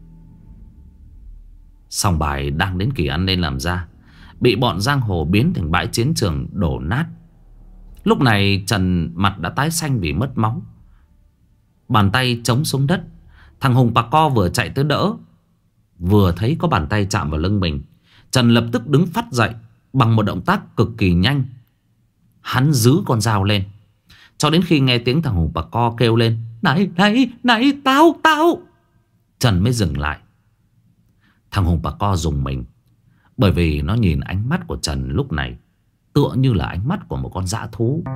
Sòng bài đang đến kỳ ăn nên làm ra, bị bọn giang hồ biến thành bãi chiến trường đổ nát. Lúc này Trần mặt đã tái xanh vì mất máu, bàn tay chống xuống đất. Thằng Hùng bà co vừa chạy tới đỡ, vừa thấy có bàn tay chạm vào lưng mình, Trần lập tức đứng phắt dậy. Bằng một động tác cực kỳ nhanh, hắn giữ con dao lên, cho đến khi nghe tiếng thằng Hùng bà co kêu lên: Này, này, này, tao. Trần mới dừng lại. Thằng Hùng bà co rùng mình, bởi vì nó nhìn ánh mắt của Trần lúc này tựa như là ánh mắt của một con dã thú.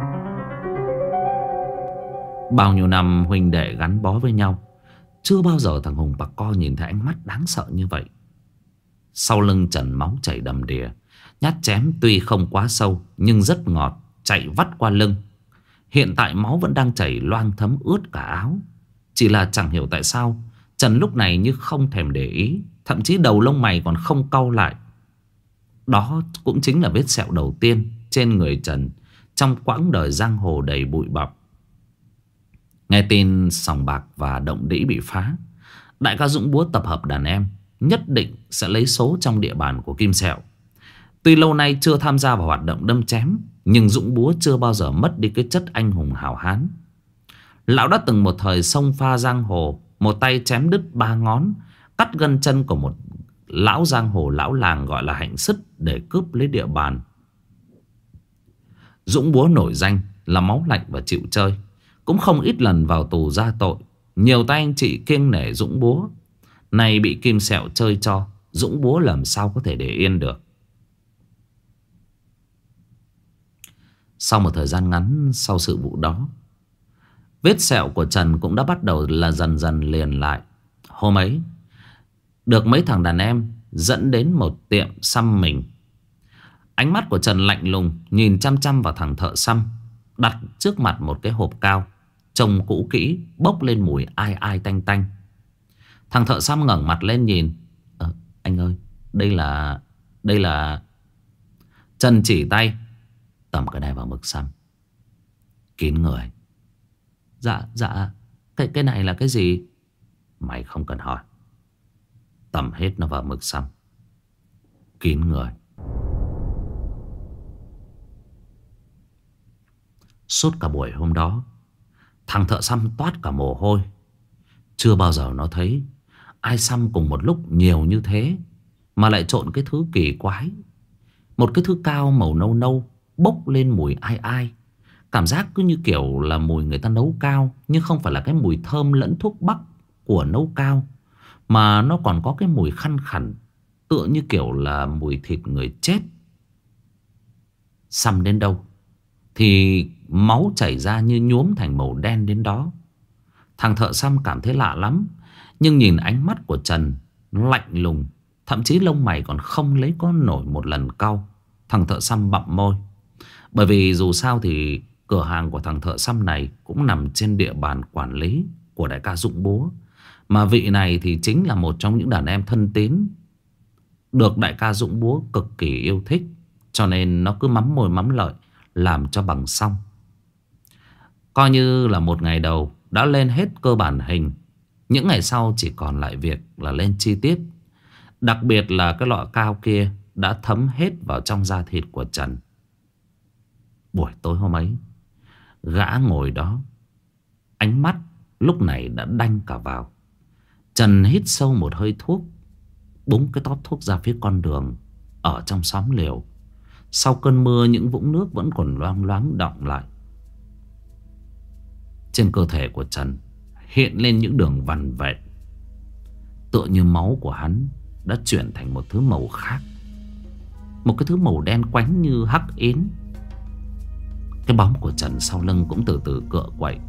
Bao nhiêu năm huynh đệ gắn bó với nhau, chưa bao giờ thằng Hùng bà co nhìn thấy ánh mắt đáng sợ như vậy. Sau lưng Trần máu chảy đầm đìa. Nhát chém tuy không quá sâu nhưng rất ngọt, chạy vắt qua lưng. Hiện tại máu vẫn đang chảy loang thấm ướt cả áo. Chỉ là chẳng hiểu tại sao Trần lúc này như không thèm để ý, thậm chí đầu lông mày còn không cau lại. Đó cũng chính là vết sẹo đầu tiên trên người Trần trong quãng đời giang hồ đầy bụi bặm. Nghe tin sòng bạc và động đĩ bị phá, đại ca Dũng Búa tập hợp đàn em nhất định sẽ lấy số trong địa bàn của Kim Sẹo. Tuy lâu nay chưa tham gia vào hoạt động đâm chém, nhưng Dũng Búa chưa bao giờ mất đi cái chất anh hùng hào hán. Lão đã từng một thời xông pha giang hồ, một tay chém đứt 3 ngón, cắt gân chân của một lão giang hồ lão làng gọi là Hạnh Sứt để cướp lấy địa bàn. Dũng Búa nổi danh là máu lạnh và chịu chơi, cũng không ít lần vào tù ra tội. Nhiều tay anh chị kiêng nể Dũng Búa, này bị Kim Sẹo chơi cho, Dũng Búa làm sao có thể để yên được. Sau một thời gian ngắn sau sự vụ đó, vết sẹo của Trần cũng đã bắt đầu là dần dần liền lại. Hôm ấy được mấy thằng đàn em dẫn đến một tiệm xăm mình. Ánh mắt của Trần lạnh lùng nhìn chăm chăm vào thằng thợ xăm đặt trước mặt một cái hộp cao trông cũ kỹ, bốc lên mùi ai ai tanh tanh. Thằng thợ xăm ngẩng mặt lên nhìn. Anh ơi, đây là Trần chỉ tay: Tầm cái này vào mực xăm kín người. Dạ cái này là cái gì? Mày không cần hỏi, tầm hết nó vào mực xăm kín người. Suốt cả buổi hôm đó, thằng thợ xăm toát cả mồ hôi. Chưa bao giờ nó thấy ai xăm cùng một lúc nhiều như thế, mà lại trộn cái thứ kỳ quái. Một cái thứ cao màu nâu nâu, bốc lên mùi ai ai. Cảm giác cứ như kiểu là mùi người ta nấu cao, nhưng không phải là cái mùi thơm lẫn thuốc bắc của nấu cao, mà nó còn có cái mùi khăn khẳn, tựa như kiểu là mùi thịt người chết. Xăm đến đâu thì máu chảy ra như nhuốm thành màu đen đến đó. Thằng thợ xăm cảm thấy lạ lắm, nhưng nhìn ánh mắt của Trần lạnh lùng, thậm chí lông mày còn không lấy có nổi một lần cau. Thằng thợ xăm bặm môi, bởi vì dù sao thì cửa hàng của thằng thợ xăm này cũng nằm trên địa bàn quản lý của đại ca Dũng Búa, mà vị này thì chính là một trong những đàn em thân tín được đại ca Dũng Búa cực kỳ yêu thích. Cho nên nó cứ mắm môi mắm lợi làm cho bằng xong. Coi như là một ngày đầu đã lên hết cơ bản hình. Những ngày sau chỉ còn lại việc là lên chi tiết. Đặc biệt là cái lọ cao kia đã thấm hết vào trong da thịt của Trần. Buổi tối hôm ấy, gã ngồi đó, ánh mắt lúc này đã đanh cả vào. Trần hít sâu một hơi thuốc, búng cái tóp thuốc ra phía con đường ở trong xóm liều. Sau cơn mưa, những vũng nước vẫn còn loang loáng đọng lại. Trên cơ thể của Trần hiện lên những đường vằn vện, tựa như máu của hắn đã chuyển thành một thứ màu khác, một cái thứ màu đen quánh như hắc yến. Cái bóng của Trần sau lưng cũng từ từ cựa quậy.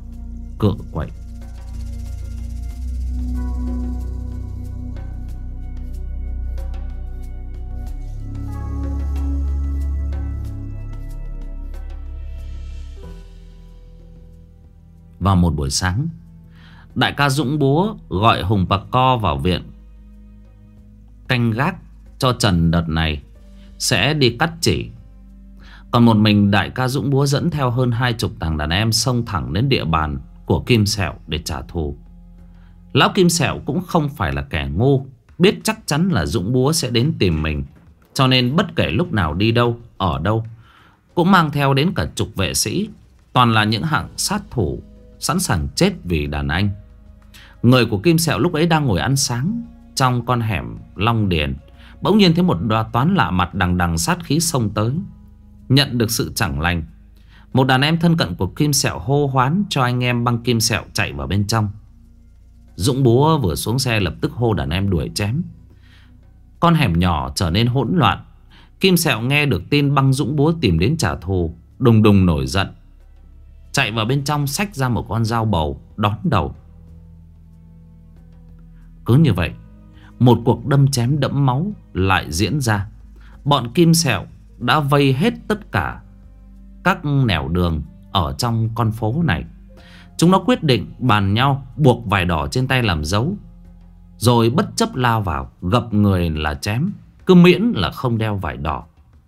Vào một buổi sáng, đại ca Dũng Búa gọi Hùng Bà Co vào viện canh gác cho Trần đợt này sẽ đi cắt chỉ. Còn một mình đại ca Dũng Búa dẫn theo hơn 20 thằng đàn em xông thẳng đến địa bàn của Kim Sẹo để trả thù. Lão Kim Sẹo cũng không phải là kẻ ngu, biết chắc chắn là Dũng Búa sẽ đến tìm mình, cho nên bất kể lúc nào đi đâu, ở đâu cũng mang theo đến cả chục vệ sĩ, toàn là những hạng sát thủ sẵn sàng chết vì đàn anh. Người của Kim Sẹo lúc ấy đang ngồi ăn sáng trong con hẻm Long Điền, bỗng nhiên thấy một toán lạ mặt đằng đằng sát khí xông tới. Nhận được sự chẳng lành, một đàn em thân cận của Kim Sẹo hô hoán cho anh em băng Kim Sẹo chạy vào bên trong. Dũng Búa vừa xuống xe lập tức hô đàn em đuổi chém. Con hẻm nhỏ trở nên hỗn loạn. Kim Sẹo nghe được tin băng Dũng Búa tìm đến trả thù, đùng đùng nổi giận, chạy vào bên trong xách ra một con dao bầu đón đầu. Cứ như vậy, một cuộc đâm chém đẫm máu lại diễn ra. Bọn Kim Sẹo đã vây hết tất cả các nẻo đường ở trong con phố này. Chúng nó quyết định bàn nhau buộc vải đỏ trên tay làm dấu, rồi bất chấp lao vào, gặp người là chém, cứ miễn là không đeo vải đỏ.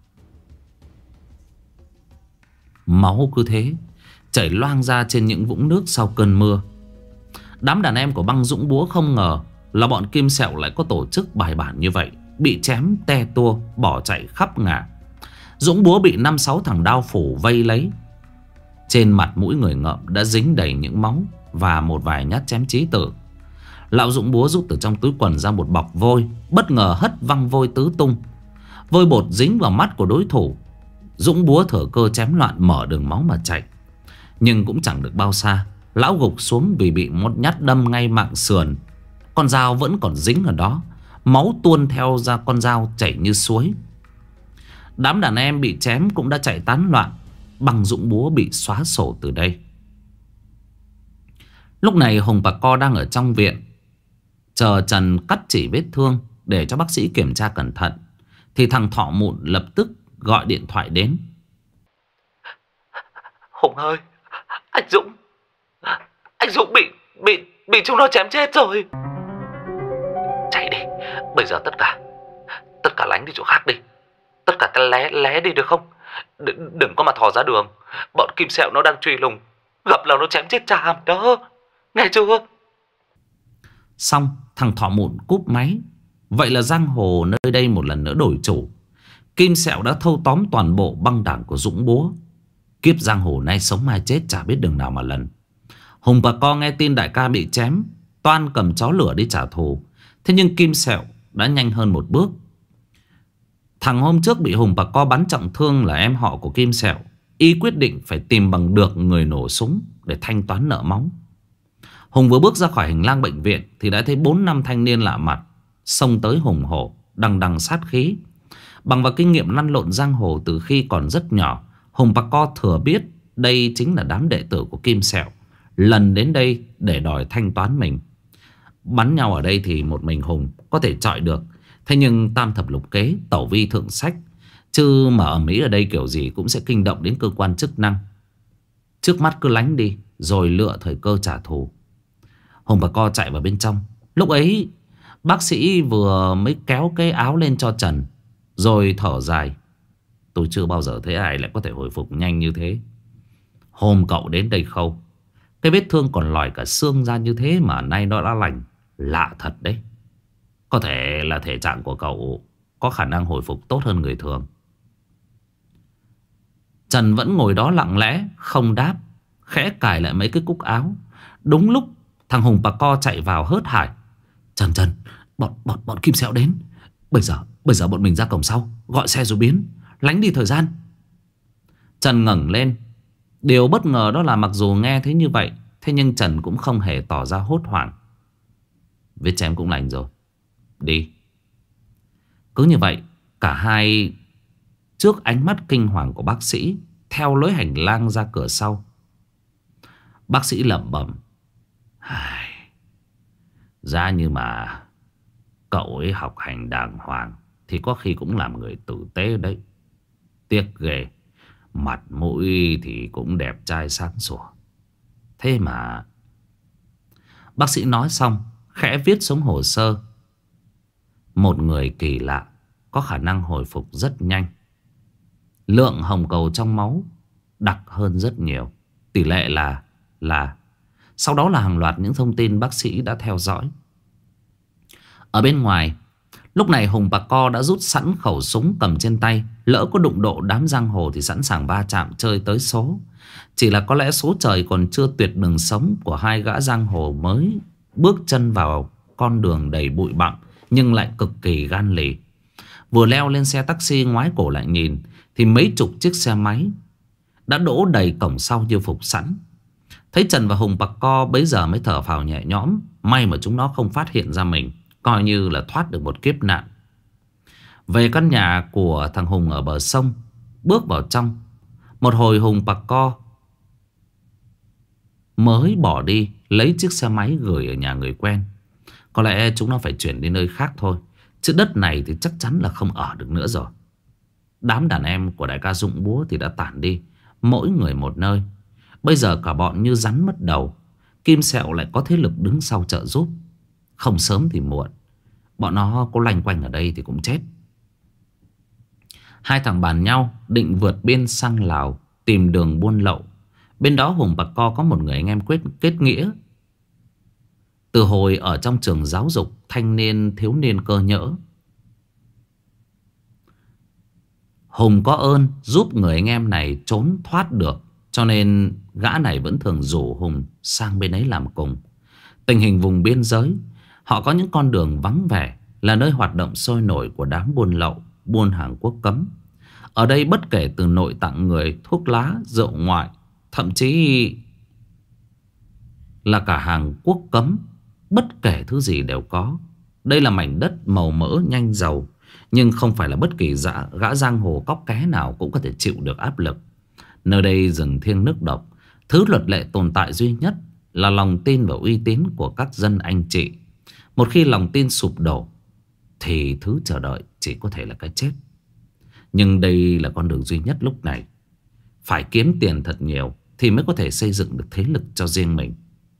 Máu cứ thế chảy loang ra trên những vũng nước sau cơn mưa. Đám đàn em của băng Dũng Búa không ngờ là bọn Kim Sẹo lại có tổ chức bài bản như vậy, bị chém te tua bỏ chạy khắp ngả. Dũng Búa bị 5-6 thằng đao phủ vây lấy. Trên mặt mũi người ngợm đã dính đầy những máu và một vài nhát chém chí tử. Lão Dũng Búa rút từ trong túi quần ra một bọc vôi, bất ngờ hất văng vôi tứ tung. Vôi bột dính vào mắt của đối thủ. Dũng Búa thừa cơ chém loạn mở đường máu mà chạy. Nhưng cũng chẳng được bao xa, lão gục xuống vì bị một nhát đâm ngay mạng sườn. Con dao vẫn còn dính ở đó, máu tuôn theo ra con dao chảy như suối. Đám đàn em bị chém cũng đã chạy tán loạn. Băng Dũng Búa bị xóa sổ từ đây. Lúc này Hùng và Co đang ở trong viện chờ Trần cắt chỉ vết thương để cho bác sĩ kiểm tra cẩn thận, thì thằng Thọ Mụn lập tức gọi điện thoại đến. Hùng ơi, anh Dũng bị chúng nó chém chết rồi. Chạy đi, bây giờ tất cả lánh đi chỗ khác đi. Tất cả ta lé đi được không? Đừng có mà thò ra đường. Bọn Kim Sẹo nó đang truy lùng, gặp là nó chém chết cha đó, nghe chưa? Xong thằng Thọ Mụn cúp máy. Vậy là giang hồ nơi đây một lần nữa đổi chủ. Kim Sẹo đã thâu tóm toàn bộ băng đảng của Dũng Búa. Kiếp giang hồ nay sống mai chết chả biết đường nào mà lần. Hùng và Co nghe tin đại ca bị chém, toan cầm chó lửa đi trả thù. Thế nhưng Kim Sẹo đã nhanh hơn một bước. Thằng hôm trước bị Hùng và Co bắn trọng thương là em họ của Kim Sẹo. Y quyết định phải tìm bằng được người nổ súng để thanh toán nợ máu. Hùng vừa bước ra khỏi hành lang bệnh viện thì đã thấy 4-5 thanh niên lạ mặt xông tới hùng hổ, đằng đằng sát khí. Bằng vào kinh nghiệm lăn lộn giang hồ từ khi còn rất nhỏ, Hùng và Co thừa biết đây chính là đám đệ tử của Kim Sẹo, lần đến đây để đòi thanh toán mình. Bắn nhau ở đây thì một mình Hùng có thể chọi được, thế nhưng tam thập lục kế, tẩu vi thượng sách, chứ mà ở Mỹ ở đây kiểu gì cũng sẽ kinh động đến cơ quan chức năng. Trước mắt cứ lánh đi rồi lựa thời cơ trả thù. Hùng và Co chạy vào bên trong. Lúc ấy bác sĩ vừa mới kéo cái áo lên cho Trần, rồi thở dài. Tôi chưa bao giờ thấy ai lại có thể hồi phục nhanh như thế. Hôm cậu đến đây Khâu, cái vết thương còn lòi cả xương ra như thế mà nay nó đã lành. Lạ thật đấy. Có thể là thể trạng của cậu có khả năng hồi phục tốt hơn người thường. Trần vẫn ngồi đó lặng lẽ không đáp, khẽ cài lại mấy cái cúc áo. Đúng lúc thằng Hùng và Co chạy vào hớt hải. Trần, bọn Kim Sẹo đến. Bây giờ bọn mình ra cổng sau, gọi xe rồi biến, lánh đi thời gian. Trần ngẩng lên. Điều bất ngờ đó là mặc dù nghe thấy như vậy, thế nhưng Trần cũng không hề tỏ ra hốt hoảng. Vết chém cũng lành rồi, đi. Cứ như vậy, cả hai trước ánh mắt kinh hoàng của bác sĩ theo lối hành lang ra cửa sau. Bác sĩ lẩm bẩm. Ra như mà cậu ấy học hành đàng hoàng thì có khi cũng làm người tử tế đấy. Tiếc ghê, mặt mũi thì cũng đẹp trai sáng sủa. Thế mà... Bác sĩ nói xong khẽ viết xuống hồ sơ. Một người kỳ lạ có khả năng hồi phục rất nhanh. Lượng hồng cầu trong máu đặc hơn rất nhiều. Tỷ lệ là sau đó là hàng loạt những thông tin bác sĩ đã theo dõi. Ở bên ngoài, lúc này Hùng Bà Co đã rút sẵn khẩu súng cầm trên tay. Lỡ có đụng độ đám giang hồ thì sẵn sàng va chạm chơi tới số. Chỉ là có lẽ số trời còn chưa tuyệt đường sống của hai gã giang hồ mới bước chân vào con đường đầy bụi bặm nhưng lại cực kỳ gan lì. Vừa leo lên xe taxi ngoái cổ lại nhìn thì mấy chục chiếc xe máy đã đỗ đầy cổng sau như phục sẵn. Thấy Trần và Hùng Bà Co bấy giờ mới thở phào nhẹ nhõm. May mà chúng nó không phát hiện ra mình, coi như là thoát được một kiếp nạn. Về căn nhà của thằng Hùng ở bờ sông, bước vào trong. Một hồi Hùng Bà Co mới bỏ đi lấy chiếc xe máy gửi ở nhà người quen. Có lẽ chúng nó phải chuyển đi nơi khác thôi, chứ đất này thì chắc chắn là không ở được nữa rồi. Đám đàn em của đại ca Dụng Búa thì đã tản đi, mỗi người một nơi. Bây giờ cả bọn như rắn mất đầu. Kim Sẹo lại có thế lực đứng sau trợ giúp. Không sớm thì muộn, bọn nó có loanh quanh ở đây thì cũng chết. Hai thằng bàn nhau định vượt biên sang Lào tìm đường buôn lậu. Bên đó Hùng Bà Co có một người anh em kết nghĩa từ hồi ở trong trường giáo dục thanh niên thiếu niên cơ nhỡ. Hùng có ơn giúp người anh em này trốn thoát được, cho nên gã này vẫn thường rủ Hùng sang bên ấy làm cùng. Tình hình vùng biên giới, họ có những con đường vắng vẻ, là nơi hoạt động sôi nổi của đám buôn lậu, buôn hàng quốc cấm. Ở đây bất kể từ nội tạng người, thuốc lá, rượu ngoại, thậm chí là cả hàng quốc cấm, bất kể thứ gì đều có. Đây là mảnh đất màu mỡ nhanh giàu, nhưng không phải là bất kỳ gã giang hồ cóc ké nào cũng có thể chịu được áp lực. Nơi đây rừng thiêng nước độc. Thứ luật lệ tồn tại duy nhất là lòng tin và uy tín của các dân anh chị. Một khi lòng tin sụp đổ thì thứ chờ đợi chỉ có thể là cái chết. Nhưng đây là con đường duy nhất lúc này. Phải kiếm tiền thật nhiều thì mới có thể xây dựng được thế lực cho riêng mình.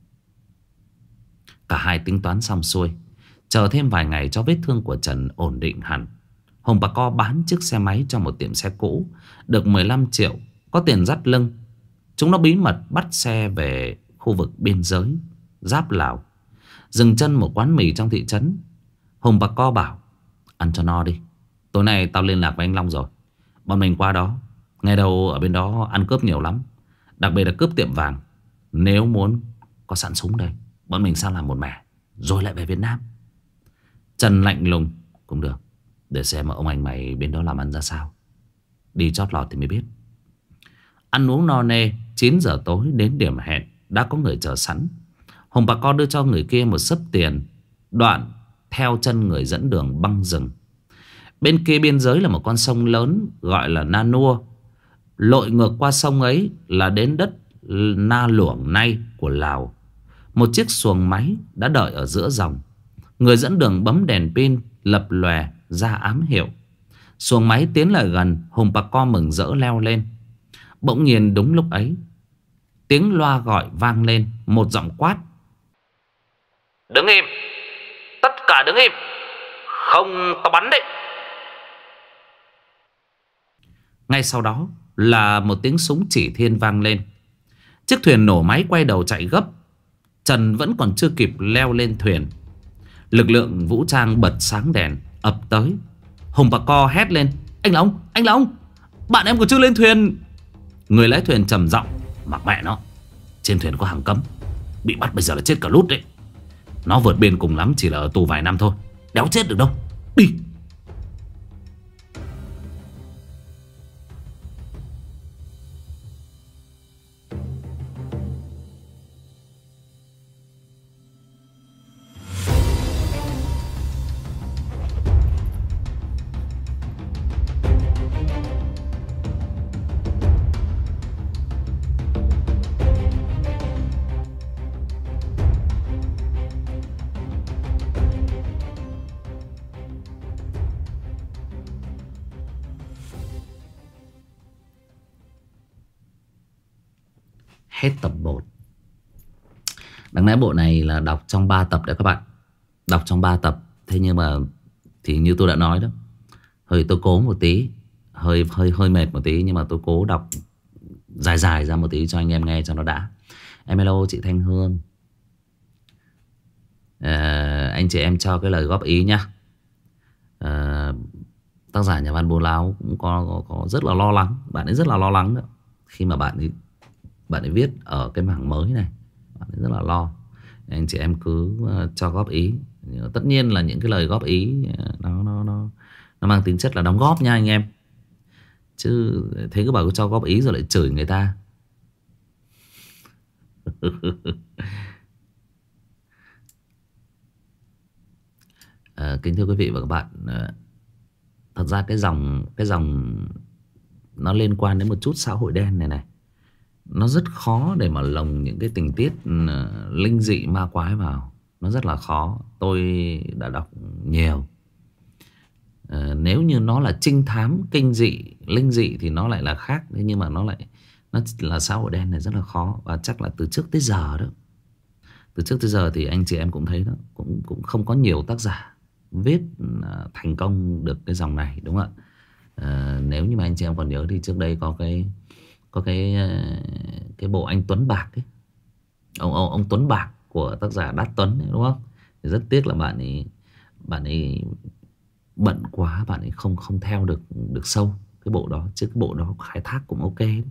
Cả hai tính toán xong xuôi, chờ thêm vài ngày cho vết thương của Trần ổn định hẳn, Hùng Bà Co bán chiếc xe máy cho một tiệm xe cũ, được 15 triệu, có tiền dắt lưng. Chúng nó bí mật bắt xe về khu vực biên giới giáp Lào, dừng chân một quán mì trong thị trấn. Hùng Bà Co bảo: ăn cho no đi, tối nay tao liên lạc với anh Long rồi, bọn mình qua đó. Nghe đâu ở bên đó ăn cướp nhiều lắm, đặc biệt là cướp tiệm vàng. Nếu muốn có sẵn súng đây, bọn mình sang làm một mẻ rồi lại về Việt Nam. Trần lạnh lùng: cũng được, để xem mà ông anh mày bên đó làm ăn ra sao, đi chót lọt thì mới biết. Ăn uống no nê, 9 giờ tối đến điểm hẹn đã có người chờ sẵn. Hùng Bà Co đưa cho người kia một xấp tiền, đoạn theo chân người dẫn đường băng rừng. Bên kia biên giới là một con sông lớn gọi là Na Nua. Lội ngược qua sông ấy là đến đất Na Luổng nay của Lào. Một chiếc xuồng máy đã đợi ở giữa dòng. Người dẫn đường bấm đèn pin lập lòe ra ám hiệu. Xuồng máy tiến lại gần, Hùng Bà Co mừng rỡ leo lên. Bỗng nhiên đúng lúc ấy, tiếng loa gọi vang lên, một giọng quát: đứng im, tất cả đứng im, không tao bắn đấy. Ngay sau đó là một tiếng súng chỉ thiên vang lên. Chiếc thuyền nổ máy quay đầu chạy gấp. Trần vẫn còn chưa kịp leo lên thuyền, lực lượng vũ trang bật sáng đèn ập tới. Hùng Bà Co hét lên: anh Long, bạn em còn chưa lên thuyền. Người lái thuyền trầm giọng: mặc mẹ nó, trên thuyền có hàng cấm, bị bắt bây giờ là chết cả lút đấy. Nó vượt biên cùng lắm chỉ là ở tù vài năm thôi, đéo chết được đâu. Đi. Hết tập 1. Đáng lẽ bộ này là đọc trong 3 tập đấy các bạn. Đọc trong 3 tập. Thế nhưng mà thì như tôi đã nói đó, tôi cố một tí, hơi mệt một tí, nhưng mà tôi cố đọc dài dài ra một tí cho anh em nghe cho nó đã. Em hello chị Thanh Hương. Anh chị em cho cái lời góp ý nhá. Tác giả nhà văn Bố Láo cũng có rất là lo lắng. Bạn ấy rất là lo lắng đó. Khi mà bạn ấy viết ở cái mảng mới này, bạn ấy rất là lo. Anh chị em cứ cho góp ý. Tất nhiên là những cái lời góp ý nó mang tính chất là đóng góp nha anh em. Chứ thế cứ bảo cứ cho góp ý rồi lại chửi người ta. Kính thưa quý vị và các bạn, thật ra cái dòng nó liên quan đến một chút xã hội đen này, nó rất khó để mà lồng những cái tình tiết linh dị ma quái vào. Nó rất là khó. Tôi đã đọc nhiều. Nếu như nó là trinh thám, kinh dị, linh dị thì nó lại là khác. Thế nhưng mà nó là xã hội đen này rất là khó. Và chắc là từ trước tới giờ đó, từ trước tới giờ thì anh chị em cũng thấy đó, cũng không có nhiều tác giả viết thành công được cái dòng này, đúng không ạ? Nếu như mà anh chị em còn nhớ thì trước đây có cái bộ anh Tuấn Bạc ấy, ông Tuấn Bạc của tác giả Đát Tuấn ấy, đúng không? Thì rất tiếc là bạn ấy bận quá, bạn ấy không theo được sâu cái bộ đó, chứ cái bộ đó khai thác cũng ok đấy.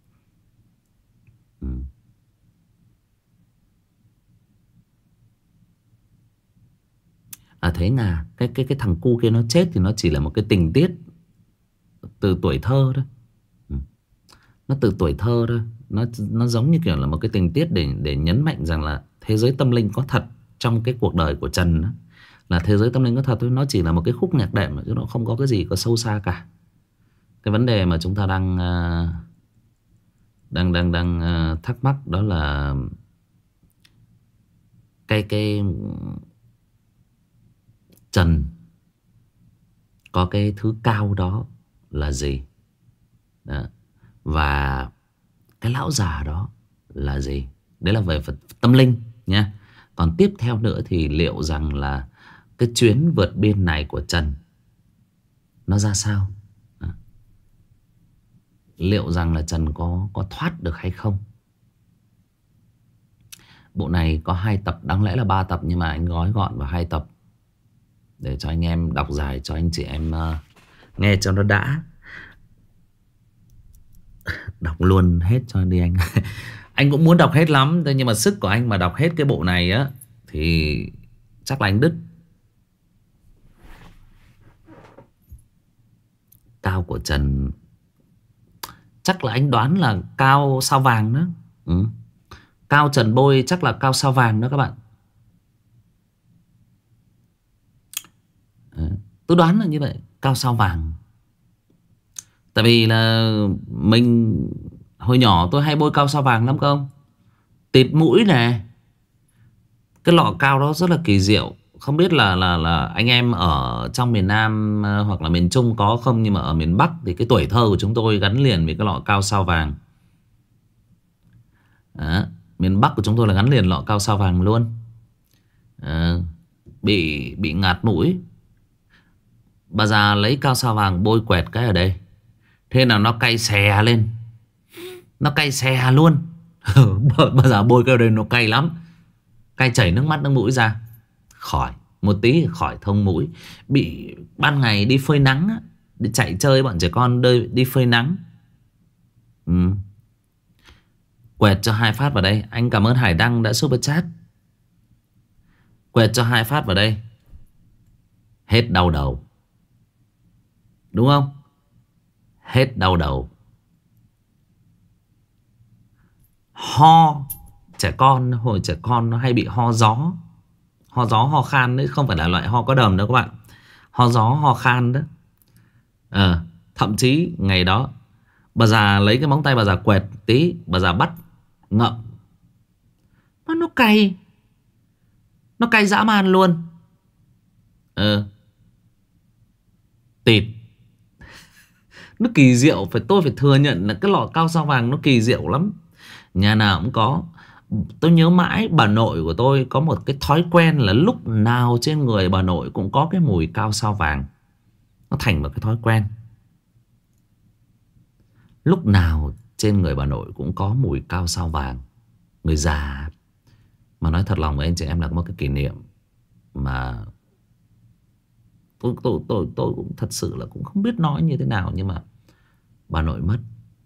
Thế là cái thằng cu kia nó chết thì nó chỉ là một cái tình tiết từ tuổi thơ thôi. Nó từ tuổi thơ thôi. Nó giống như kiểu là một cái tình tiết để nhấn mạnh rằng là thế giới tâm linh có thật trong cái cuộc đời của Trần đó. Là thế giới tâm linh có thật thôi. Nó chỉ là một cái khúc nhạc đệm, chứ nó không có cái gì có sâu xa cả. Cái vấn đề mà chúng ta đang thắc mắc đó là cái Trần có cái thứ cao đó là gì đó. Và cái lão già đó là gì. Đấy là về phần tâm linh nha. Còn tiếp theo nữa thì liệu rằng là cái chuyến vượt biên này của Trần nó ra sao đó. Liệu rằng là Trần có thoát được hay không. Bộ này có 2 tập, đáng lẽ là 3 tập, nhưng mà anh gói gọn vào 2 tập để cho anh em đọc dài, cho anh chị em nghe cho nó đã. Đọc luôn hết cho đi anh. Anh cũng muốn đọc hết lắm, nhưng mà sức của anh mà đọc hết cái bộ này á thì chắc là anh đứt. Cao của Trần chắc là anh đoán là cao sao vàng đó. Cao Trần Bôi chắc là cao sao vàng đó các bạn. Tôi đoán là như vậy, cao sao vàng. Tại vì là mình hồi nhỏ tôi hay bôi cao sao vàng lắm không. Tịt mũi nè. Cái lọ cao đó rất là kỳ diệu. Không biết là anh em ở trong miền Nam hoặc là miền Trung có không. Nhưng mà ở miền Bắc thì cái tuổi thơ của chúng tôi gắn liền với cái lọ cao sao vàng đó. Miền Bắc của chúng tôi là gắn liền lọ cao sao vàng luôn. Bị ngạt mũi, bà già lấy cao sao vàng bôi quẹt cái ở đây. Thế là nó cay xè lên. Nó cay xè luôn. Bà già bôi cái ở đây nó cay lắm. Cay chảy nước mắt nước mũi ra. Khỏi, một tí khỏi thông mũi. Bị ban ngày đi phơi nắng á, đi chạy chơi bọn trẻ con đi phơi nắng. Quẹt cho 2 phát vào đây. Anh cảm ơn Hải Đăng đã super chat. Quẹt cho 2 phát vào đây, hết đau đầu. Đúng không? Hết đau đầu. Ho, trẻ con, hồi trẻ con nó hay bị ho gió. Ho gió, ho khan đấy, không phải là loại ho có đờm đâu các bạn. Ho gió, ho khan đó. Thậm chí ngày đó bà già lấy cái móng tay bà già quẹt tí, bà già bắt ngậm. Nó cay. Nó cay dã man luôn. Tịt. Nó kỳ diệu. Tôi phải thừa nhận là cái lọ cao sao vàng nó kỳ diệu lắm. Nhà nào cũng có. Tôi nhớ mãi bà nội của tôi có một cái thói quen là lúc nào trên người bà nội cũng có cái mùi cao sao vàng. Nó thành một cái thói quen. Lúc nào trên người bà nội cũng có mùi cao sao vàng. Người già. Mà nói thật lòng với anh chị em là có một cái kỷ niệm mà tôi cũng thật sự là cũng không biết nói như thế nào. Nhưng mà bà nội mất.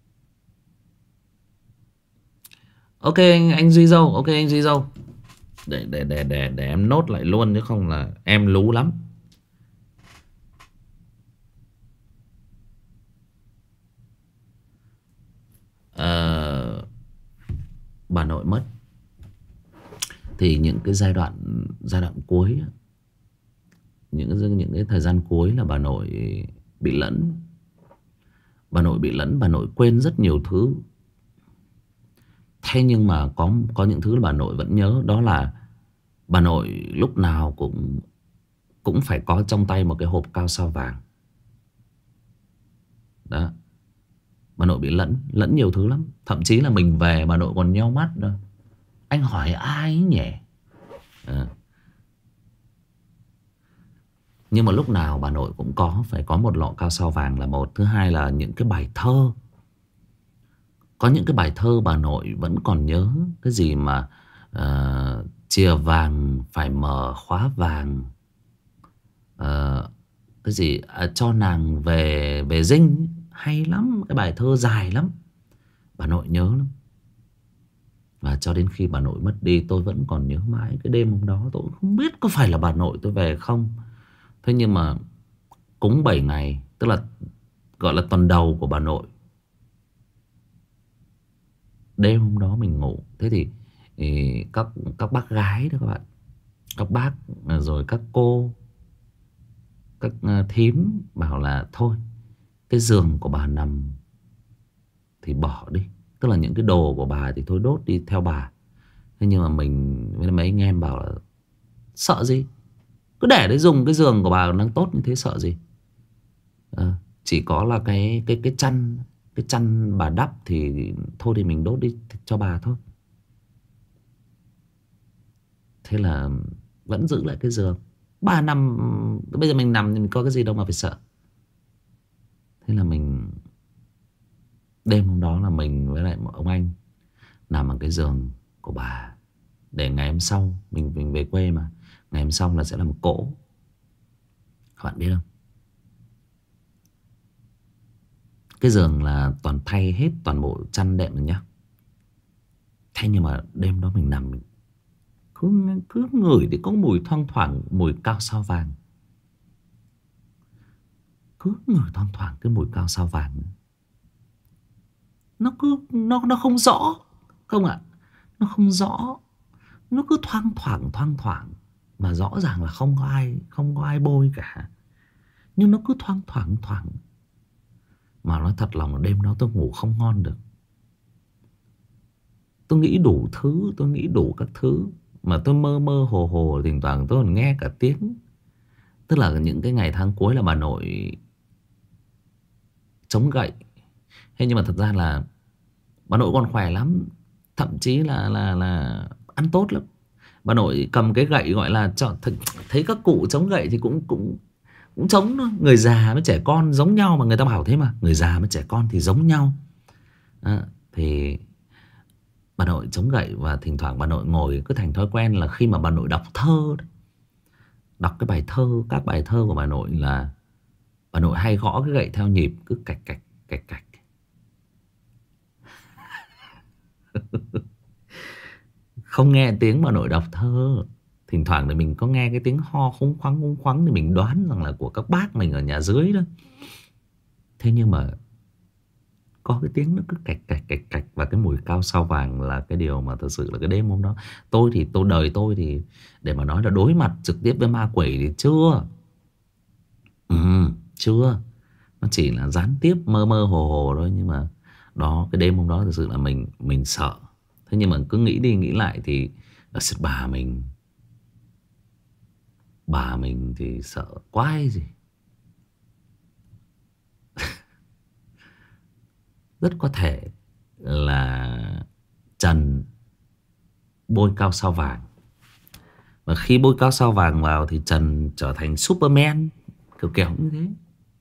Ok anh Duy Dâu. Ok anh Duy Dâu. Để em nốt lại luôn, chứ không là em lú lắm. Bà nội mất thì những cái giai đoạn cuối, những cái thời gian cuối là bà nội bị lẫn. Bà nội bị lẫn, bà nội quên rất nhiều thứ. Thế nhưng mà có những thứ là bà nội vẫn nhớ. Đó là bà nội lúc nào cũng phải có trong tay một cái hộp cao sao vàng. Đó. Bà nội bị lẫn nhiều thứ lắm. Thậm chí là mình về bà nội còn nheo mắt đó. Anh hỏi ai ấy nhỉ? Nhưng mà lúc nào bà nội cũng phải có một lọ cao sao vàng là một. Thứ hai là những cái bài thơ. Có những cái bài thơ bà nội vẫn còn nhớ. Cái gì mà chìa vàng phải mở khóa vàng, cái gì cho nàng về dinh. Hay lắm. Cái bài thơ dài lắm. Bà nội nhớ lắm. Và cho đến khi bà nội mất đi, tôi vẫn còn nhớ mãi cái đêm hôm đó. Tôi không biết có phải là bà nội tôi về không. Thế nhưng mà cúng 7 ngày, tức là gọi là tuần đầu của bà nội. Đêm hôm đó mình ngủ. Thế thì các bác gái đó các bạn, các bác rồi các cô, các thím bảo là thôi, cái giường của bà nằm thì bỏ đi. Tức là những cái đồ của bà thì thôi đốt đi theo bà. Thế nhưng mà mình với mấy anh em bảo là sợ gì, cứ để đấy, dùng cái giường của bà đang tốt như thế sợ gì. Chỉ có là cái chăn bà đắp thì thôi thì mình đốt đi cho bà thôi. Thế là vẫn giữ lại cái giường. Bà nằm, bây giờ mình nằm thì mình có cái gì đâu mà phải sợ. Thế là mình, đêm hôm đó là mình với lại một ông anh nằm ở cái giường của bà. Để ngày hôm sau mình về quê mà, ngày hôm sau là sẽ là một cỗ. Các bạn biết không? Cái giường là toàn thay hết toàn bộ chăn đệm rồi nhá. Thế nhưng mà đêm đó mình nằm, mình cứ ngửi thì có mùi thoang thoảng, mùi cao sao vàng. Cứ ngửi thoang thoảng cái mùi cao sao vàng. Nó không rõ. Không ạ? Nó không rõ. Nó cứ thoang thoảng. Mà rõ ràng là không có ai bôi cả. Nhưng nó cứ thoang thoảng. Mà nói thật lòng là đêm đó tôi ngủ không ngon được. Tôi nghĩ đủ thứ, tôi nghĩ đủ các thứ. Mà tôi mơ mơ hồ hồ, thỉnh thoảng tôi còn nghe cả tiếng. Tức là những cái ngày tháng cuối là bà nội chống gậy. Thế nhưng mà thật ra là bà nội còn khỏe lắm. Thậm chí là ăn tốt lắm. Bà nội cầm cái gậy gọi là thấy các cụ chống gậy thì cũng chống thôi. Người già với trẻ con giống nhau mà, người ta bảo thế mà. Người già với trẻ con thì giống nhau. Thì bà nội chống gậy. Và thỉnh thoảng bà nội ngồi cứ thành thói quen là khi mà bà nội đọc thơ, đọc cái bài thơ, các bài thơ của bà nội là bà nội hay gõ cái gậy theo nhịp, cứ cạch cạch. Không nghe tiếng bà nội đọc thơ. Thỉnh thoảng thì mình có nghe cái tiếng ho khúng khoắng thì mình đoán rằng là của các bác mình ở nhà dưới đó. Thế nhưng mà có cái tiếng nó cứ cạch. Và cái mùi cao sao vàng là cái điều mà thật sự là cái đêm hôm đó. Đời tôi thì để mà nói là đối mặt trực tiếp với ma quỷ thì chưa. Chưa. Nó chỉ là gián tiếp mơ mơ hồ hồ thôi. Nhưng mà đó, cái đêm hôm đó thật sự là mình sợ. Thế nhưng mà cứ nghĩ đi nghĩ lại thì bà mình thì sợ quái gì. Rất có thể là Trần bôi cao sao vàng. Và khi bôi cao sao vàng vào thì Trần trở thành Superman, kiểu như thế.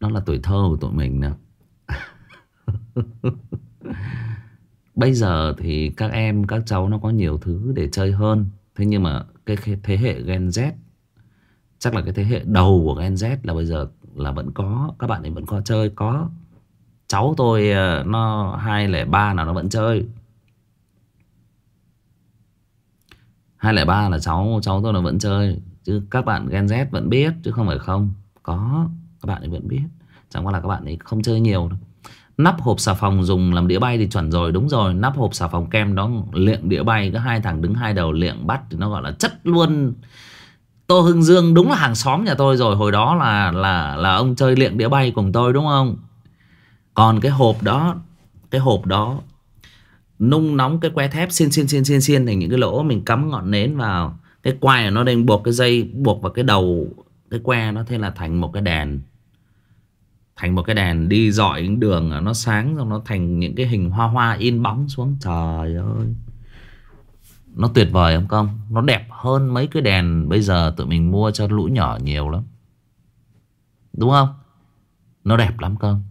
Nó là tuổi thơ của tụi mình nữa. Bây giờ thì các em, các cháu nó có nhiều thứ để chơi hơn. Thế nhưng mà cái thế hệ Gen Z, chắc là cái thế hệ đầu của Gen Z là bây giờ là vẫn có. Các bạn ấy vẫn có chơi, có. Cháu tôi nó 203 là nó vẫn chơi. 203 là cháu tôi nó vẫn chơi. Chứ các bạn Gen Z vẫn biết, chứ không phải không. Có, các bạn ấy vẫn biết. Chẳng qua là các bạn ấy không chơi nhiều đâu. Nắp hộp xà phòng dùng làm đĩa bay thì chuẩn rồi. Đúng rồi, nắp hộp xà phòng kem đó liệng đĩa bay. Có hai thằng đứng hai đầu liệng bắt thì nó gọi là chất luôn. Tô Hưng Dương đúng là hàng xóm nhà tôi rồi. Hồi đó là ông chơi liệng đĩa bay cùng tôi đúng không? Còn cái hộp đó nung nóng cái que thép xiên thành những cái lỗ, mình cắm ngọn nến vào. Cái quai của nó đang buộc cái dây buộc vào cái đầu cái que nó, thế là thành một cái đèn. Thành một cái đèn đi dọi những đường nó sáng, xong nó thành những cái hình hoa hoa in bóng xuống. Trời ơi, nó tuyệt vời không công? Nó đẹp hơn mấy cái đèn bây giờ tụi mình mua cho lũ nhỏ nhiều lắm, đúng không? Nó đẹp lắm công.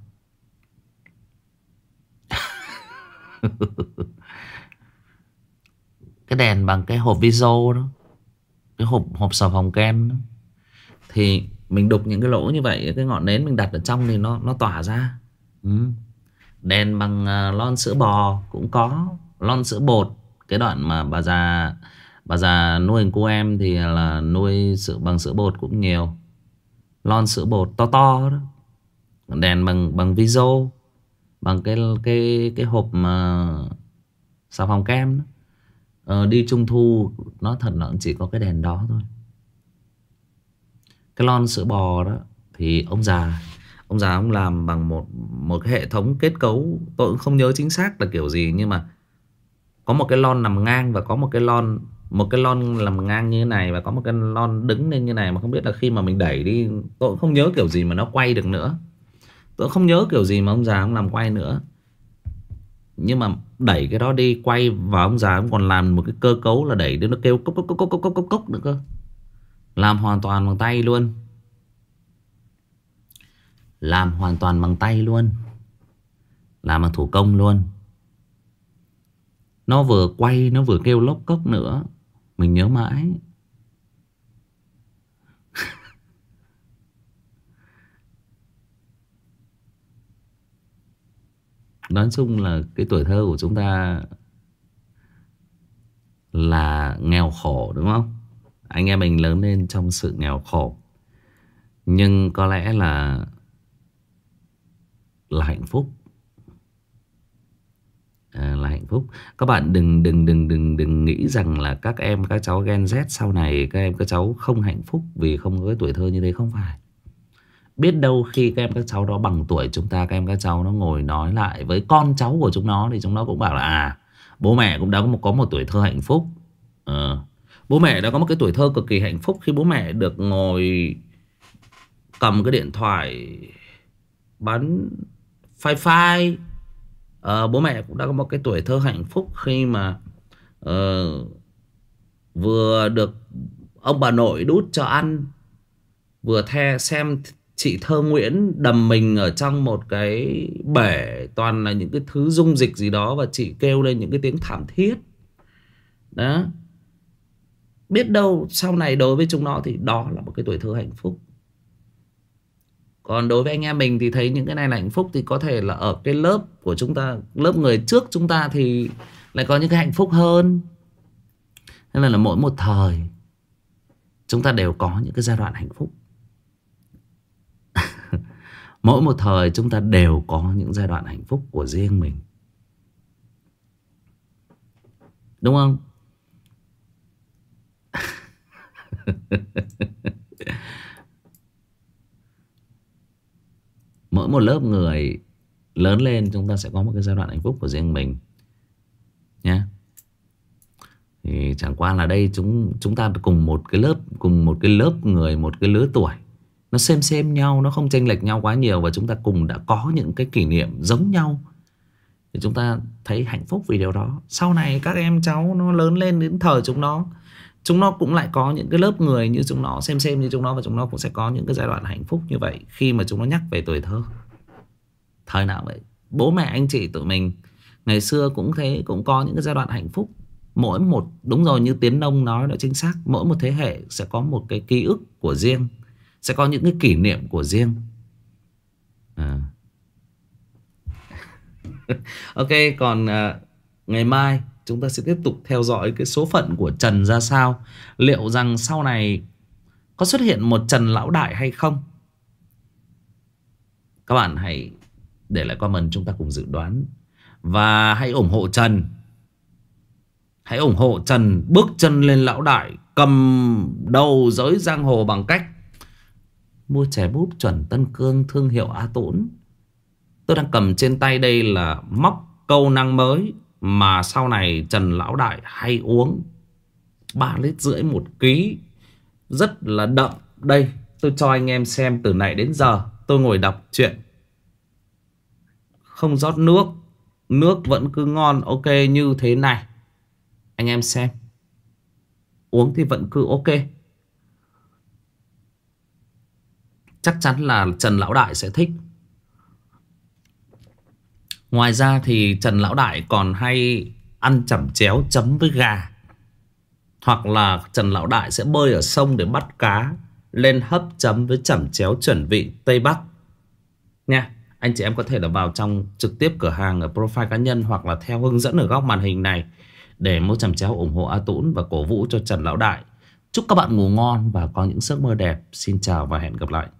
Cái đèn bằng cái hộp Viso đó, cái hộp xà phòng kem đó, thì mình đục những cái lỗ như vậy, cái ngọn nến mình đặt ở trong thì nó tỏa ra. Đèn bằng lon sữa bò cũng có. Lon sữa bột, cái đoạn mà bà già nuôi cô em thì là nuôi bằng sữa bột cũng nhiều. Lon sữa bột to to đó. Đèn bằng Viso, bằng cái hộp mà xà phòng kem đó. Đi trung thu nó thật là chỉ có cái đèn đó thôi. Cái lon sữa bò đó thì ông già ông làm bằng một cái hệ thống kết cấu, tôi cũng không nhớ chính xác là kiểu gì, nhưng mà có một cái lon nằm ngang và có một cái lon nằm ngang như thế này, và có một cái lon đứng lên như này, mà không biết là khi mà mình đẩy đi, tôi cũng không nhớ kiểu gì mà nó quay được nữa. Tôi không nhớ kiểu gì mà ông già ông làm quay nữa. Nhưng mà đẩy cái đó đi quay, và ông già ông còn làm một cái cơ cấu là đẩy đến nó kêu cốc cốc cốc cốc cốc cốc cốc nữa cơ. Làm hoàn toàn bằng tay luôn. Làm hoàn toàn bằng tay luôn. Làm bằng thủ công luôn. Nó vừa quay, nó vừa kêu lốc cốc nữa. Mình nhớ mãi. Nói chung là cái tuổi thơ của chúng ta là nghèo khổ, đúng không? Anh em mình lớn lên trong sự nghèo khổ, nhưng có lẽ là hạnh phúc. Là hạnh phúc. Các bạn đừng nghĩ rằng là các em các cháu Gen Z sau này các em các cháu không hạnh phúc vì không có cái tuổi thơ như thế. Không phải. Biết đâu khi các em các cháu đó bằng tuổi chúng ta, các em các cháu nó ngồi nói lại với con cháu của chúng nó, thì chúng nó cũng bảo là bố mẹ cũng đã có một tuổi thơ hạnh phúc. Bố mẹ đã có một cái tuổi thơ cực kỳ hạnh phúc khi bố mẹ được ngồi cầm cái điện thoại bắn phai phai. Bố mẹ cũng đã có một cái tuổi thơ hạnh phúc khi mà vừa được ông bà nội đút cho ăn, vừa xem chị Thơ Nguyễn đầm mình ở trong một cái bể toàn là những cái thứ dung dịch gì đó, và chị kêu lên những cái tiếng thảm thiết đó. Biết đâu sau này đối với chúng nó thì đó là một cái tuổi thơ hạnh phúc. Còn đối với anh em mình thì thấy những cái này là hạnh phúc, thì có thể là ở cái lớp của chúng ta, lớp người trước chúng ta thì lại có những cái hạnh phúc hơn. Nên là mỗi một thời chúng ta đều có những cái giai đoạn hạnh phúc. Mỗi một thời chúng ta đều có những giai đoạn hạnh phúc của riêng mình, đúng không? Mỗi một lớp người lớn lên chúng ta sẽ có một cái giai đoạn hạnh phúc của riêng mình nhé. Thì chẳng qua là đây chúng ta cùng một cái lớp người, một cái lứa tuổi, nó xem nhau, nó không chênh lệch nhau quá nhiều, và chúng ta cùng đã có những cái kỷ niệm giống nhau, thì chúng ta thấy hạnh phúc vì điều đó. Sau này các em cháu nó lớn lên đến thời chúng nó Chúng nó cũng lại có những cái lớp người như chúng nó, xem như chúng nó, và chúng nó cũng sẽ có những cái giai đoạn hạnh phúc như vậy khi mà chúng nó nhắc về tuổi thơ. Thời nào vậy, bố mẹ anh chị tụi mình ngày xưa cũng thế, cũng có những cái giai đoạn hạnh phúc. Mỗi một, đúng rồi, như Tiến Nông nói đã chính xác, mỗi một thế hệ sẽ có một cái ký ức của riêng, sẽ có những cái kỷ niệm của riêng. Ok, còn ngày mai chúng ta sẽ tiếp tục theo dõi cái số phận của Trần ra sao. Liệu rằng sau này có xuất hiện một Trần Lão Đại hay không? Các bạn hãy để lại comment chúng ta cùng dự đoán. Và hãy ủng hộ Trần. Hãy ủng hộ Trần bước chân lên lão đại, cầm đầu giới giang hồ bằng cách mua chè búp chuẩn Tân Cương thương hiệu A Tũng. Tôi đang cầm trên tay đây là móc câu năng mới mà sau này Trần Lão Đại hay uống, 3,5 lít một ký, rất là đậm. Đây, tôi cho anh em xem, từ nãy đến giờ tôi ngồi đọc truyện, không rót nước, nước vẫn cứ ngon ok như thế này. Anh em xem, uống thì vẫn cứ ok. Chắc chắn là Trần Lão Đại sẽ thích. Ngoài ra thì Trần Lão Đại còn hay ăn chẩm chéo chấm với gà. Hoặc là Trần Lão Đại sẽ bơi ở sông để bắt cá, lên hấp chấm với chẩm chéo chuẩn vị Tây Bắc nha. Anh chị em có thể là vào trong trực tiếp cửa hàng ở profile cá nhân, hoặc là theo hướng dẫn ở góc màn hình này để mua chẩm chéo ủng hộ A Tũng và cổ vũ cho Trần Lão Đại. Chúc các bạn ngủ ngon và có những giấc mơ đẹp. Xin chào và hẹn gặp lại.